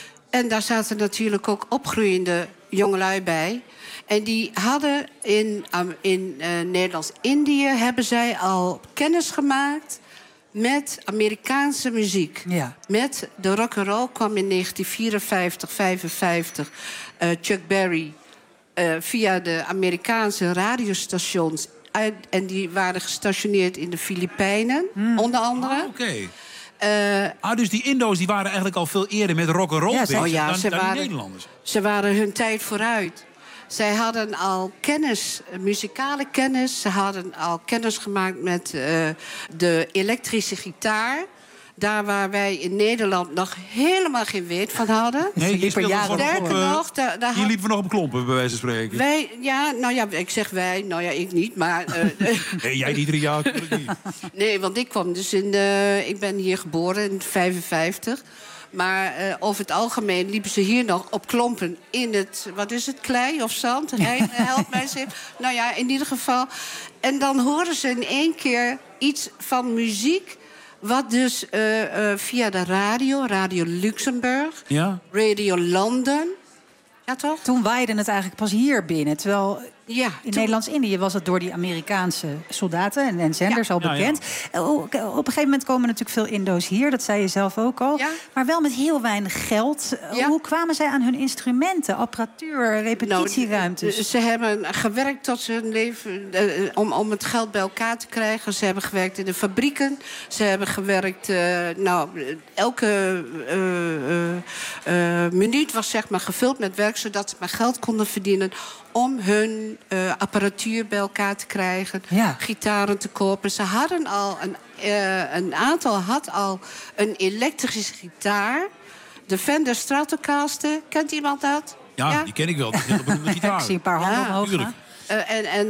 En daar zaten natuurlijk ook opgroeiende jongelui bij. En die hadden in, um, in uh, Nederlands-Indië... hebben zij al kennis gemaakt met Amerikaanse muziek. Ja. Met de rock'n'roll kwam in negentien vierenvijftig, vijfenvijftig... Uh, Chuck Berry uh, via de Amerikaanse radiostations... uit, en die waren gestationeerd in de Filipijnen, hmm. onder andere. Ah, oké. Okay. Uh, ah, dus die Indo's die waren eigenlijk al veel eerder met rock'n'roll ja, bezig oh ja, dan, ze dan waren, die Nederlanders. Ze waren hun tijd vooruit. Zij hadden al kennis, muzikale kennis. Ze hadden al kennis gemaakt met uh, de elektrische gitaar. Daar waar wij in Nederland nog helemaal geen weet van hadden. Nee, je speelde nog op, op, uh, nog, daar, daar hier liepen we nog op klompen, bij wijze van spreken. Wij, ja, nou ja, ik zeg wij, nou ja, ik niet, maar... Uh, nee, jij niet, Ria, natuurlijk niet. Nee, want ik kwam dus in de... Ik ben hier geboren in vijfenvijftig. Maar uh, over het algemeen liepen ze hier nog op klompen in het... Wat is het, klei of zand? Hij helpt mij eens even. Nou ja, in ieder geval. En dan horen ze in één keer iets van muziek... Wat dus uh, uh, via de radio, Radio Luxemburg, ja. Radio London... Ja, toch? Toen waaide het eigenlijk pas hier binnen. Terwijl ja, in toen... Nederlands-Indië was het door die Amerikaanse soldaten en, en zenders ja. al bekend. Ja, ja. Op een gegeven moment komen natuurlijk veel Indo's hier. Dat zei je zelf ook al. Ja. Maar wel met heel weinig geld. Ja. Hoe kwamen zij aan hun instrumenten, apparatuur, repetitieruimtes? Nou, ze hebben gewerkt tot hun leven uh, om, om het geld bij elkaar te krijgen. Ze hebben gewerkt in de fabrieken. Ze hebben gewerkt... Uh, nou, elke uh, uh, uh, minuut was zeg maar gevuld met werk... zodat ze maar geld konden verdienen... om hun uh, apparatuur bij elkaar te krijgen, ja. gitaren te kopen. Ze hadden al, een, uh, een aantal had al een elektrische gitaar. De Fender Stratocaster, kent iemand dat? Ja, ja? Die ken ik wel, die hele beroemde gitaar. Ik zie een paar handen ja. omhoog gaan. Uh, en en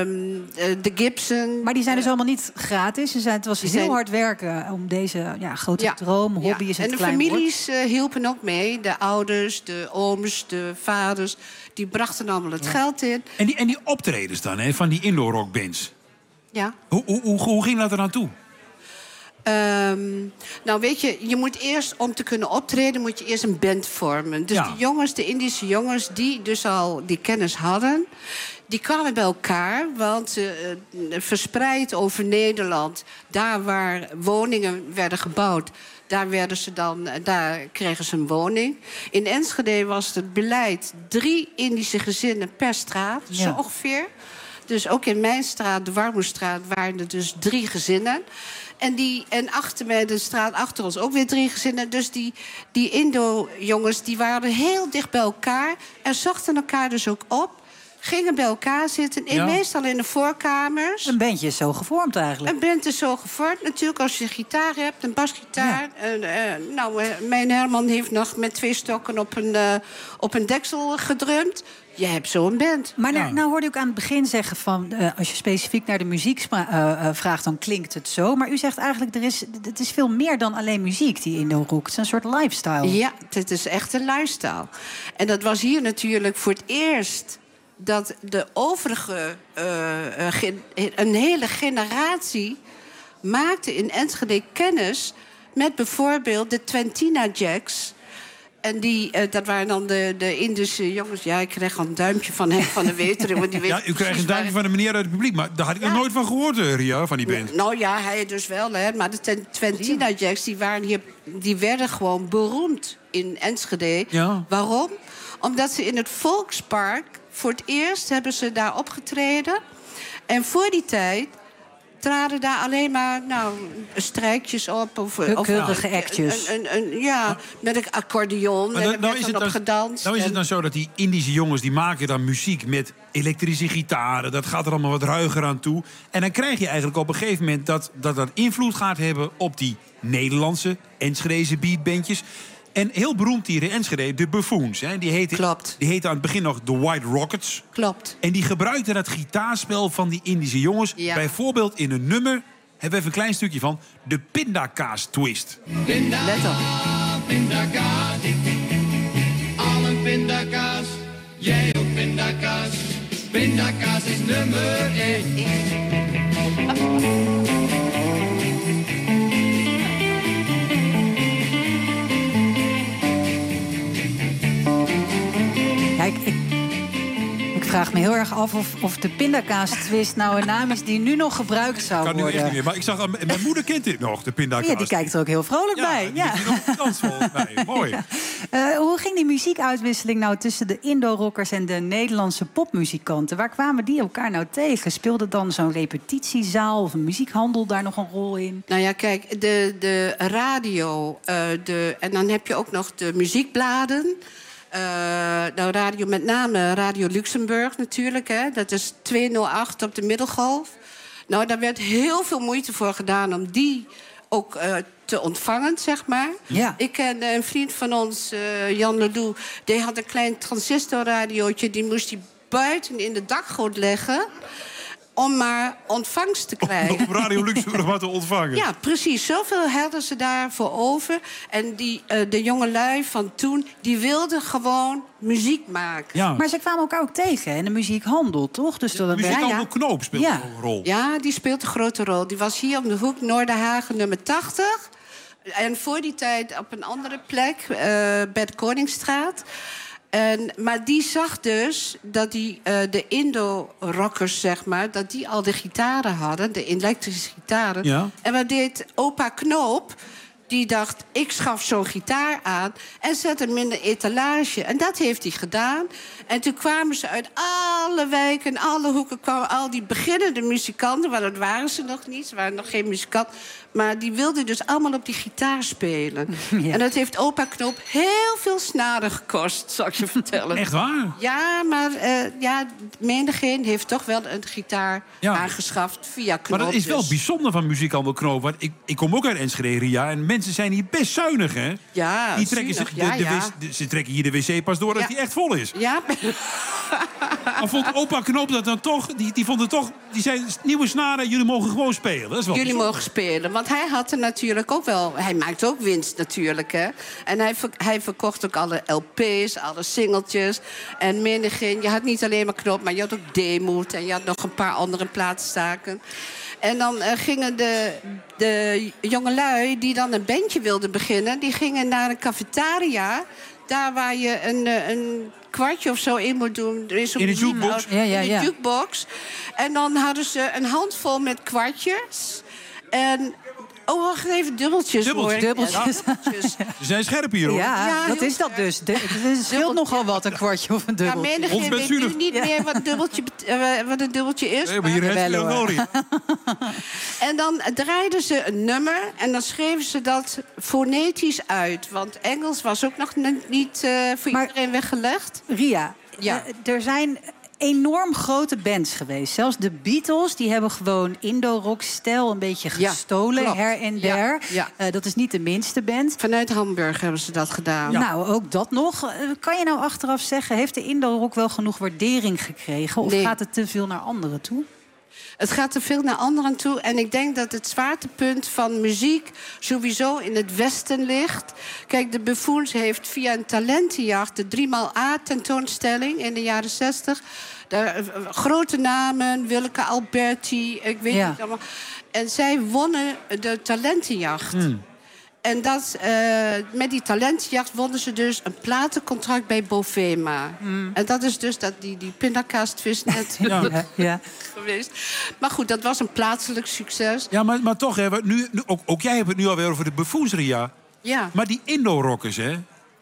uh, de Gibson. Maar die zijn dus uh, allemaal niet gratis. Ze zijn, het was heel zijn... hard werken om deze ja, grote ja. droom, hobby is ja. het En de klein families uh, hielpen ook mee. De ouders, de ooms, de vaders. Die brachten allemaal het ja. geld in. En die, en die optredens dan, hè, van die indoor rockbands. Ja. Hoe, hoe, hoe, hoe ging dat er aan toe? Um, nou weet je, je moet eerst, om te kunnen optreden... moet je eerst een band vormen. Dus ja. de jongens, de Indische jongens, die dus al die kennis hadden... die kwamen bij elkaar, want uh, verspreid over Nederland... daar waar woningen werden gebouwd... Daar, werden ze dan, daar kregen ze een woning. In Enschede was het beleid drie Indische gezinnen per straat, ja. zo ongeveer. Dus ook in mijn straat, de Warmoestraat, waren er dus drie gezinnen. En, die, en achter mij, de straat achter ons, ook weer drie gezinnen. Dus die, die Indo-jongens die waren heel dicht bij elkaar... en zochten elkaar dus ook op. Gingen bij elkaar zitten, in, ja. meestal in de voorkamers. Een bandje is zo gevormd eigenlijk. Een band is zo gevormd. Natuurlijk als je een gitaar hebt, een basgitaar. Ja. Uh, uh, nou, uh, mijn Herman heeft nog met twee stokken op een, uh, op een deksel gedrumd. Je hebt zo'n band. Maar ja. nou, nou hoorde ik aan het begin zeggen van... Uh, als je specifiek naar de muziek spra- uh, uh, vraagt, dan klinkt het zo. Maar u zegt eigenlijk, er is, het is veel meer dan alleen muziek die Indo-rock. Het is een soort lifestyle. Ja, het is echt een lifestyle. En dat was hier natuurlijk voor het eerst... dat de overige, uh, gen- een hele generatie maakte in Enschede kennis... met bijvoorbeeld de Twentina Jacks. En die, uh, dat waren dan de, de Indische jongens. Ja, ik kreeg al een duimpje van hem van de Wetering. Want die weet ja, u krijgt een duimpje waar... van de meneer uit het publiek. Maar daar had ik ja. nog nooit van gehoord, Ria, van die band. Nou ja, hij dus wel. Hè. Maar de Twentina Jacks, die, waren hier, die werden gewoon beroemd in Enschede. Ja. Waarom? Omdat ze in het Volkspark... Voor het eerst hebben ze daar opgetreden. En voor die tijd traden daar alleen maar nou, strijkjes op. Of, of keurige actjes. Een, een, een, ja, met een accordeon. Maar en dan- er nou werd is dan het op dan- gedanst. Nou is het en- dan zo dat die Indische jongens... die maken dan muziek met elektrische gitaren. Dat gaat er allemaal wat ruiger aan toe. En dan krijg je eigenlijk op een gegeven moment... dat dat, dat invloed gaat hebben op die Nederlandse Enschedeze beatbandjes. En heel beroemd hier in Enschede, de Buffoons. Hè. Die heten, Klopt. Die heten aan het begin nog de White Rockets. Klopt. En die gebruikten dat gitaarspel van die Indische jongens. Ja. Bijvoorbeeld in een nummer... hebben we even een klein stukje van... de Pindakaas Twist. Let op. Pindakaas, al een pindakaas, jij ook pindakaas. Pindakaas is nummer één. Kijk, ik, ik vraag me heel erg af of, of de pindakaas-twist nou een naam is die nu nog gebruikt zou Kan nu worden. echt niet meer. Maar ik zag, aan- mijn moeder kent dit nog, de Pindakaas. Ja, die kijkt er ook heel vrolijk Ja, bij. die Ja. heeft hier nog gekans volgens mij. Mooi. Eh, hoe ging die muziekuitwisseling nou tussen de Indo-rockers en de Nederlandse popmuzikanten? Waar kwamen die elkaar nou tegen? Speelde dan zo'n repetitiezaal of een muziekhandel daar nog een rol in? Nou ja, kijk, de, de radio, eh, de, en dan heb je ook nog de muziekbladen. Eh, nou, radio, met name Radio Luxemburg natuurlijk. Hè. Dat is tweehonderdacht op de Middelgolf. Nou, daar werd heel veel moeite voor gedaan om die ook eh, te ontvangen, zeg maar. Ja. Ik ken een vriend van ons, eh, Jan Ledoux, die had een klein transistorradiootje. Die moest hij buiten in de dakgoot leggen om maar ontvangst te krijgen. Op Radio Luxemburg wat te ontvangen. Ja, precies. Zoveel hadden ze daarvoor over. En die, uh, de jongelui van toen, die wilden gewoon muziek maken. Ja. Maar ze kwamen elkaar ook tegen in de muziekhandel, toch? Dus dat Muziekhandel Knoop speelt Ja. ook een rol. Ja, die speelt een grote rol. Die was hier op de hoek Noorderhagen nummer tachtig. En voor die tijd op een andere plek, uh, bij de Koningsstraat. En, maar die zag dus dat die, uh, de Indo-rockers, zeg maar, dat die al de gitaren hadden, de elektrische gitaren. Ja. En wat deed opa Knoop? Die dacht, ik schaf zo'n gitaar aan en zet hem in de etalage. En dat heeft hij gedaan. En toen kwamen ze uit alle wijken, alle hoeken, kwamen al die beginnende muzikanten. Maar dat waren ze nog niet, ze waren nog geen muzikant. Maar die wilden dus allemaal op die gitaar spelen. Ja. En dat heeft opa Knoop heel veel snaren gekost, zal ik je vertellen. Echt waar? Ja, maar uh, ja, menigeen heeft toch wel een gitaar Ja. aangeschaft via Knoop. Maar dat is wel dus. bijzonder van Muziekhandel Knoop. Want ik, ik kom ook uit Enschede, Ria. En mensen zijn hier best zuinig, hè? Ja, Die trekken zuinig, zich, de, ja, de, ja. wc de- ze trekken hier de wc pas door als Ja. die echt vol is. Ja, Maar vond opa Knoop dat dan toch... Die, die vonden toch... Die zei, nieuwe snaren, jullie mogen gewoon spelen. Dat is wel jullie bijzonder. mogen spelen. Want hij had er natuurlijk ook wel... Hij maakt ook winst natuurlijk, hè. En hij, ver- hij verkocht ook alle L P's, alle singeltjes. En menigeen... Je had niet alleen maar Knoop, maar je had ook Deemoed. En je had nog een paar andere plaatszaken. En dan eh, gingen de, de jongelui die dan een bandje wilden beginnen... die gingen naar een cafetaria... Daar waar je een, eh, een kwartje of zo in moet doen. Er is ook In de een- jukebox? Ja, ja, in de ja. jukebox. En dan hadden ze een handvol met kwartjes. En... Oh, wacht even, dubbeltjes. Dubbeltjes. hoor ik. Dubbeltjes. Ja, dubbeltjes. Ze zijn scherp hier, hoor. Ja, Ja, dat heel is dat dus. De, het scheelt nogal wat, een kwartje of een Ja, dubbeltje. Ons menigeen weet benzunig. nu niet meer wat een dubbeltje, bet- eh, wat een dubbeltje is. Nee, maar hier wel, heeft hij hoor. nodig. En dan draaiden ze een nummer en dan schreven ze dat fonetisch uit. Want Engels was ook nog n- niet eh, voor Maar- iedereen weggelegd. Ria, Ja. eh, er zijn enorm grote bands geweest. Zelfs de Beatles, die hebben gewoon Indo-rock-stijl een beetje Ja, gestolen, klopt. her en Ja, der. ja. Eh, dat is niet de minste band. Vanuit Hamburg hebben ze dat gedaan. Nou, ook dat nog. Eh, Kan je nou achteraf zeggen, heeft de Indo-rock wel genoeg waardering gekregen? Of Nee. gaat het te veel naar anderen toe? Het gaat te veel naar anderen toe. En ik denk dat het zwaartepunt van muziek sowieso in het Westen ligt. Kijk, de Buffoons heeft via een talentenjacht... de driemaal A-tentoonstelling in de jaren zestig... Daar, eh, grote namen, Willeke Alberti, ik weet Ja. niet allemaal. En zij wonnen de talentenjacht. Hmm. En dat, eh, met die talentenjacht wonnen ze dus een platencontract bij Bovema. En dat is dus dat, die, die pindakaas-twist net Ja, ja. geweest. Maar goed, dat was een plaatselijk succes. Ja, maar, maar toch, hè, we- nu, nu, ook, ook jij hebt het nu alweer over de Buffoons, Ria. Ja. Maar die Indo-rockers, hè?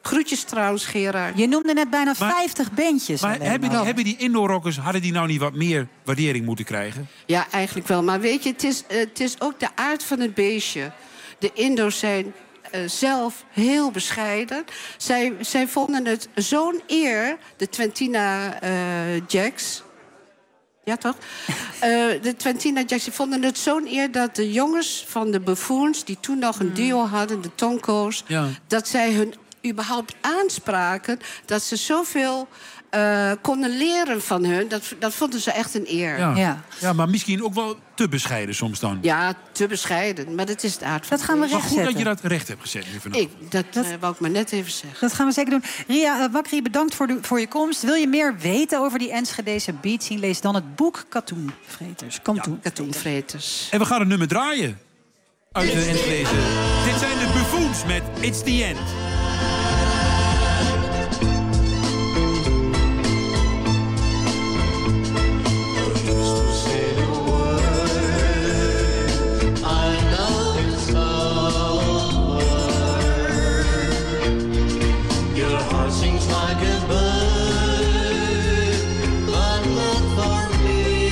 Groetjes trouwens, Gerard. Je noemde net bijna Maar- vijftig bandjes. Maar alleen hebben al. die, hebben die indoorrockers, hadden die nou niet wat meer waardering moeten krijgen? Ja, eigenlijk wel. Maar weet je, het is, eh, het is ook de aard van het beestje. De Indo's zijn eh, zelf heel bescheiden. Zij, zij vonden het zo'n eer, de Twentina eh, Jacks. Ja, toch? Eh, de Twentina Jacks die vonden het zo'n eer dat de jongens van de Buffoons, die toen nog een duo hadden, de Tonko's, Ja. dat zij hun überhaupt aanspraken, dat ze zoveel eh, konden leren van hun. Dat, dat vonden ze echt een eer. Ja. Ja. maar misschien ook wel te bescheiden soms dan. Ja, te bescheiden, maar dat is het aard van Dat gaan we het Maar beestje. goed dat je dat recht hebt gezet. nu vanavond. Ik, dat eh, wou ik maar net even zeggen. Dat gaan we zeker doen. Ria uh, Wakri, bedankt voor, de, voor je komst. Wil je meer weten over die Enschedese beat scene? Lees dan het boek Katoenvreters. Katoen. Katoenvreters. En we gaan het nummer draaien. Uit de Enschedeze. Dit zijn de Buffoons met It's the End. Your heart sings like a bird, but not for me.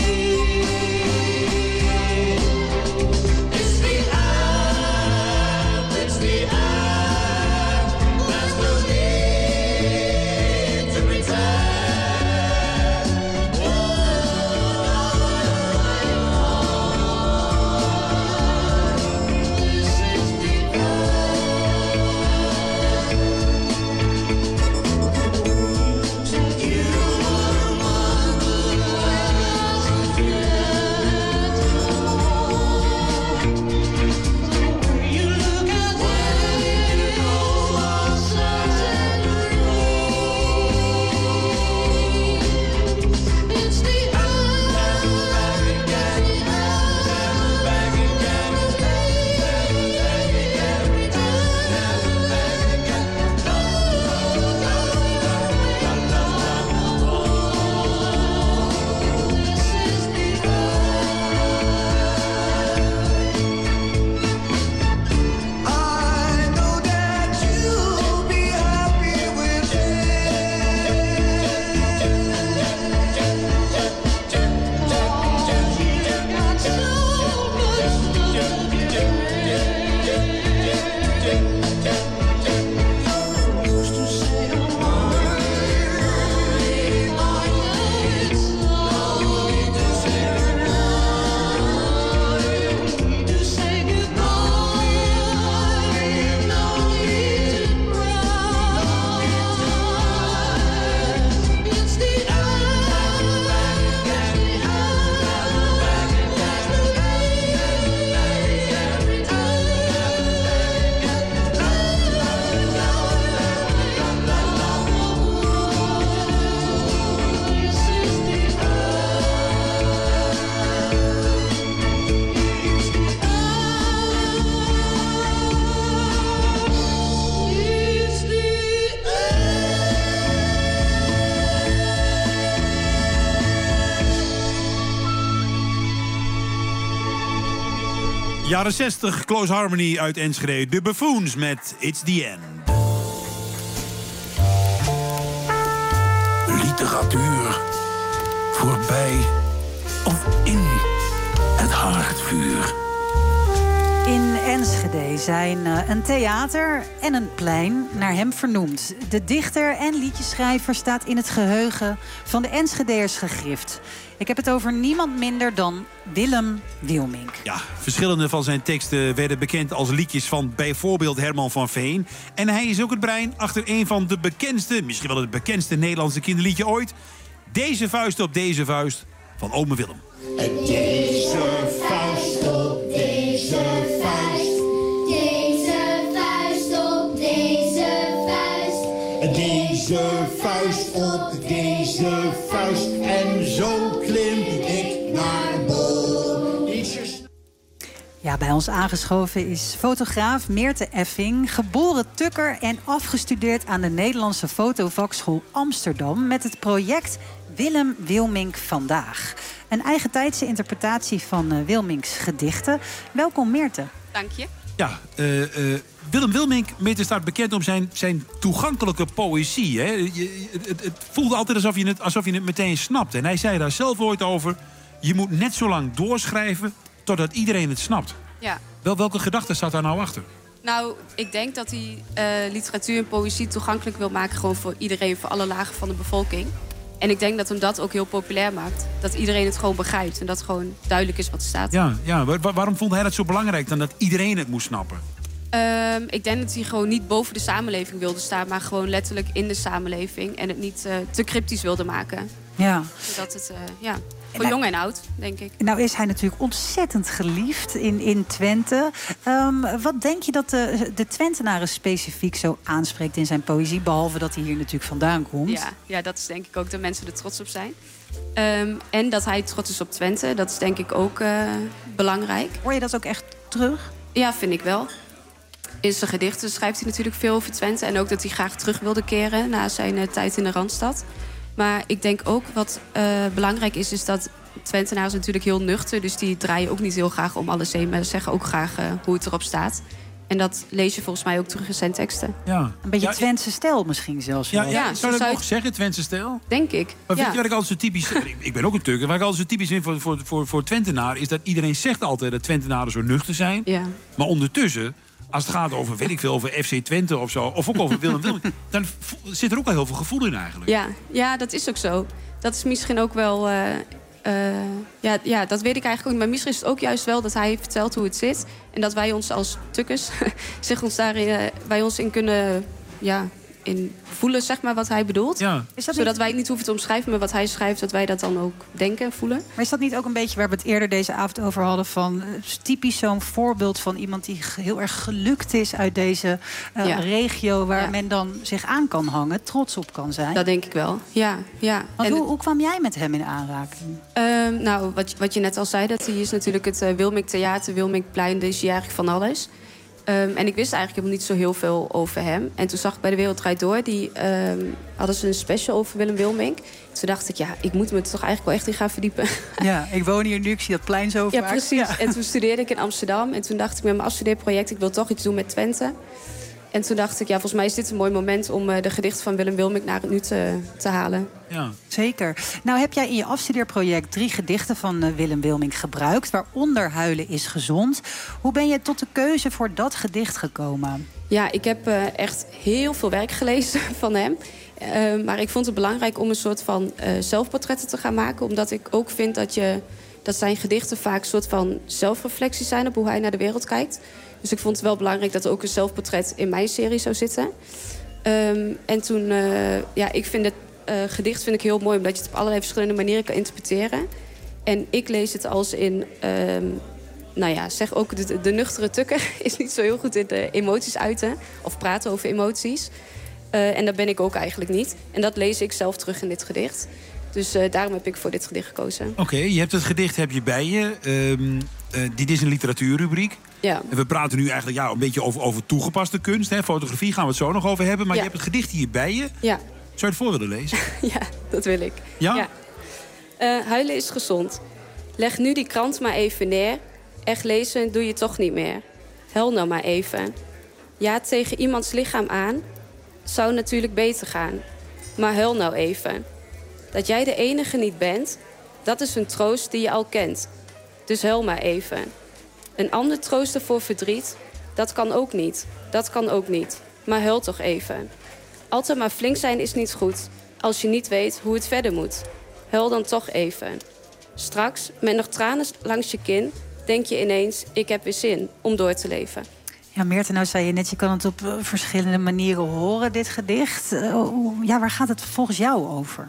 It's the end, it's the end. There's no need to pretend. This is the Jaren zestig, Close Harmony uit Enschede. De Buffoons met It's the End. Literatuur. Voorbij of in het haardvuur. In Enschede zijn uh, een theater en een plein naar hem vernoemd. De dichter en liedjeschrijver staat in het geheugen van de Enschedeërs gegrift. Ik heb het over niemand minder dan Willem Wilmink. Ja, verschillende van zijn teksten werden bekend als liedjes van bijvoorbeeld Herman van Veen. En hij is ook het brein achter een van de bekendste, misschien wel het bekendste Nederlandse kinderliedje ooit. Deze vuist op deze vuist van Ome Willem. Deze vuist op deze vuist. Deze vuist op deze vuist. Deze vuist op deze vuist. En zo klim ik naar boven. Ietsjes. Ja, bij ons aangeschoven is fotograaf Meerte Effing, geboren tukker en afgestudeerd aan de Nederlandse Fotovakschool Amsterdam met het project Willem Wilmink Vandaag. Een eigentijdse interpretatie van uh, Wilminks gedichten. Welkom Meerte. Dank je. Ja, uh, uh, Willem Wilmink staat bekend om zijn, zijn toegankelijke poëzie. Hè? Je, het, het voelde altijd alsof je, het, alsof je het meteen snapt. En hij zei daar zelf ooit over... je moet net zo lang doorschrijven totdat iedereen het snapt. Ja. Wel, welke gedachte staat daar nou achter? Nou, ik denk dat hij uh, literatuur en poëzie toegankelijk wil maken... gewoon voor iedereen, voor alle lagen van de bevolking. En ik denk dat hem dat ook heel populair maakt. Dat iedereen het gewoon begrijpt en dat gewoon duidelijk is wat er staat. Ja, ja. Waar, waarom vond hij dat zo belangrijk dan dat iedereen het moest snappen? Um, ik denk dat hij gewoon niet boven de samenleving wilde staan... maar gewoon letterlijk in de samenleving... en het niet uh, te cryptisch wilde maken. Ja. Zodat het, uh, ja, voor jong en oud, denk ik. Nou is hij natuurlijk ontzettend geliefd in, in Twente. Um, wat denk je dat de, de Twentenaren specifiek zo aanspreekt in zijn poëzie... behalve dat hij hier natuurlijk vandaan komt? Ja, ja, dat is denk ik ook dat mensen er trots op zijn. Um, en dat hij trots is op Twente, dat is denk ik ook uh, belangrijk. Hoor je dat ook echt terug? Ja, vind ik wel. In zijn gedichten schrijft hij natuurlijk veel over Twente... en ook dat hij graag terug wilde keren na zijn uh, tijd in de Randstad. Maar ik denk ook wat uh, belangrijk is... is dat Twentenaars natuurlijk heel nuchter... dus die draaien ook niet heel graag om alles heen... maar zeggen ook graag uh, hoe het erop staat. En dat lees je volgens mij ook terug in zijn teksten. Ja. Een beetje ja, Twentse stijl misschien zelfs. Ja, ja, ja, zou je dat zou nog zeggen, Twentse stijl? Denk ik. Maar ja. weet je wat ik altijd zo typisch... ik, ik ben ook een Turk. Waar ik altijd zo typisch vind voor, voor, voor, voor Twentenaar... is dat iedereen zegt altijd dat Twentenaren zo nuchter zijn. Ja. Maar ondertussen... als het gaat over, weet ik veel, over F C Twente of zo... of ook over Willem Willem... dan zit er ook wel heel veel gevoel in eigenlijk. Ja, ja, dat is ook zo. Dat is misschien ook wel... Uh, uh, ja, ja, dat weet ik eigenlijk ook niet. Maar misschien is het ook juist wel dat hij vertelt hoe het zit... en dat wij ons als tukkers zich ons daarin, uh, wij ons in kunnen... Ja, in voelen, zeg maar, wat hij bedoelt. Ja. Is dat Zodat niet... wij het niet hoeven te omschrijven, maar wat hij schrijft... dat wij dat dan ook denken en voelen. Maar is dat niet ook een beetje waar we het eerder deze avond over hadden... van uh, typisch zo'n voorbeeld van iemand die heel erg gelukt is... uit deze uh, ja. regio waar ja. men dan zich aan kan hangen, trots op kan zijn? Dat denk ik wel, ja. ja. Want en hoe, hoe kwam jij met hem in aanraking? Uh, nou, wat, wat je net al zei, dat hij is natuurlijk het uh, Wilmink Theater, Wilminkplein... dus hij eigenlijk van alles... Um, en ik wist eigenlijk helemaal niet zo heel veel over hem. En toen zag ik bij De Wereld Draait Door... die um, hadden ze een special over Willem Wilmink. Toen dacht ik, ja, ik moet me er toch eigenlijk wel echt in gaan verdiepen. Ja, ik woon hier nu, ik zie dat plein zo ja, vaak. Precies. Ja, precies. En toen studeerde ik in Amsterdam. En toen dacht ik met mijn afstudeerproject... ik wil toch iets doen met Twente. En toen dacht ik, ja, volgens mij is dit een mooi moment... om uh, de gedichten van Willem Wilmink naar het nu te, te halen. Ja. Zeker. Nou heb jij in je afstudeerproject drie gedichten van uh, Willem Wilmink gebruikt... waaronder Huilen is gezond. Hoe ben je tot de keuze voor dat gedicht gekomen? Ja, ik heb uh, echt heel veel werk gelezen van hem. Uh, maar ik vond het belangrijk om een soort van uh, zelfportretten te gaan maken. Omdat ik ook vind dat, je, dat zijn gedichten vaak een soort van zelfreflectie zijn... op hoe hij naar de wereld kijkt. Dus ik vond het wel belangrijk dat er ook een zelfportret in mijn serie zou zitten. Um, en toen, uh, ja, ik vind het uh, gedicht vind ik heel mooi... omdat je het op allerlei verschillende manieren kan interpreteren. En ik lees het als in... Um, nou ja, zeg ook, de, de nuchtere tukker is niet zo heel goed in de emoties uiten. Of praten over emoties. Uh, en dat ben ik ook eigenlijk niet. En dat lees ik zelf terug in dit gedicht. Dus uh, daarom heb ik voor dit gedicht gekozen. Oké, okay, je hebt het gedicht heb je bij je. Um, uh, dit is een literatuurrubriek. Ja. En we praten nu eigenlijk ja, een beetje over, over toegepaste kunst. Hè? Fotografie gaan we het zo nog over hebben. Maar ja. je hebt het gedicht hier bij je. Ja. Zou je het voor willen lezen? Ja, dat wil ik. Ja? ja. Uh, huilen is gezond. Leg nu die krant maar even neer. Echt lezen doe je toch niet meer. Huil nou maar even. Ja, tegen iemands lichaam aan zou natuurlijk beter gaan. Maar huil nou even. Dat jij de enige niet bent, dat is een troost die je al kent. Dus huil maar even. Een ander troosten voor verdriet, dat kan ook niet. Dat kan ook niet. Maar huil toch even. Altijd maar flink zijn is niet goed. Als je niet weet hoe het verder moet. Huil dan toch even. Straks, met nog tranen langs je kin... denk je ineens, ik heb weer zin om door te leven. Ja, Meerte, nou zei je net, je kan het op uh, verschillende manieren horen, dit gedicht. Uh, ja, waar gaat het volgens jou over?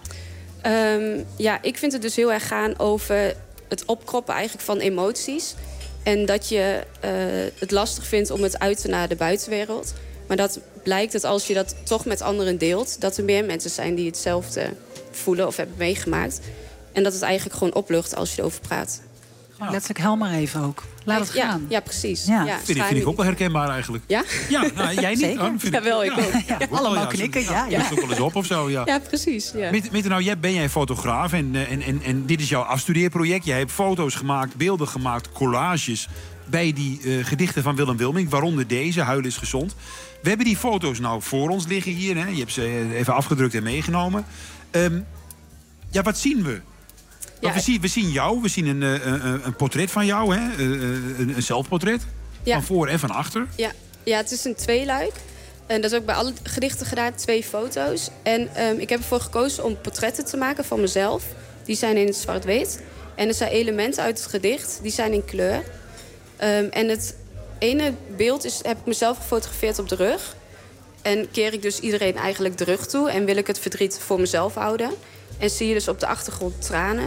Um, ja, ik vind het dus heel erg gaan over het opkroppen eigenlijk van emoties. En dat je uh, het lastig vindt om het uit te naar de buitenwereld. Maar dat blijkt dat als je dat toch met anderen deelt... dat er meer mensen zijn die hetzelfde voelen of hebben meegemaakt. En dat het eigenlijk gewoon oplucht als je erover praat. Gewoon letterlijk hel maar even ook. Laat het ja, gaan. Ja, precies. Ja. Ja, Vind, ik, vind ik ook wel herkenbaar eigenlijk. Ja? Ja, nou, jij niet. Zeker? Dan vind Ja, wel, ik ook. Ja, allemaal knikken, ja. Ja, ook wel eens op of zo, ja. Ja, precies. Ja. Mitte, Mitte, nou, jij, ben jij fotograaf en, en, en, en dit is jouw afstudeerproject. Jij hebt foto's gemaakt, beelden gemaakt, collages bij die uh, gedichten van Willem Wilmink, waaronder deze, Huilen is gezond. We hebben die foto's nou voor ons liggen hier. Hè? Je hebt ze even afgedrukt en meegenomen. Um, ja, wat zien we? Ja, we, zien, we zien jou, we zien een, een, een portret van jou, hè? Een, een zelfportret. Ja. Van voor en van achter. Ja. ja, het is een tweeluik. En dat is ook bij alle gedichten gedaan, twee foto's. En um, ik heb ervoor gekozen om portretten te maken van mezelf. Die zijn in het zwart-wit. En er zijn elementen uit het gedicht, die zijn in kleur. Um, en het ene beeld is, heb ik mezelf gefotografeerd op de rug. En keer ik dus iedereen eigenlijk de rug toe. En wil ik het verdriet voor mezelf houden. En zie je dus op de achtergrond tranen.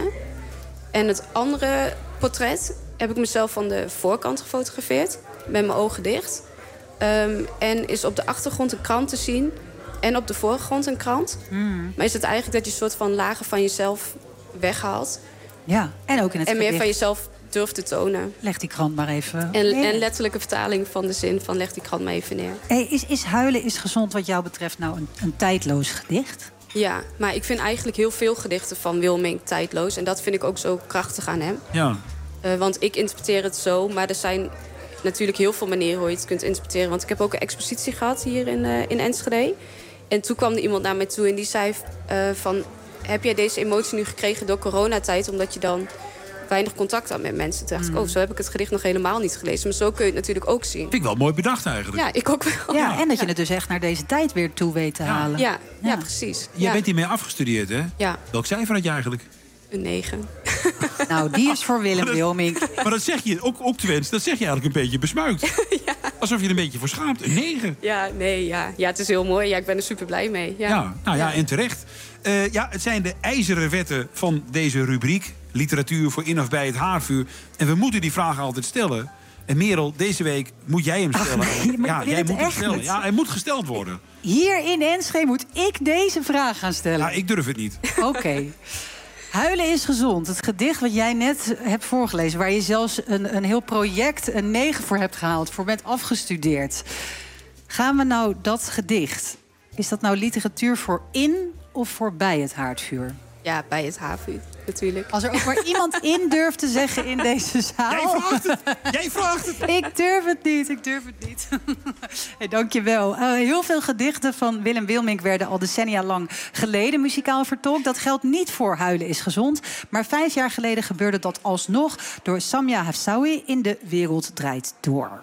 En het andere portret heb ik mezelf van de voorkant gefotografeerd. Met mijn ogen dicht. Um, en is op de achtergrond een krant te zien. En op de voorgrond een krant. Mm. Maar is het eigenlijk dat je een soort van lagen van jezelf weghaalt. Ja, en ook in het En meer gedicht. van jezelf durft te tonen. Leg die krant maar even En, neer. en letterlijke vertaling van de zin van leg die krant maar even neer. Hey, is, is Huilen is gezond wat jou betreft nou een, een tijdloos gedicht? Ja, maar ik vind eigenlijk heel veel gedichten van Wilmink tijdloos. En dat vind ik ook zo krachtig aan hem. Ja. Uh, want ik interpreteer het zo, maar er zijn natuurlijk heel veel manieren hoe je het kunt interpreteren. Want ik heb ook een expositie gehad hier in, uh, in Enschede. En toen kwam er iemand naar mij toe en die zei uh, van... heb jij deze emotie nu gekregen door coronatijd, omdat je dan weinig contact had met mensen? Toen dacht Mm. ik, oh, zo heb ik het gedicht nog helemaal niet gelezen. Maar zo kun je het natuurlijk ook zien. Vind ik wel mooi bedacht eigenlijk. Ja, ik ook wel. Ja, en dat je het dus echt naar deze tijd weer toe weet te halen. Ja, ja, precies. Jij ja. bent hiermee afgestudeerd, hè? Ja. Welk cijfer had je eigenlijk? Een negen. Nou, die is voor Willem Wilmink. Maar dat zeg je, ook, ook Twents, dat zeg je eigenlijk een beetje besmuikt. Ja. Alsof je er een beetje voor schaamt. Een negen. Ja, nee, ja. Ja, het is heel mooi. Ja, ik ben er super blij mee. Ja, Ja, nou ja, en terecht. Uh, ja, het zijn de ijzeren wetten van deze rubriek. Literatuur voor in of bij het haardvuur. En we moeten die vragen altijd stellen. En Merel, deze week moet jij hem stellen. Ach, nee, maar ja, ik wil jij het moet hem echt stellen. niet. Ja, hij moet gesteld worden. Hier in Enschede moet ik deze vraag gaan stellen. Ja, ik durf het niet. Oké. Okay. Huilen is gezond. Het gedicht wat jij net hebt voorgelezen, waar je zelfs een, een heel project een negen voor hebt gehaald, voor bent afgestudeerd. Gaan we nou dat gedicht, is dat nou literatuur voor in of voor bij het haardvuur? Ja, bij het haardvuur natuurlijk. Als er ook maar iemand in durft te zeggen in deze zaal. Jij vraagt het. Jij vraagt het. Ik durf het niet, ik durf het niet. Hey, dankjewel. Uh, heel veel gedichten van Willem Wilmink werden al decennia lang geleden muzikaal vertolkt. Dat geldt niet voor Huilen is gezond. Maar vijf jaar geleden gebeurde dat alsnog door Samia Hafsawi in De Wereld Draait Door.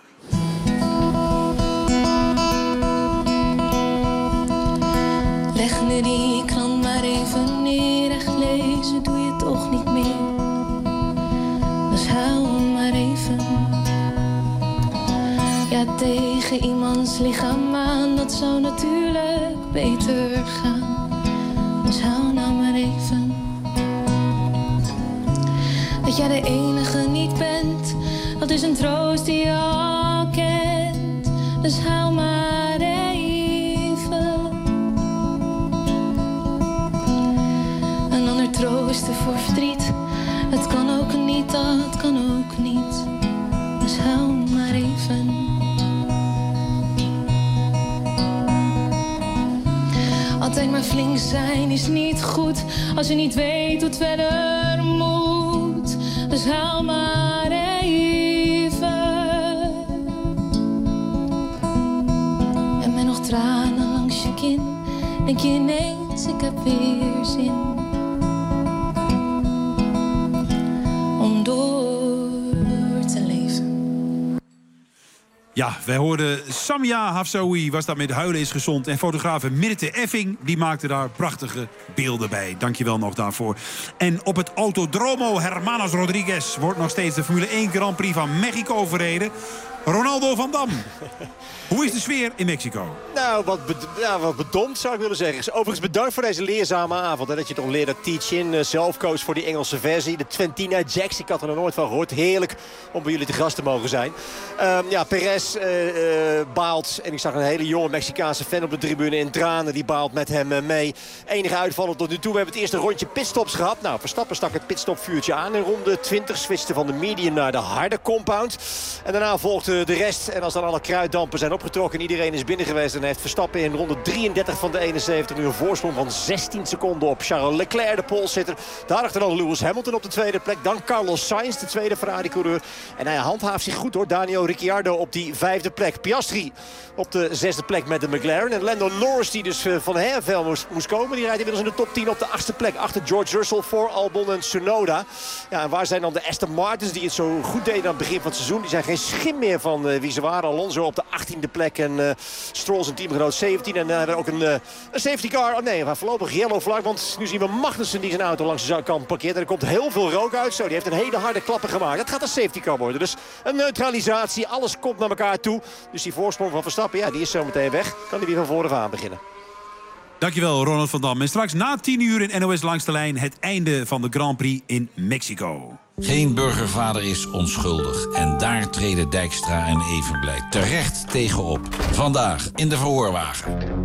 Leg nu die krant maar even neer. Echt lezen doe je toch niet meer. Dus huil maar even. Ja, tegen iemands lichaam aan. Dat zou natuurlijk beter gaan. Dus huil nou maar even. Dat jij de enige niet bent. Dat is een troost die je al kent. Dus huil maar even. Een ander troosten voor verdriet. Het kan ook niet, dat kan ook niet. Dus huil maar even. Altijd maar flink zijn is niet goed. Als je niet weet hoe het verder moet. Dus huil maar even. En met nog tranen langs je kin. Denk je ineens, ik heb weer zin. Om door te leven. Ja, wij hoorden Samia Hafsawi, was dat met Huilen is gezond. En fotografe Mirte Effing, die maakte daar prachtige beelden bij. Dankjewel nog daarvoor. En op het Autodromo Hermanos Rodriguez wordt nog steeds de Formule één Grand Prix van Mexico verreden. Ronaldo van Dam. Hoe is de sfeer in Mexico? Nou, wat, bed ja, wat bedompt zou ik willen zeggen. Overigens bedankt voor deze leerzame avond. Hè, dat je toch leert dat Teach-in uh, zelf koos voor die Engelse versie. De Twentina Jacks, ik had er nog nooit van gehoord. Heerlijk om bij jullie te gast te mogen zijn. Um, ja, Perez uh, uh, baalt. En ik zag een hele jonge Mexicaanse fan op de tribune in tranen. Die baalt met hem uh, mee. Enige uitvallen tot nu toe. We hebben het eerste rondje pitstops gehad. Nou, Verstappen stak het pitstopvuurtje aan in ronde twintig. Switchte van de medium naar de harde compound. En daarna volgde de rest. En als dan alle kruiddampen zijn opgetrokken en iedereen is binnen geweest, dan heeft Verstappen in ronde drieëndertig van de eenenzeventig nu een voorsprong van zestien seconden op Charles Leclerc, de poolzitter. Daarachter dan Lewis Hamilton op de tweede plek. Dan Carlos Sainz, de tweede Ferrari-coureur. En hij handhaaft zich goed hoor. Daniel Ricciardo op die vijfde plek. Piastri op de zesde plek met de McLaren. En Lando Norris, die dus van Hervel moest, moest komen, die rijdt inmiddels in de top tien op de achtste plek. Achter George Russell, voor Albon en Tsunoda. Ja, en waar zijn dan de Aston Martins die het zo goed deden aan het begin van het seizoen? Die zijn geen schim meer van uh, wie ze waren. Alonso op de achttiende plek en uh, Stroll zijn teamgenoot zeventien. En uh, ook een, uh, een safety car. Oh nee, maar voorlopig yellow flag. Want nu zien we Magnussen die zijn auto langs de kant parkeert. En er komt heel veel rook uit. Zo, die heeft een hele harde klappen gemaakt. Dat gaat een safety car worden. Dus een neutralisatie. Alles komt naar elkaar toe. Dus die voorsprong van Verstappen, ja, die is zo meteen weg. Kan hij weer van voren aan beginnen. Dankjewel, Ronald van Dam. En straks na tien uur in N O S Langs de Lijn het einde van de Grand Prix in Mexico. Geen burgervader is onschuldig. En daar treden Dijkstra en Evenblij terecht tegenop. Vandaag in de verhoorwagen.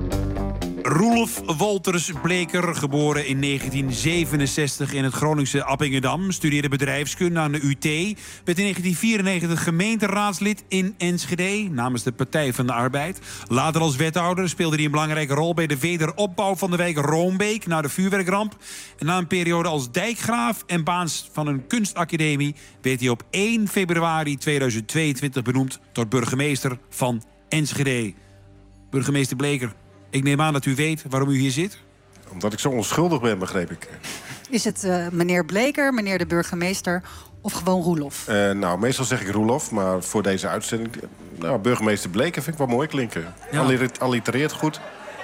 Roelof Wolters Bleker, geboren in negentien zevenenzestig in het Groningse Appingedam, studeerde bedrijfskunde aan de U T, werd in negentien vierennegentig gemeenteraadslid in Enschede namens de Partij van de Arbeid. Later als wethouder speelde hij een belangrijke rol bij de wederopbouw van de wijk Roombeek na de vuurwerkramp. En na een periode als dijkgraaf en baas van een kunstacademie werd hij op één februari tweeduizend tweeëntwintig benoemd tot burgemeester van Enschede. Burgemeester Bleker, ik neem aan dat u weet waarom u hier zit. Omdat ik zo onschuldig ben, begreep ik. Is het uh, meneer Bleker, meneer de burgemeester of gewoon Roelof? Uh, nou, meestal zeg ik Roelof, maar voor deze uitzending... Nou, burgemeester Bleker vind ik wel mooi klinken. Ja. Allitereert goed.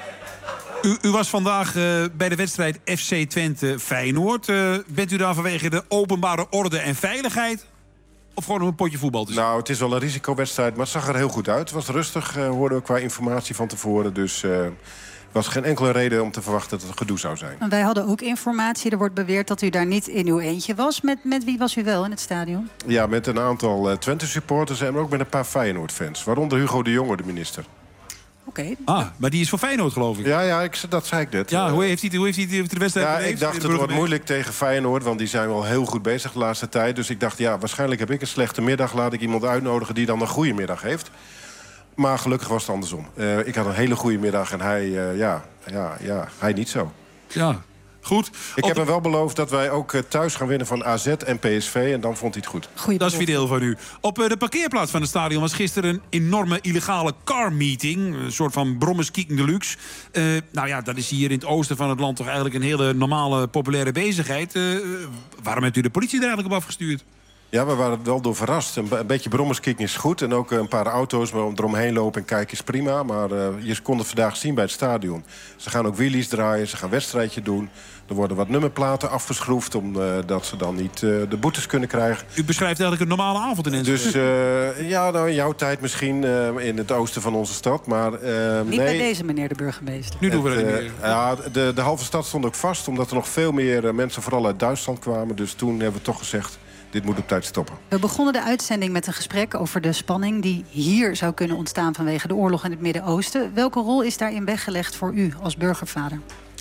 U, u was vandaag uh, bij de wedstrijd F C Twente Feyenoord. Uh, bent u daar vanwege de openbare orde en veiligheid? Of gewoon om een potje voetbal te zien? Nou, het is wel een risicowedstrijd, maar het zag er heel goed uit. Het was rustig, uh, hoorden we qua informatie van tevoren. Dus er uh, was geen enkele reden om te verwachten dat het gedoe zou zijn. Wij hadden ook informatie. Er wordt beweerd dat u daar niet in uw eentje was. Met, met wie was u wel in het stadion? Ja, met een aantal uh, Twente-supporters en ook met een paar Feyenoord-fans. Waaronder Hugo de Jonge, de minister. Oké. Okay. Ah, maar die is voor Feyenoord, geloof ik. Ja, ja ik, dat zei ik net. Ja, hoe heeft hij, hoe heeft hij de wedstrijd Ja, beleefd? ik dacht, het wordt moeilijk tegen Feyenoord, want die zijn wel heel goed bezig de laatste tijd. Dus ik dacht, ja, waarschijnlijk heb ik een slechte middag. Laat ik iemand uitnodigen die dan een goede middag heeft. Maar gelukkig was het andersom. Uh, ik had een hele goede middag en hij, uh, ja, ja, ja, hij niet zo. Ja, goed. Ik heb hem wel beloofd dat wij ook uh, thuis gaan winnen van A Z en P S V. En dan vond hij het goed. Goeie dat is fideel van u. Op uh, de parkeerplaats van het stadion was gisteren een enorme illegale car meeting. Een soort van brommerskiking deluxe. Uh, nou ja, dat is hier in het oosten van het land toch eigenlijk een hele normale, populaire bezigheid. Uh, waarom hebt u de politie er eigenlijk op afgestuurd? Ja, we waren er wel door verrast. Een, een beetje brommerskiking is goed. En ook een paar auto's maar eromheen lopen en kijken is prima. Maar uh, je kon het vandaag zien bij het stadion. Ze gaan ook wheelies draaien, ze gaan een wedstrijdje doen. Er worden wat nummerplaten afgeschroefd, omdat uh, ze dan niet uh, de boetes kunnen krijgen. U beschrijft eigenlijk een normale avond in Enschede. Dus uh, ja, nou in jouw tijd misschien uh, in het oosten van onze stad. Maar, uh, niet nee, bij deze meneer de burgemeester. Nu doen we dat niet meer. Uh, ja, de, de halve stad stond ook vast, omdat er nog veel meer uh, mensen vooral uit Duitsland kwamen. Dus toen hebben we toch gezegd, dit moet op tijd stoppen. We begonnen de uitzending met een gesprek over de spanning die hier zou kunnen ontstaan vanwege de oorlog in het Midden-Oosten. Welke rol is daarin weggelegd voor u als burgervader?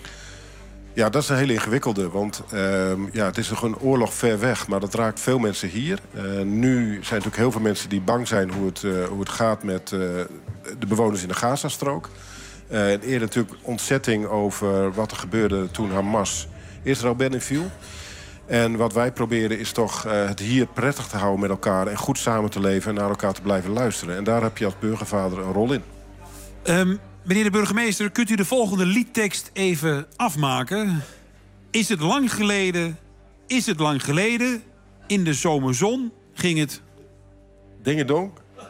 Ja, dat is een hele ingewikkelde. Want uh, ja, het is nog een oorlog ver weg, maar dat raakt veel mensen hier. Uh, nu zijn er natuurlijk heel veel mensen die bang zijn hoe het, uh, hoe het gaat met uh, de bewoners in de Gazastrook. Uh, en eerder natuurlijk ontzetting over wat er gebeurde toen Hamas Israël binnenviel. En wat wij proberen is toch uh, het hier prettig te houden met elkaar en goed samen te leven en naar elkaar te blijven luisteren. En daar heb je als burgervader een rol in. Um, meneer de burgemeester, kunt u de volgende liedtekst even afmaken? Is het lang geleden, is het lang geleden, in de zomerzon ging het... Dingedong?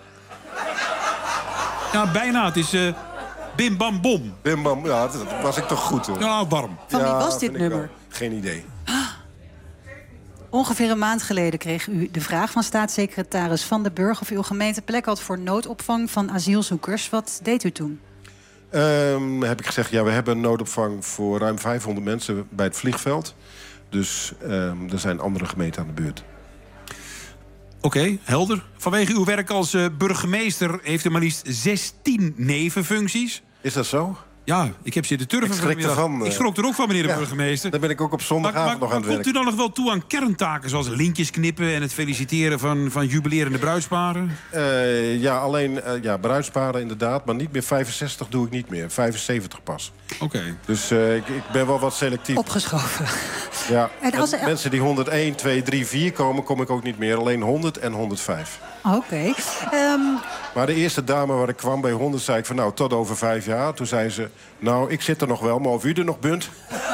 Ja, bijna. Het is uh, Bim Bam Bom. Bim Bam, ja, dat was ik toch goed. Hoor. Ja, warm. Van wie ja, was dit nummer? Geen idee. Ongeveer een maand geleden kreeg u de vraag van staatssecretaris Van den Burg of uw gemeente plek had voor noodopvang van asielzoekers. Wat deed u toen? Um, heb ik gezegd, ja, we hebben een noodopvang voor ruim vijfhonderd mensen bij het vliegveld. Dus um, er zijn andere gemeenten aan de beurt. Oké, okay, helder. Vanwege uw werk als uh, burgemeester heeft u maar liefst zestien nevenfuncties. Is dat zo? Ja, ik heb zitten turven ik schrik ervan. Ik schrok er ook van, meneer de ja, burgemeester. Dan ben ik ook op zondagavond maar, maar, nog aan het werk. Komt u dan nog wel toe aan kerntaken zoals lintjes knippen en het feliciteren van, van jubilerende bruidsparen? Uh, ja, alleen uh, ja, bruidsparen inderdaad, maar niet meer vijfenzestig doe ik niet meer. vijfenzeventig pas. Oké. Okay. Dus uh, ik, ik ben wel wat selectief. Opgeschoven. Ja, en als en er... mensen die honderdéén, twee, drie, vier komen, kom ik ook niet meer. Alleen honderd en honderdvijf. Oké. Okay. Um... Maar de eerste dame waar ik kwam bij honderd zei ik van nou, tot over vijf jaar. Toen zei ze, nou, ik zit er nog wel, maar of u er nog bent?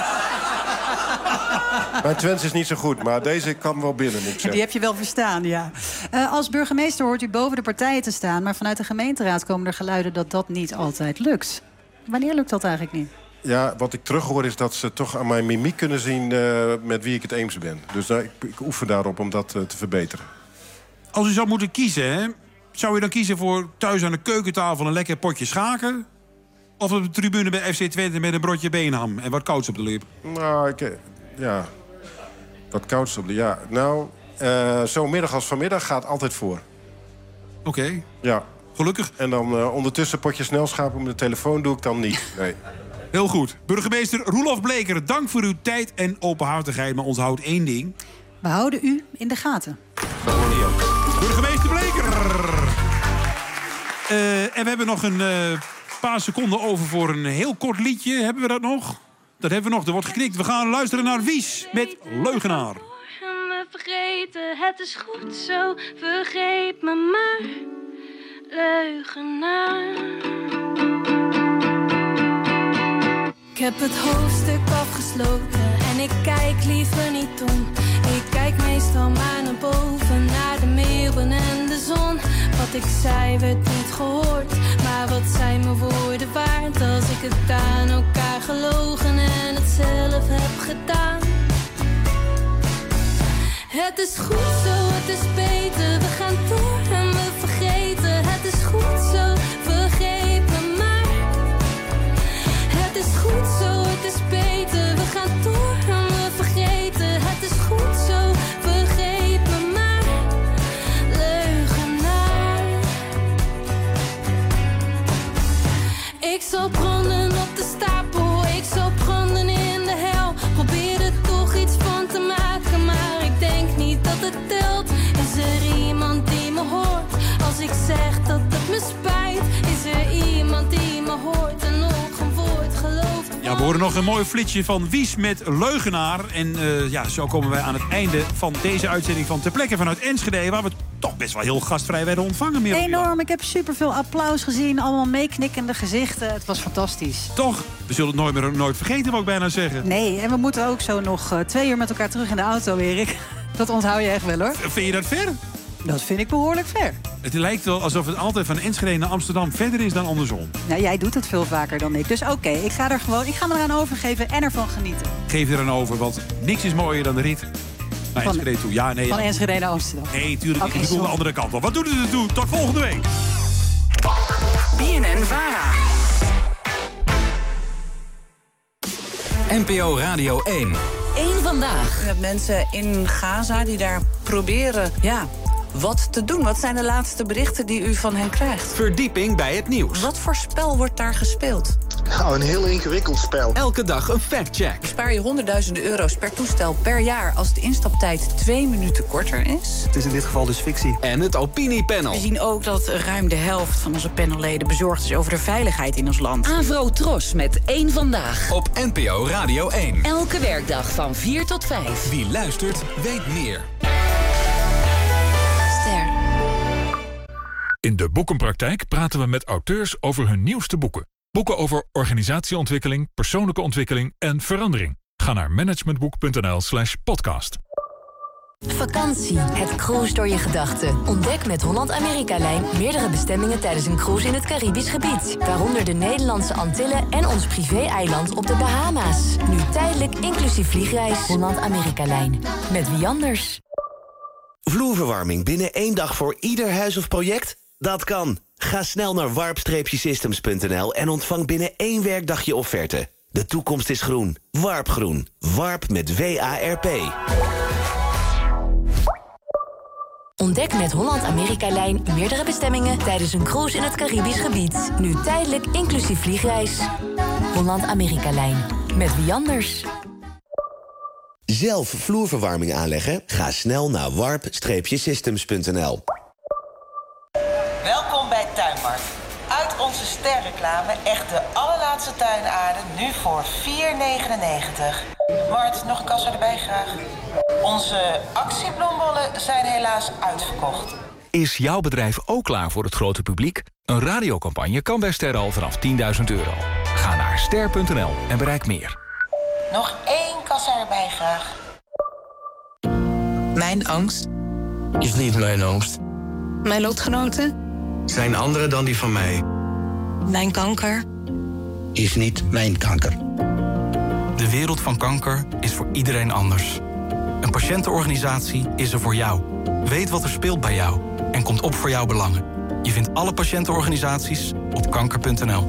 Mijn Twents is niet zo goed, maar deze kan wel binnen, moet ik zeggen. Die heb je wel verstaan, ja. Uh, als burgemeester hoort u boven de partijen te staan, maar vanuit de gemeenteraad komen er geluiden dat dat niet altijd lukt. Wanneer lukt dat eigenlijk niet? Ja, wat ik terughoor is dat ze toch aan mijn mimiek kunnen zien uh, met wie ik het eens ben. Dus uh, ik, ik oefen daarop om dat uh, te verbeteren. Als u zou moeten kiezen, hè, zou u dan kiezen voor thuis aan de keukentafel een lekker potje schaken? Of op de tribune bij F C Twente met een broodje beenham en wat kouds op de lip? Nou, ik, ja, wat kouds op de... Ja, nou, uh, zo'n middag als vanmiddag gaat altijd voor. Oké. Okay. Ja. Gelukkig. En dan uh, ondertussen potje snelschapen op de telefoon doe ik dan niet. Nee. Heel goed. Burgemeester Roelof Bleker, dank voor uw tijd en openhartigheid. Maar ons houdt één ding. We houden u in de gaten. Burgemeester Bleker! Uh, en we hebben nog een uh, paar seconden over voor een heel kort liedje. Hebben we dat nog? Dat hebben we nog. Er wordt geknikt. We gaan luisteren naar Wies met Leugenaar. Me vergeten, het is goed zo. Vergeet me maar, leugenaar. Ik heb het hoofdstuk afgesloten en ik kijk liever niet om. Ik kijk meestal maar naar boven, naar de meeuwen en de zon. Wat ik zei werd niet gehoord, maar wat zijn mijn woorden waard? Als ik het aan elkaar gelogen en het zelf heb gedaan. Het is goed zo, het is beter, we gaan door en we vergeten. Het is goed zo, vergeet me maar. Het is goed zo, het is beter, we gaan door en we vergeten. Het is goed zo, vergeet me maar, leugenaar. Ik zal branden op de stapel, ik zal branden in de hel. Probeer er toch iets van te maken, maar ik denk niet dat het telt. Is er iemand die me hoort als ik zeg dat het me spijt? Is er iemand die me hoort en nog een woord gelooft? Ja, we horen nog een mooi flitsje van Wies met Leugenaar. En uh, ja, zo komen wij aan het einde van deze uitzending van Ter Plekke vanuit Enschede, waar we toch best wel heel gastvrij werden ontvangen. Meer Enorm, ik heb superveel applaus gezien, allemaal meeknikkende gezichten. Het was fantastisch. Toch? We zullen het nooit meer nooit vergeten, wou ik bijna zeggen. Nee, en we moeten ook zo nog uh, twee uur met elkaar terug in de auto, Erik. Dat onthoud je echt wel, hoor. Vind je dat ver? Dat vind ik behoorlijk ver. Het lijkt wel alsof het altijd van Enschede naar Amsterdam verder is dan andersom. Nou, jij doet het veel vaker dan ik. Dus oké, okay, ik ga er gewoon, ik ga me eraan overgeven en ervan genieten. Geef er aan over, want niks is mooier dan de rit naar van, Enschede toe. Ja, nee, van ja. Enschede naar Amsterdam. Nee, tuurlijk. Okay, ik bedoel de andere kant op. Wat doet het er toe? Tot volgende week. B N N Vara. N P O Radio één. Eén vandaag. U hebt mensen in Gaza die daar proberen, ja, wat te doen. Wat zijn de laatste berichten die u van hen krijgt? Verdieping bij het nieuws. Wat voor spel wordt daar gespeeld? Nou, een heel ingewikkeld spel. Elke dag een factcheck. Spaar je honderdduizenden euro's per toestel per jaar als de instaptijd twee minuten korter is? Het is in dit geval dus fictie. En het opiniepanel. We zien ook dat ruim de helft van onze panelleden bezorgd is over de veiligheid in ons land. Avro Tros met één vandaag. Op N P O Radio één. Elke werkdag van vier tot vijf. Wie luistert, weet meer. Ster. In de Boekenpraktijk praten we met auteurs over hun nieuwste boeken. Boeken over organisatieontwikkeling, persoonlijke ontwikkeling en verandering. Ga naar managementboek punt n l slash podcast. Vakantie, het cruise door je gedachten. Ontdek met Holland-Amerika-lijn meerdere bestemmingen tijdens een cruise in het Caribisch gebied. Waaronder de Nederlandse Antillen en ons privé-eiland op de Bahama's. Nu tijdelijk inclusief vliegreis. Holland-Amerika-lijn. Met wie anders? Vloerverwarming binnen één dag voor ieder huis of project? Dat kan. Ga snel naar warp systems punt n l en ontvang binnen één werkdag je offerte. De toekomst is groen. Warp Groen. Warp met W A R P. Ontdek met Holland-Amerika-lijn meerdere bestemmingen tijdens een cruise in het Caribisch gebied. Nu tijdelijk inclusief vliegreis. Holland-Amerika-lijn. Met wie anders? Zelf vloerverwarming aanleggen? Ga snel naar warp systems punt n l. Welkom bij Tuinmarkt. Uit onze sterreclame echt de allerlaatste tuinaarden, nu voor vier negenennegentig. Mart, nog een kassa erbij graag. Onze actiebloembollen zijn helaas uitverkocht. Is jouw bedrijf ook klaar voor het grote publiek? Een radiocampagne kan bij Ster al vanaf tienduizend euro. Ga naar ster punt n l en bereik meer. Nog één kassa erbij graag. Mijn angst is niet mijn angst. Mijn lotgenoten zijn andere dan die van mij. Mijn kanker is niet mijn kanker. De wereld van kanker is voor iedereen anders. Een patiëntenorganisatie is er voor jou. Weet wat er speelt bij jou en komt op voor jouw belangen. Je vindt alle patiëntenorganisaties op kanker punt n l.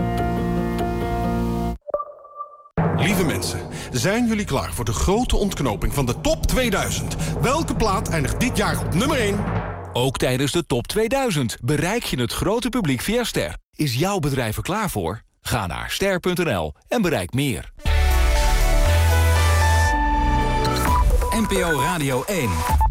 Lieve mensen, zijn jullie klaar voor de grote ontknoping van de top tweeduizend? Welke plaat eindigt dit jaar op nummer één? Ook tijdens de top tweeduizend bereik je het grote publiek via Ster. Is jouw bedrijf er klaar voor? Ga naar ster punt n l en bereik meer. N P O Radio één.